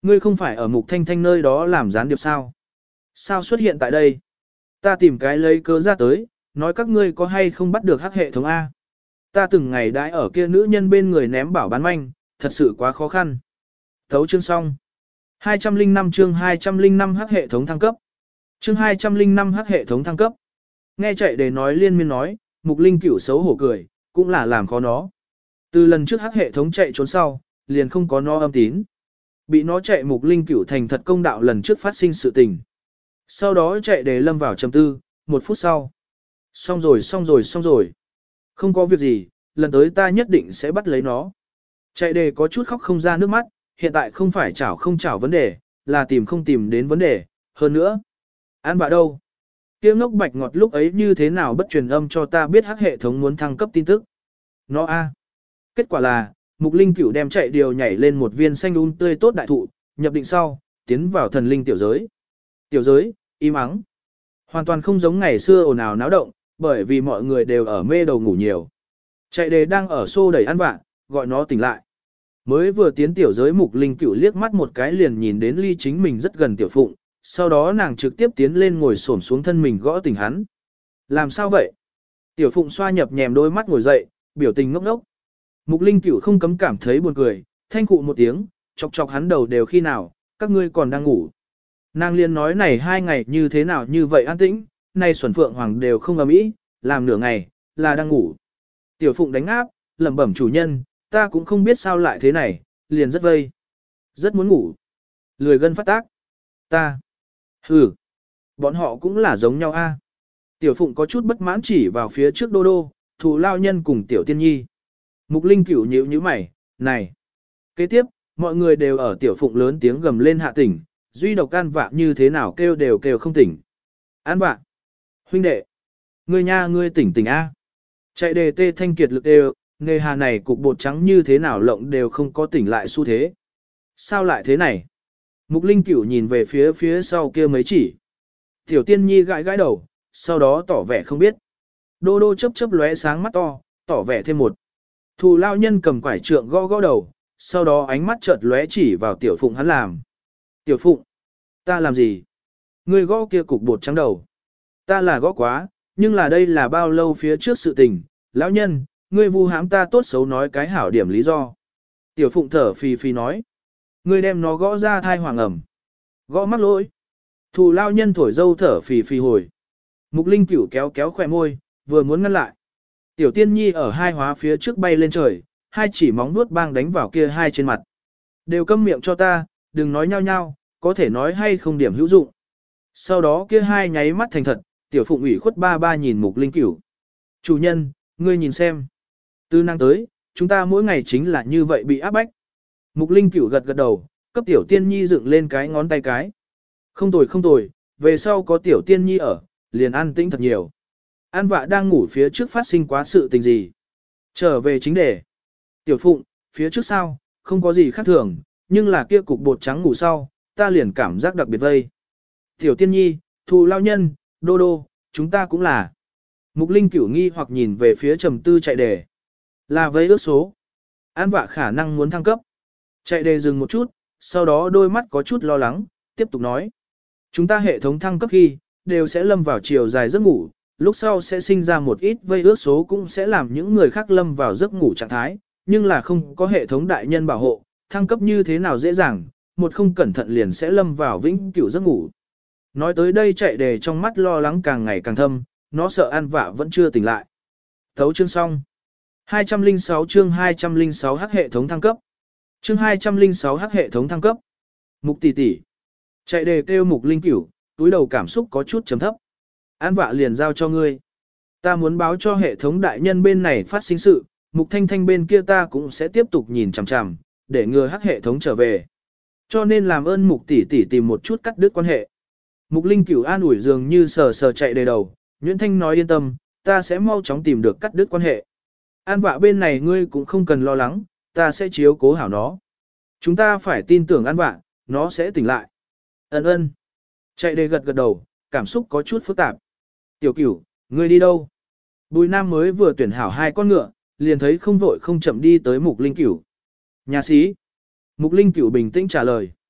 Ngươi không phải ở Mục Thanh Thanh nơi đó làm gián điệp sao? Sao xuất hiện tại đây? Ta tìm cái lấy cớ ra tới, nói các ngươi có hay không bắt được hắc hệ thống A. Ta từng ngày đãi ở kia nữ nhân bên người ném bảo bán manh, thật sự quá khó khăn. Thấu chương xong. hai trăm lẻ năm chương hai trăm lẻ năm hắc hệ thống thăng cấp. Chương hai trăm lẻ năm hắc hệ thống thăng cấp. Nghe chạy để nói liên miên nói, Mục Linh Cửu xấu hổ cười, cũng là làm khó nó. Từ lần trước hắc hệ thống chạy trốn sau, liền không có nó âm tín. Bị nó chạy Mục Linh Cửu thành thật công đạo lần trước phát sinh sự tình. Sau đó chạy để lâm vào trầm tư, một phút sau. Xong rồi xong rồi xong rồi. Không có việc gì, lần tới ta nhất định sẽ bắt lấy nó. Chạy đề có chút khóc không ra nước mắt, hiện tại không phải chảo không chảo vấn đề, là tìm không tìm đến vấn đề, hơn nữa. An bạ đâu? Kia ngốc bạch ngọt lúc ấy như thế nào bất truyền âm cho ta biết hắc hệ thống muốn thăng cấp tin tức. Nó a. Kết quả là, Mục Linh Cửu đem chạy điều nhảy lên một viên xanh um tươi tốt đại thụ, nhập định sau, tiến vào thần linh tiểu giới. Tiểu giới, im ắng. Hoàn toàn không giống ngày xưa ồn ào náo động, bởi vì mọi người đều ở mê đầu ngủ nhiều. Chạy đề đang ở xô đẩy ăn vạ, gọi nó tỉnh lại. Mới vừa tiến tiểu giới Mục Linh Cửu liếc mắt một cái liền nhìn đến ly chính mình rất gần tiểu phụng, sau đó nàng trực tiếp tiến lên ngồi xổm xuống thân mình gõ tỉnh hắn. Làm sao vậy? Tiểu phụng xoa nhập nhèm đôi mắt ngồi dậy, biểu tình ngốc ngốc. Mục Linh Cửu không cấm cảm thấy buồn cười, thanh cụ một tiếng, chọc chọc hắn đầu đều khi nào, các ngươi còn đang ngủ. Nàng liên nói này hai ngày như thế nào như vậy an tĩnh, nay Xuân Phượng Hoàng đều không ầm ĩ, làm nửa ngày, là đang ngủ. Tiểu Phụng đánh áp, lẩm bẩm chủ nhân, ta cũng không biết sao lại thế này, liền rất vây. Rất muốn ngủ. Lười gân phát tác. Ta. Hừ. Bọn họ cũng là giống nhau a. Tiểu Phụng có chút bất mãn chỉ vào phía trước Đô Đô, Thù Lao Nhân cùng Tiểu Tiên Nhi. Mục Linh Cửu nhíu nhíu mày, này. Kế tiếp, mọi người đều ở Tiểu Phụng lớn tiếng gầm lên hạ tỉnh, duy độc An Vạ như thế nào kêu đều kêu không tỉnh. An Vạ. Huynh đệ. Ngươi nha ngươi tỉnh tỉnh a. Chạy đề tê thanh kiệt lực đều, nghề hà này cục bột trắng như thế nào lộng đều không có tỉnh lại xu thế. Sao lại thế này? Mục Linh Cửu nhìn về phía phía sau kia mấy chỉ. Tiểu Tiên Nhi gãi gãi đầu, sau đó tỏ vẻ không biết. Đô đô chớp chớp lóe sáng mắt to, tỏ vẻ thêm một. Thù Lao Nhân cầm quải trượng gõ gõ đầu, sau đó ánh mắt chợt lóe chỉ vào Tiểu Phụng hắn làm. Tiểu Phụng, ta làm gì? Ngươi gõ kia cục bột trắng đầu. Ta là gõ quá, nhưng là đây là bao lâu phía trước sự tình. Lão nhân, ngươi vu hãm ta tốt xấu nói cái hảo điểm lý do. Tiểu Phụng thở phì phì nói. Ngươi đem nó gõ ra thai hoàng ẩm. Gõ mắc lỗi. Thù Lao Nhân thổi dâu thở phì phì hồi. Mục Linh Cửu kéo kéo khỏe môi, vừa muốn ngăn lại. Tiểu Tiên Nhi ở hai hóa phía trước bay lên trời, hai chỉ móng vuốt bang đánh vào kia hai trên mặt. Đều câm miệng cho ta, đừng nói nhau nhau, có thể nói hay không điểm hữu dụng. Sau đó kia hai nháy mắt thành thật, Tiểu Phụng ủy khuất ba ba nhìn Mục Linh Cửu. Chủ nhân, ngươi nhìn xem. Từ năng tới, chúng ta mỗi ngày chính là như vậy bị áp bách. Mục Linh Cửu gật gật đầu, cấp Tiểu Tiên Nhi dựng lên cái ngón tay cái. Không tồi không tồi, về sau có Tiểu Tiên Nhi ở, liền an tĩnh thật nhiều. An Vạ đang ngủ phía trước phát sinh quá sự tình gì. Trở về chính đề. Tiểu Phụng, phía trước sao, không có gì khác thường, nhưng là kia cục bột trắng ngủ sau, ta liền cảm giác đặc biệt vây. Tiểu Tiên Nhi, Thù Lao Nhân, Đô Đô, chúng ta cũng là. Mục Linh Cửu nghi hoặc nhìn về phía trầm tư chạy đề. Là vây ước số. An Vạ khả năng muốn thăng cấp. Chạy đề dừng một chút, sau đó đôi mắt có chút lo lắng, tiếp tục nói. Chúng ta hệ thống thăng cấp khi, đều sẽ lâm vào chiều dài giấc ngủ, lúc sau sẽ sinh ra một ít vây ước số cũng sẽ làm những người khác lâm vào giấc ngủ trạng thái, nhưng là không có hệ thống đại nhân bảo hộ, thăng cấp như thế nào dễ dàng, một không cẩn thận liền sẽ lâm vào vĩnh cửu giấc ngủ. Nói tới đây chạy đề trong mắt lo lắng càng ngày càng thâm, nó sợ An Vạ vẫn chưa tỉnh lại. Thấu chương xong. hai trăm lẻ sáu chương hai trăm lẻ sáu hắc hệ thống thăng cấp. Chương hai trăm lẻ sáu hắc hệ thống thăng cấp. Mục tỷ tỷ. Chạy đề kêu Mục Linh Cửu, túi đầu cảm xúc có chút trầm thấp. An Vạ liền giao cho ngươi. Ta muốn báo cho hệ thống đại nhân bên này phát sinh sự, Mục Thanh Thanh bên kia ta cũng sẽ tiếp tục nhìn chằm chằm, để ngừa hắc hệ thống trở về. Cho nên làm ơn Mục tỷ tỷ tìm một chút cắt đứt quan hệ. Mục Linh Cửu an ủi dường như sờ sờ chạy đầy đầu, Nguyễn Thanh nói yên tâm, ta sẽ mau chóng tìm được cắt đứt quan hệ. An Vạ bên này ngươi cũng không cần lo lắng, ta sẽ chiếu cố hảo nó. Chúng ta phải tin tưởng An Vạ, nó sẽ tỉnh lại. Ấn ơn. Chạy đầy gật gật đầu, cảm xúc có chút phức tạp. Tiểu Cửu, ngươi đi đâu? Bùi Nam mới vừa tuyển hảo hai con ngựa, liền thấy không vội không chậm đi tới Mục Linh Cửu. Nhà sĩ. Mục Linh Cửu bình tĩnh trả lời.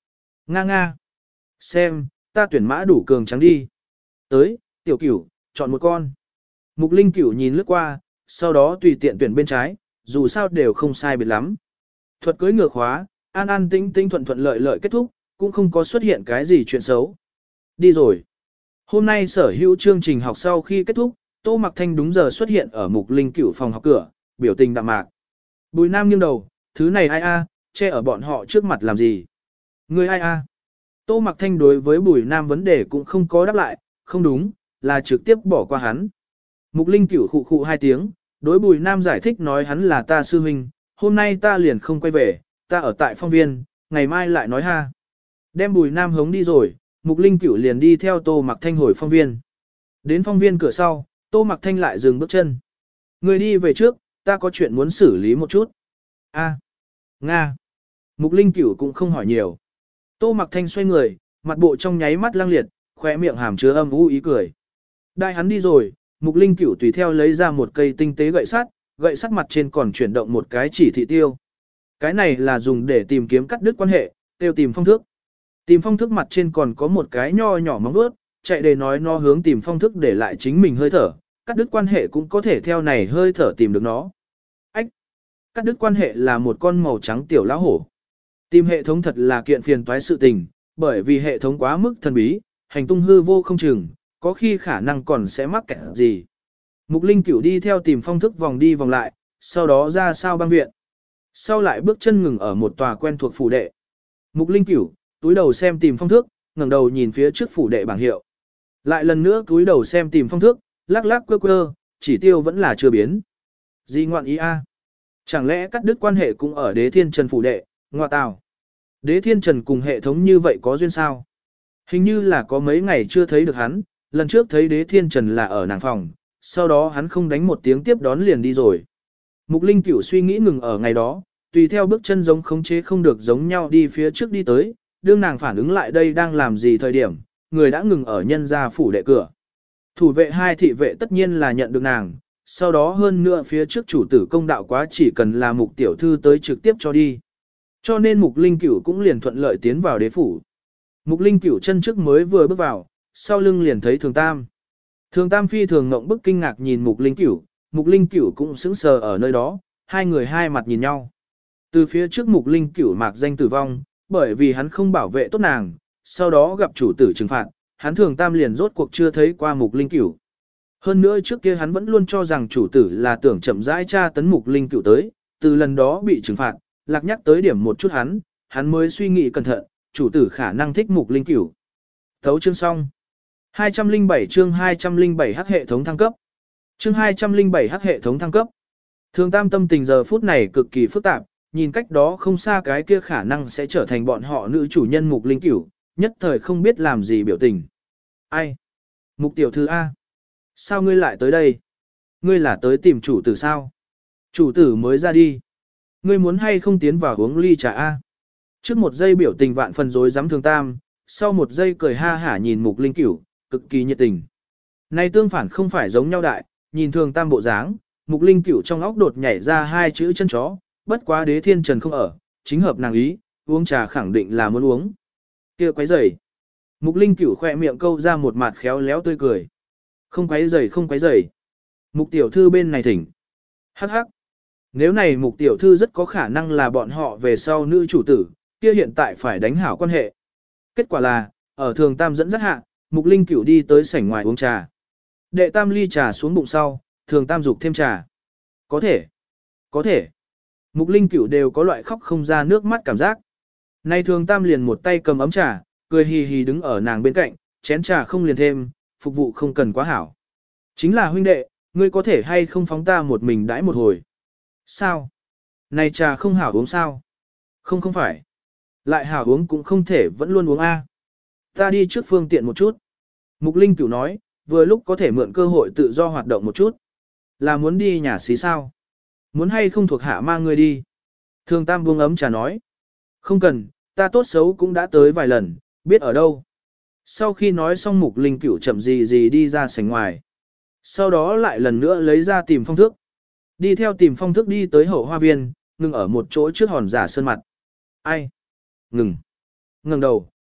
Nga nga. Xem, ta tuyển mã đủ cường trắng đi. Tới, tiểu cửu, chọn một con. Mục linh cửu nhìn lướt qua, sau đó tùy tiện tuyển bên trái, dù sao đều không sai biệt lắm. Thuật cưới ngược khóa, an an tĩnh tĩnh thuận thuận lợi lợi kết thúc, cũng không có xuất hiện cái gì chuyện xấu. Đi rồi. Hôm nay sở hữu chương trình học sau khi kết thúc, Tô Mặc Thanh đúng giờ xuất hiện ở mục linh cửu phòng học cửa, biểu tình đạm mạc. Bùi Nam nghiêng đầu, thứ này ai a, che ở bọn họ trước mặt làm gì? Người ai a? Tô Mặc Thanh đối với Bùi Nam vấn đề cũng không có đáp lại, không đúng, là trực tiếp bỏ qua hắn. Mục linh cửu khụ khụ hai tiếng, đối Bùi Nam giải thích nói hắn là ta sư huynh, hôm nay ta liền không quay về, ta ở tại phong viên, ngày mai lại nói ha. Đem Bùi Nam hống đi rồi, Mục linh cửu liền đi theo Tô Mặc Thanh hồi phong viên. Đến phong viên cửa sau, Tô Mặc Thanh lại dừng bước chân. Người đi về trước, ta có chuyện muốn xử lý một chút. A, Nga. Mục linh cửu cũng không hỏi nhiều. Tô Mặc Thanh xoay người, mặt bộ trong nháy mắt lăng liệt, khóe miệng hàm chứa âm u ý cười. Đại hắn đi rồi, Mục linh cửu tùy theo lấy ra một cây tinh tế gậy sắt, gậy sắt mặt trên còn chuyển động một cái chỉ thị tiêu. Cái này là dùng để tìm kiếm cắt đứt quan hệ, tiêu tìm phong thức. Tìm phong thức mặt trên còn có một cái nho nhỏ móng vuốt, chạy để nói nó hướng tìm phong thức để lại chính mình hơi thở, cắt đứt quan hệ cũng có thể theo này hơi thở tìm được nó. Ách! Cắt đứt quan hệ là một con màu trắng tiểu lão hổ. Tìm hệ thống thật là kiện phiền toái sự tình, bởi vì hệ thống quá mức thần bí, hành tung hư vô không chừng, có khi khả năng còn sẽ mắc kẹt gì. Mục linh cửu đi theo tìm phong thức vòng đi vòng lại, sau đó ra sao băng viện. Sau lại bước chân ngừng ở một tòa quen thuộc phủ đệ. Mục linh cửu, túi đầu xem tìm phong thức, ngẩng đầu nhìn phía trước phủ đệ bảng hiệu. Lại lần nữa túi đầu xem tìm phong thức, lắc lắc quơ quơ, chỉ tiêu vẫn là chưa biến. Gì ngoạn ý a? Chẳng lẽ cắt đứt quan hệ cũng ở Đế Thiên Trần phủ đệ, ngoa tào. Đế Thiên Trần cùng hệ thống như vậy có duyên sao? Hình như là có mấy ngày chưa thấy được hắn, lần trước thấy Đế Thiên Trần là ở nàng phòng, sau đó hắn không đánh một tiếng tiếp đón liền đi rồi. Mục linh cửu suy nghĩ ngừng ở ngày đó, tùy theo bước chân giống khống chế không được giống nhau đi phía trước đi tới, đương nàng phản ứng lại đây đang làm gì thời điểm, người đã ngừng ở nhân gia phủ đệ cửa. Thủ vệ hai thị vệ tất nhiên là nhận được nàng, sau đó hơn nữa phía trước chủ tử công đạo quá chỉ cần là mục tiểu thư tới trực tiếp cho đi. Cho nên mục linh cửu cũng liền thuận lợi tiến vào đế phủ. Mục linh cửu chân trước mới vừa bước vào, sau lưng liền thấy thường tam. Thường tam phi thường ngộng bức kinh ngạc nhìn mục linh cửu, mục linh cửu cũng sững sờ ở nơi đó, hai người hai mặt nhìn nhau. Từ phía trước mục linh cửu mạc danh tử vong, bởi vì hắn không bảo vệ tốt nàng, sau đó gặp chủ tử trừng phạt, hắn thường tam liền rốt cuộc chưa thấy qua mục linh cửu. Hơn nữa trước kia hắn vẫn luôn cho rằng chủ tử là tưởng chậm rãi tra tấn mục linh cửu tới, từ lần đó bị trừng phạt, lạc nhắc tới điểm một chút hắn, hắn mới suy nghĩ cẩn thận, chủ tử khả năng thích mục linh cửu. Thấu chương xong. hai trăm lẻ bảy chương hai trăm lẻ bảy hắc hệ thống thăng cấp. Chương hai trăm lẻ bảy hắc hệ thống thăng cấp. Thường tam tâm tình giờ phút này cực kỳ phức tạp, nhìn cách đó không xa cái kia khả năng sẽ trở thành bọn họ nữ chủ nhân mục linh cửu, nhất thời không biết làm gì biểu tình. Ai? Mục tiểu thư A. Sao ngươi lại tới đây? Ngươi là tới tìm chủ tử sao? Chủ tử mới ra đi. Ngươi muốn hay không tiến vào uống ly trà A? Trước một giây biểu tình vạn phần rối rắm thường tam, sau một giây cười ha hả nhìn mục linh cửu, cực kỳ nhiệt tình. Này tương phản không phải giống nhau đại, nhìn thường tam bộ dáng, mục linh cửu trong óc đột nhảy ra hai chữ chân chó, bất quá Đế Thiên Trần không ở, chính hợp nàng ý, uống trà khẳng định là muốn uống. Kia quấy rầy. Mục linh cửu khỏe miệng câu ra một mặt khéo léo tươi cười. Không quấy rầy không quấy rầy. Mục tiểu thư bên này thỉnh. Hắc hắc. Nếu này mục tiểu thư rất có khả năng là bọn họ về sau nữ chủ tử, kia hiện tại phải đánh hảo quan hệ. Kết quả là, ở thường tam dẫn dắt hạ, mục linh cửu đi tới sảnh ngoài uống trà. Đệ tam ly trà xuống bụng sau, thường tam dục thêm trà. Có thể. Có thể. Mục linh cửu đều có loại khóc không ra nước mắt cảm giác. Nay thường tam liền một tay cầm ấm trà, cười hì hì đứng ở nàng bên cạnh, chén trà không liền thêm, phục vụ không cần quá hảo. Chính là huynh đệ, ngươi có thể hay không phóng ta một mình đãi một hồi. Sao? Này trà không hảo uống sao? Không không phải. Lại hảo uống cũng không thể vẫn luôn uống A. Ta đi trước phương tiện một chút. Mục linh cửu nói, vừa lúc có thể mượn cơ hội tự do hoạt động một chút. Là muốn đi nhà xí sao? Muốn hay không thuộc hạ mang ngươi đi. Thường tam buông ấm trà nói. Không cần, ta tốt xấu cũng đã tới vài lần, biết ở đâu. Sau khi nói xong mục linh cửu chậm gì gì đi ra sảnh ngoài. Sau đó lại lần nữa lấy ra tìm phong thước. Đi theo tìm phong thước đi tới hậu hoa viên, ngừng ở một chỗ trước hòn giả sơn mặt. Ai? Ngừng. Ngừng đầu,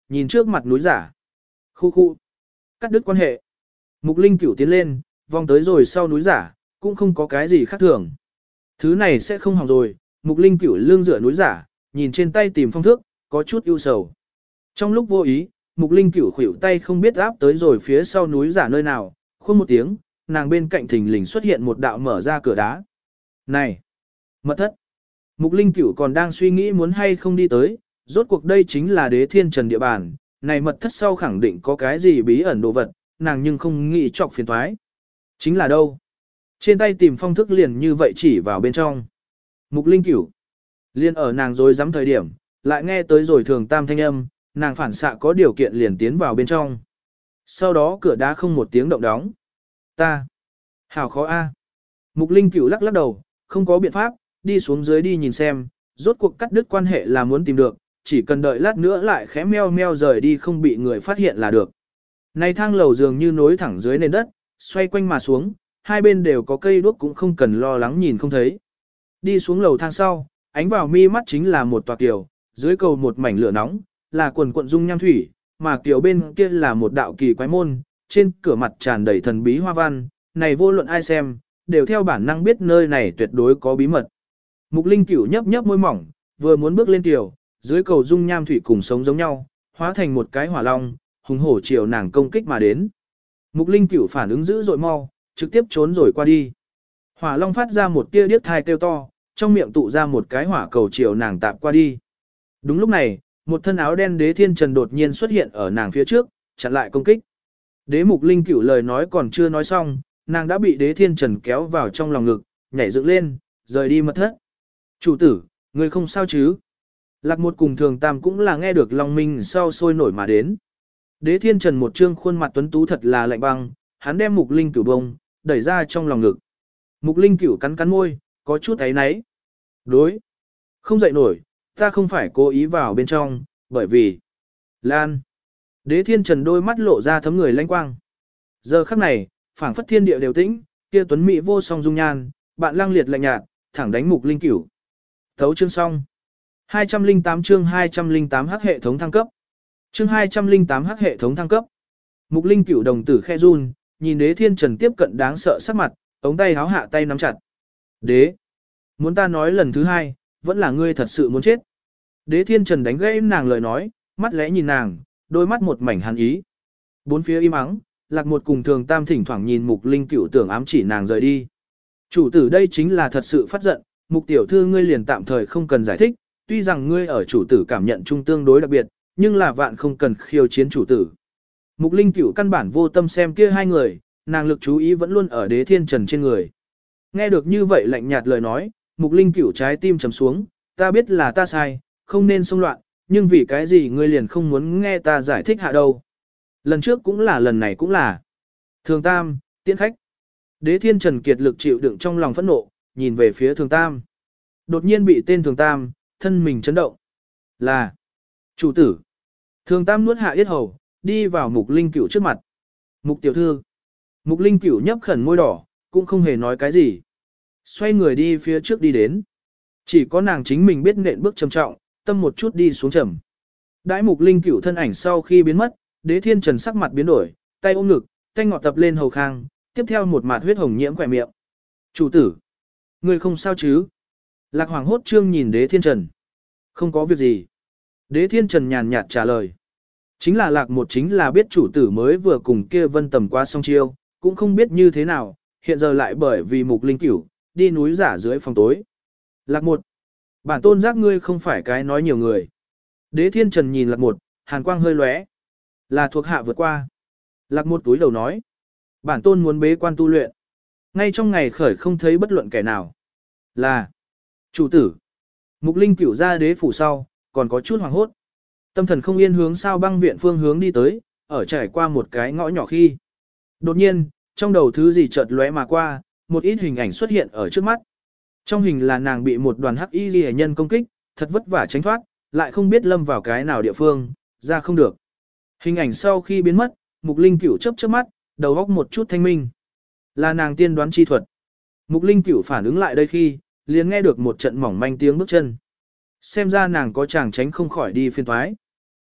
nhìn trước mặt núi giả. Khu khu. Cắt đứt quan hệ. Mục Linh Cửu tiến lên, vòng tới rồi sau núi giả, cũng không có cái gì khác thường. Thứ này sẽ không hỏng rồi, Mục Linh Cửu lưng dựa núi giả, nhìn trên tay tìm phong thước, có chút ưu sầu. Trong lúc vô ý, Mục Linh Cửu khuỷu tay không biết áp tới rồi phía sau núi giả nơi nào, khuôn một tiếng, nàng bên cạnh thình lình xuất hiện một đạo mở ra cửa đá. Này! Mật thất! Mục Linh Cửu còn đang suy nghĩ muốn hay không đi tới, rốt cuộc đây chính là Đế Thiên Trần địa bàn, này mật thất sau khẳng định có cái gì bí ẩn đồ vật, nàng nhưng không nghĩ chọc phiền toái. Chính là đâu? Trên tay tìm phong thức liền như vậy chỉ vào bên trong. Mục Linh Cửu. Liên ở nàng rồi dám thời điểm, lại nghe tới rồi thường tam thanh âm, nàng phản xạ có điều kiện liền tiến vào bên trong. Sau đó cửa đá không một tiếng động đóng. Ta. Hảo khó a. Mục Linh Cửu lắc lắc đầu, không có biện pháp, đi xuống dưới đi nhìn xem, rốt cuộc cắt đứt quan hệ là muốn tìm được, chỉ cần đợi lát nữa lại khẽ meo meo rời đi không bị người phát hiện là được. Này thang lầu dường như nối thẳng dưới nền đất, xoay quanh mà xuống, hai bên đều có cây đuốc cũng không cần lo lắng nhìn không thấy. Đi xuống lầu thang sau, ánh vào mi mắt chính là một tòa kiều, dưới cầu một mảnh lửa nóng, là quần quận dung nham thủy, mà kiều bên kia là một đạo kỳ quái môn, trên cửa mặt tràn đầy thần bí hoa văn, này vô luận ai xem, đều theo bản năng biết nơi này tuyệt đối có bí mật. Mục Linh Cửu nhấp nhấp môi mỏng, vừa muốn bước lên kiều, dưới cầu dung nham thủy cùng sống giống nhau, hóa thành một cái hỏa long, hùng hổ chiều nàng công kích mà đến. Mục Linh Cửu phản ứng dữ dội mau, trực tiếp trốn rồi qua đi. Hỏa long phát ra một tia điếc thai kêu to, trong miệng tụ ra một cái hỏa cầu chiều nàng tạp qua đi. Đúng lúc này, một thân áo đen Đế Thiên Trần đột nhiên xuất hiện ở nàng phía trước, chặn lại công kích. Đế Mục Linh Cửu lời nói còn chưa nói xong, nàng đã bị Đế Thiên Trần kéo vào trong lòng ngực, nhảy dựng lên, rời đi mật thất. Chủ tử, người không sao chứ? Lạc một cùng thường tam cũng là nghe được Long Minh sau sôi nổi mà đến. Đế Thiên Trần một trương khuôn mặt tuấn tú thật là lạnh băng, hắn đem Mục Linh Cửu bông, đẩy ra trong lòng ngực. Mục Linh Cửu cắn cắn môi, có chút ấy náy. Đối. Không dậy nổi, ta không phải cố ý vào bên trong, bởi vì... Lan. Đế Thiên Trần đôi mắt lộ ra thấm người lanh quang. Giờ khắc này, phảng phất thiên địa đều tĩnh, kia tuấn mỹ vô song dung nhan, bạn lang liệt lạnh nhạt, thẳng đánh Mục Linh Cửu. Thấu chương xong. hai trăm lẻ tám chương hai trăm lẻ tám hắc hệ thống thăng cấp. Chương hai trăm lẻ tám hắc hệ thống thăng cấp. Mục Linh Cửu đồng tử khe run, nhìn Đế Thiên Trần tiếp cận đáng sợ sắc mặt, ống tay háo hạ tay nắm chặt. Đế, muốn ta nói lần thứ hai, vẫn là ngươi thật sự muốn chết. Đế Thiên Trần đánh gãy nàng lời nói, mắt lẽ nhìn nàng, đôi mắt một mảnh hàn ý. Bốn phía im ắng, Lạc một cùng thường tam thỉnh thoảng nhìn Mục Linh Cửu tưởng ám chỉ nàng rời đi. Chủ tử đây chính là thật sự phát giận, Mục tiểu thư ngươi liền tạm thời không cần giải thích, tuy rằng ngươi ở chủ tử cảm nhận chung tương đối đặc biệt, nhưng là vạn không cần khiêu chiến chủ tử. Mục Linh Cửu căn bản vô tâm xem kia hai người, nàng lực chú ý vẫn luôn ở Đế Thiên Trần trên người. Nghe được như vậy lạnh nhạt lời nói, Mục Linh Cửu trái tim trầm xuống, ta biết là ta sai, không nên xông loạn, nhưng vì cái gì ngươi liền không muốn nghe ta giải thích hạ đâu. Lần trước cũng là lần này cũng là. Thường Tam, tiễn khách. Đế Thiên Trần kiệt lực chịu đựng trong lòng phẫn nộ, nhìn về phía Thường Tam. Đột nhiên bị tên Thường Tam, thân mình chấn động. Là, chủ tử. Thường Tam nuốt hạ yết hầu, đi vào Mục Linh Cửu trước mặt. Mục tiểu thư. Mục Linh Cửu nhấp khẩn môi đỏ, cũng không hề nói cái gì. Xoay người đi phía trước đi đến. Chỉ có nàng chính mình biết nện bước trầm trọng, tâm một chút đi xuống trầm. Đãi Mục Linh Cửu thân ảnh sau khi biến mất, Đế Thiên Trần sắc mặt biến đổi, tay ôm ngực, tay ngọt tập lên hầu khang, tiếp theo một mạt huyết hồng nhiễm khỏe miệng. Chủ tử, người không sao chứ? Lạc Hoàng hốt trương nhìn Đế Thiên Trần. Không có việc gì. Đế Thiên Trần nhàn nhạt trả lời. Chính là Lạc một chính là biết chủ tử mới vừa cùng kia Vân Tầm qua song chiêu, cũng không biết như thế nào, hiện giờ lại bởi vì Mục Linh Cửu, đi núi giả dưới phòng tối. Lạc một, bản tôn giác ngươi không phải cái nói nhiều người. Đế Thiên Trần nhìn Lạc một, hàn quang hơi lóe. Là thuộc hạ vượt qua. Lạc một túi đầu nói. Bản tôn muốn bế quan tu luyện. Ngay trong ngày khởi không thấy bất luận kẻ nào. Là. Chủ tử. Mục Linh Cửu ra đế phủ sau, còn có chút hoàng hốt. Tâm thần không yên hướng sao băng viện phương hướng đi tới, ở trải qua một cái ngõ nhỏ khi. Đột nhiên, trong đầu thứ gì chợt lóe mà qua, một ít hình ảnh xuất hiện ở trước mắt. Trong hình là nàng bị một đoàn hắc y liễu nhân công kích, thật vất vả tránh thoát, lại không biết lâm vào cái nào địa phương, ra không được. Hình ảnh sau khi biến mất, Mục Linh Cửu chớp chớp mắt, đầu óc một chút thanh minh. Là nàng tiên đoán chi thuật. Mục Linh Cửu phản ứng lại đây khi, liền nghe được một trận mỏng manh tiếng bước chân. Xem ra nàng có chàng tránh không khỏi đi phiên toái.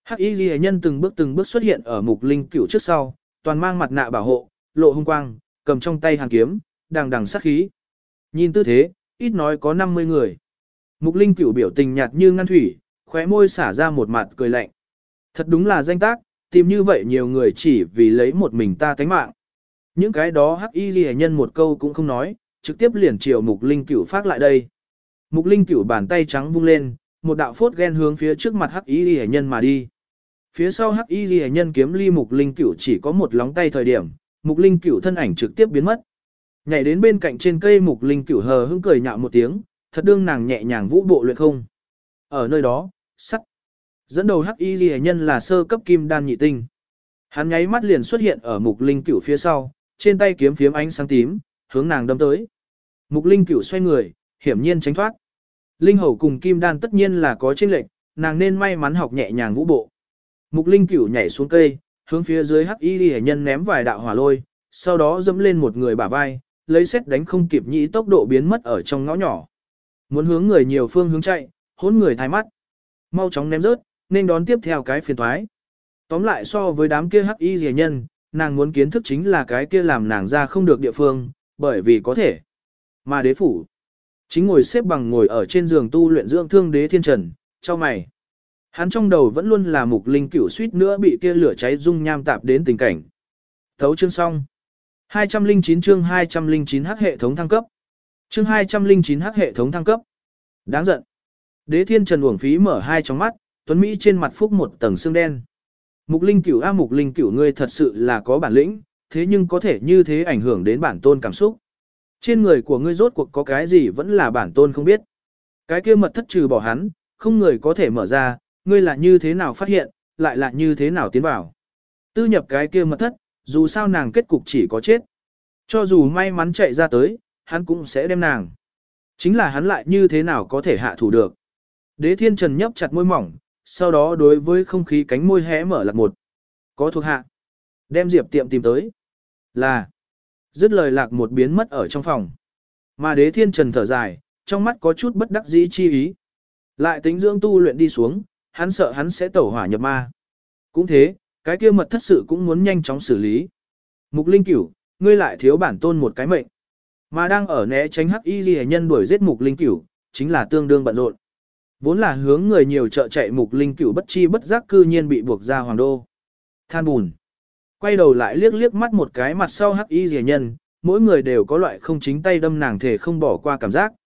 Hắc y ghi nhân từng bước từng bước xuất hiện ở mục linh cửu trước sau, toàn mang mặt nạ bảo hộ, lộ hung quang, cầm trong tay hàn kiếm, đằng đằng sát khí. Nhìn tư thế, ít nói có năm mươi người. Mục linh cửu biểu tình nhạt như ngăn thủy, khóe môi xả ra một mặt cười lạnh. Thật đúng là danh tác, tìm như vậy nhiều người chỉ vì lấy một mình ta tánh mạng. Những cái đó hắc y ghi nhân một câu cũng không nói, trực tiếp liền chiều mục linh cửu phát lại đây. Mục linh cửu bàn tay trắng vung lên, một đạo phốt ghen hướng phía trước mặt hắc y ghi nhân mà đi. Phía sau hắc y ghi nhân kiếm ly mục linh cửu chỉ có một lóng tay thời điểm, mục linh cửu thân ảnh trực tiếp biến mất. Nhảy đến bên cạnh trên cây mục linh cửu hờ hững cười nhạo một tiếng, thật đương nàng nhẹ nhàng vũ bộ luyện không. Ở nơi đó, sắt. Dẫn đầu hắc y ghi nhân là sơ cấp kim đan nhị tinh. Hắn nháy mắt liền xuất hiện ở mục linh cửu phía sau, trên tay kiếm phiếm ánh sáng tím, hướng nàng đâm tới. Mục linh cửu xoay người, hiểm nhiên tránh thoát. Linh hầu cùng kim đan tất nhiên là có chênh lệch, nàng nên may mắn học nhẹ nhàng vũ bộ. Mục linh cửu nhảy xuống cây, hướng phía dưới hắc y ghi nhân ném vài đạo hỏa lôi, sau đó dẫm lên một người bả vai, lấy xét đánh không kịp nhĩ tốc độ biến mất ở trong ngõ nhỏ. Muốn hướng người nhiều phương hướng chạy, hỗn người thay mắt. Mau chóng ném rớt, nên đón tiếp theo cái phiền thoái. Tóm lại so với đám kia hắc y rẻ nhân, nàng muốn kiến thức chính là cái kia làm nàng ra không được địa phương, bởi vì có thể. Mà đế phủ, chính ngồi xếp bằng ngồi ở trên giường tu luyện dưỡng thương đế thiên trần, cho mày. Hắn trong đầu vẫn luôn là mục linh cửu suýt nữa bị kia lửa cháy dung nham tạp đến tình cảnh. Thấu chương xong. hai trăm lẻ chín chương hai trăm lẻ chín hắc hệ thống thăng cấp. Chương hai trăm lẻ chín hắc hệ thống thăng cấp. Đáng giận. Đế thiên trần uổng phí mở hai tròng mắt, tuấn Mỹ trên mặt phúc một tầng xương đen. Mục linh cửu a mục linh cửu ngươi thật sự là có bản lĩnh, thế nhưng có thể như thế ảnh hưởng đến bản tôn cảm xúc. Trên người của ngươi rốt cuộc có cái gì vẫn là bản tôn không biết. Cái kia mật thất trừ bỏ hắn, không người có thể mở ra, ngươi là như thế nào phát hiện, lại là như thế nào tiến vào. Tư nhập cái kia mật thất, dù sao nàng kết cục chỉ có chết. Cho dù may mắn chạy ra tới, hắn cũng sẽ đem nàng. Chính là hắn lại như thế nào có thể hạ thủ được. Đế thiên trần nhấp chặt môi mỏng, sau đó đối với không khí cánh môi hé mở lạc một. Có thuộc hạ. Đem Diệp tiệm tìm tới. Là. Dứt lời lạc một biến mất ở trong phòng. Mà đế thiên trần thở dài, trong mắt có chút bất đắc dĩ chi ý. Lại tính dưỡng tu luyện đi xuống, hắn sợ hắn sẽ tẩu hỏa nhập ma. Cũng thế, cái kia mật thất sự cũng muốn nhanh chóng xử lý. Mục linh cửu, ngươi lại thiếu bản tôn một cái mệnh. Mà đang ở né tránh hắc y ghi nhân đuổi giết mục linh cửu, chính là tương đương bận rộn. Vốn là hướng người nhiều chợ chạy mục linh cửu bất chi bất giác cư nhiên bị buộc ra hoàng đô. Than bùn. Quay đầu lại liếc liếc mắt một cái mặt sau hắc y ghi nhân, mỗi người đều có loại không chính tay đâm nàng thể không bỏ qua cảm giác.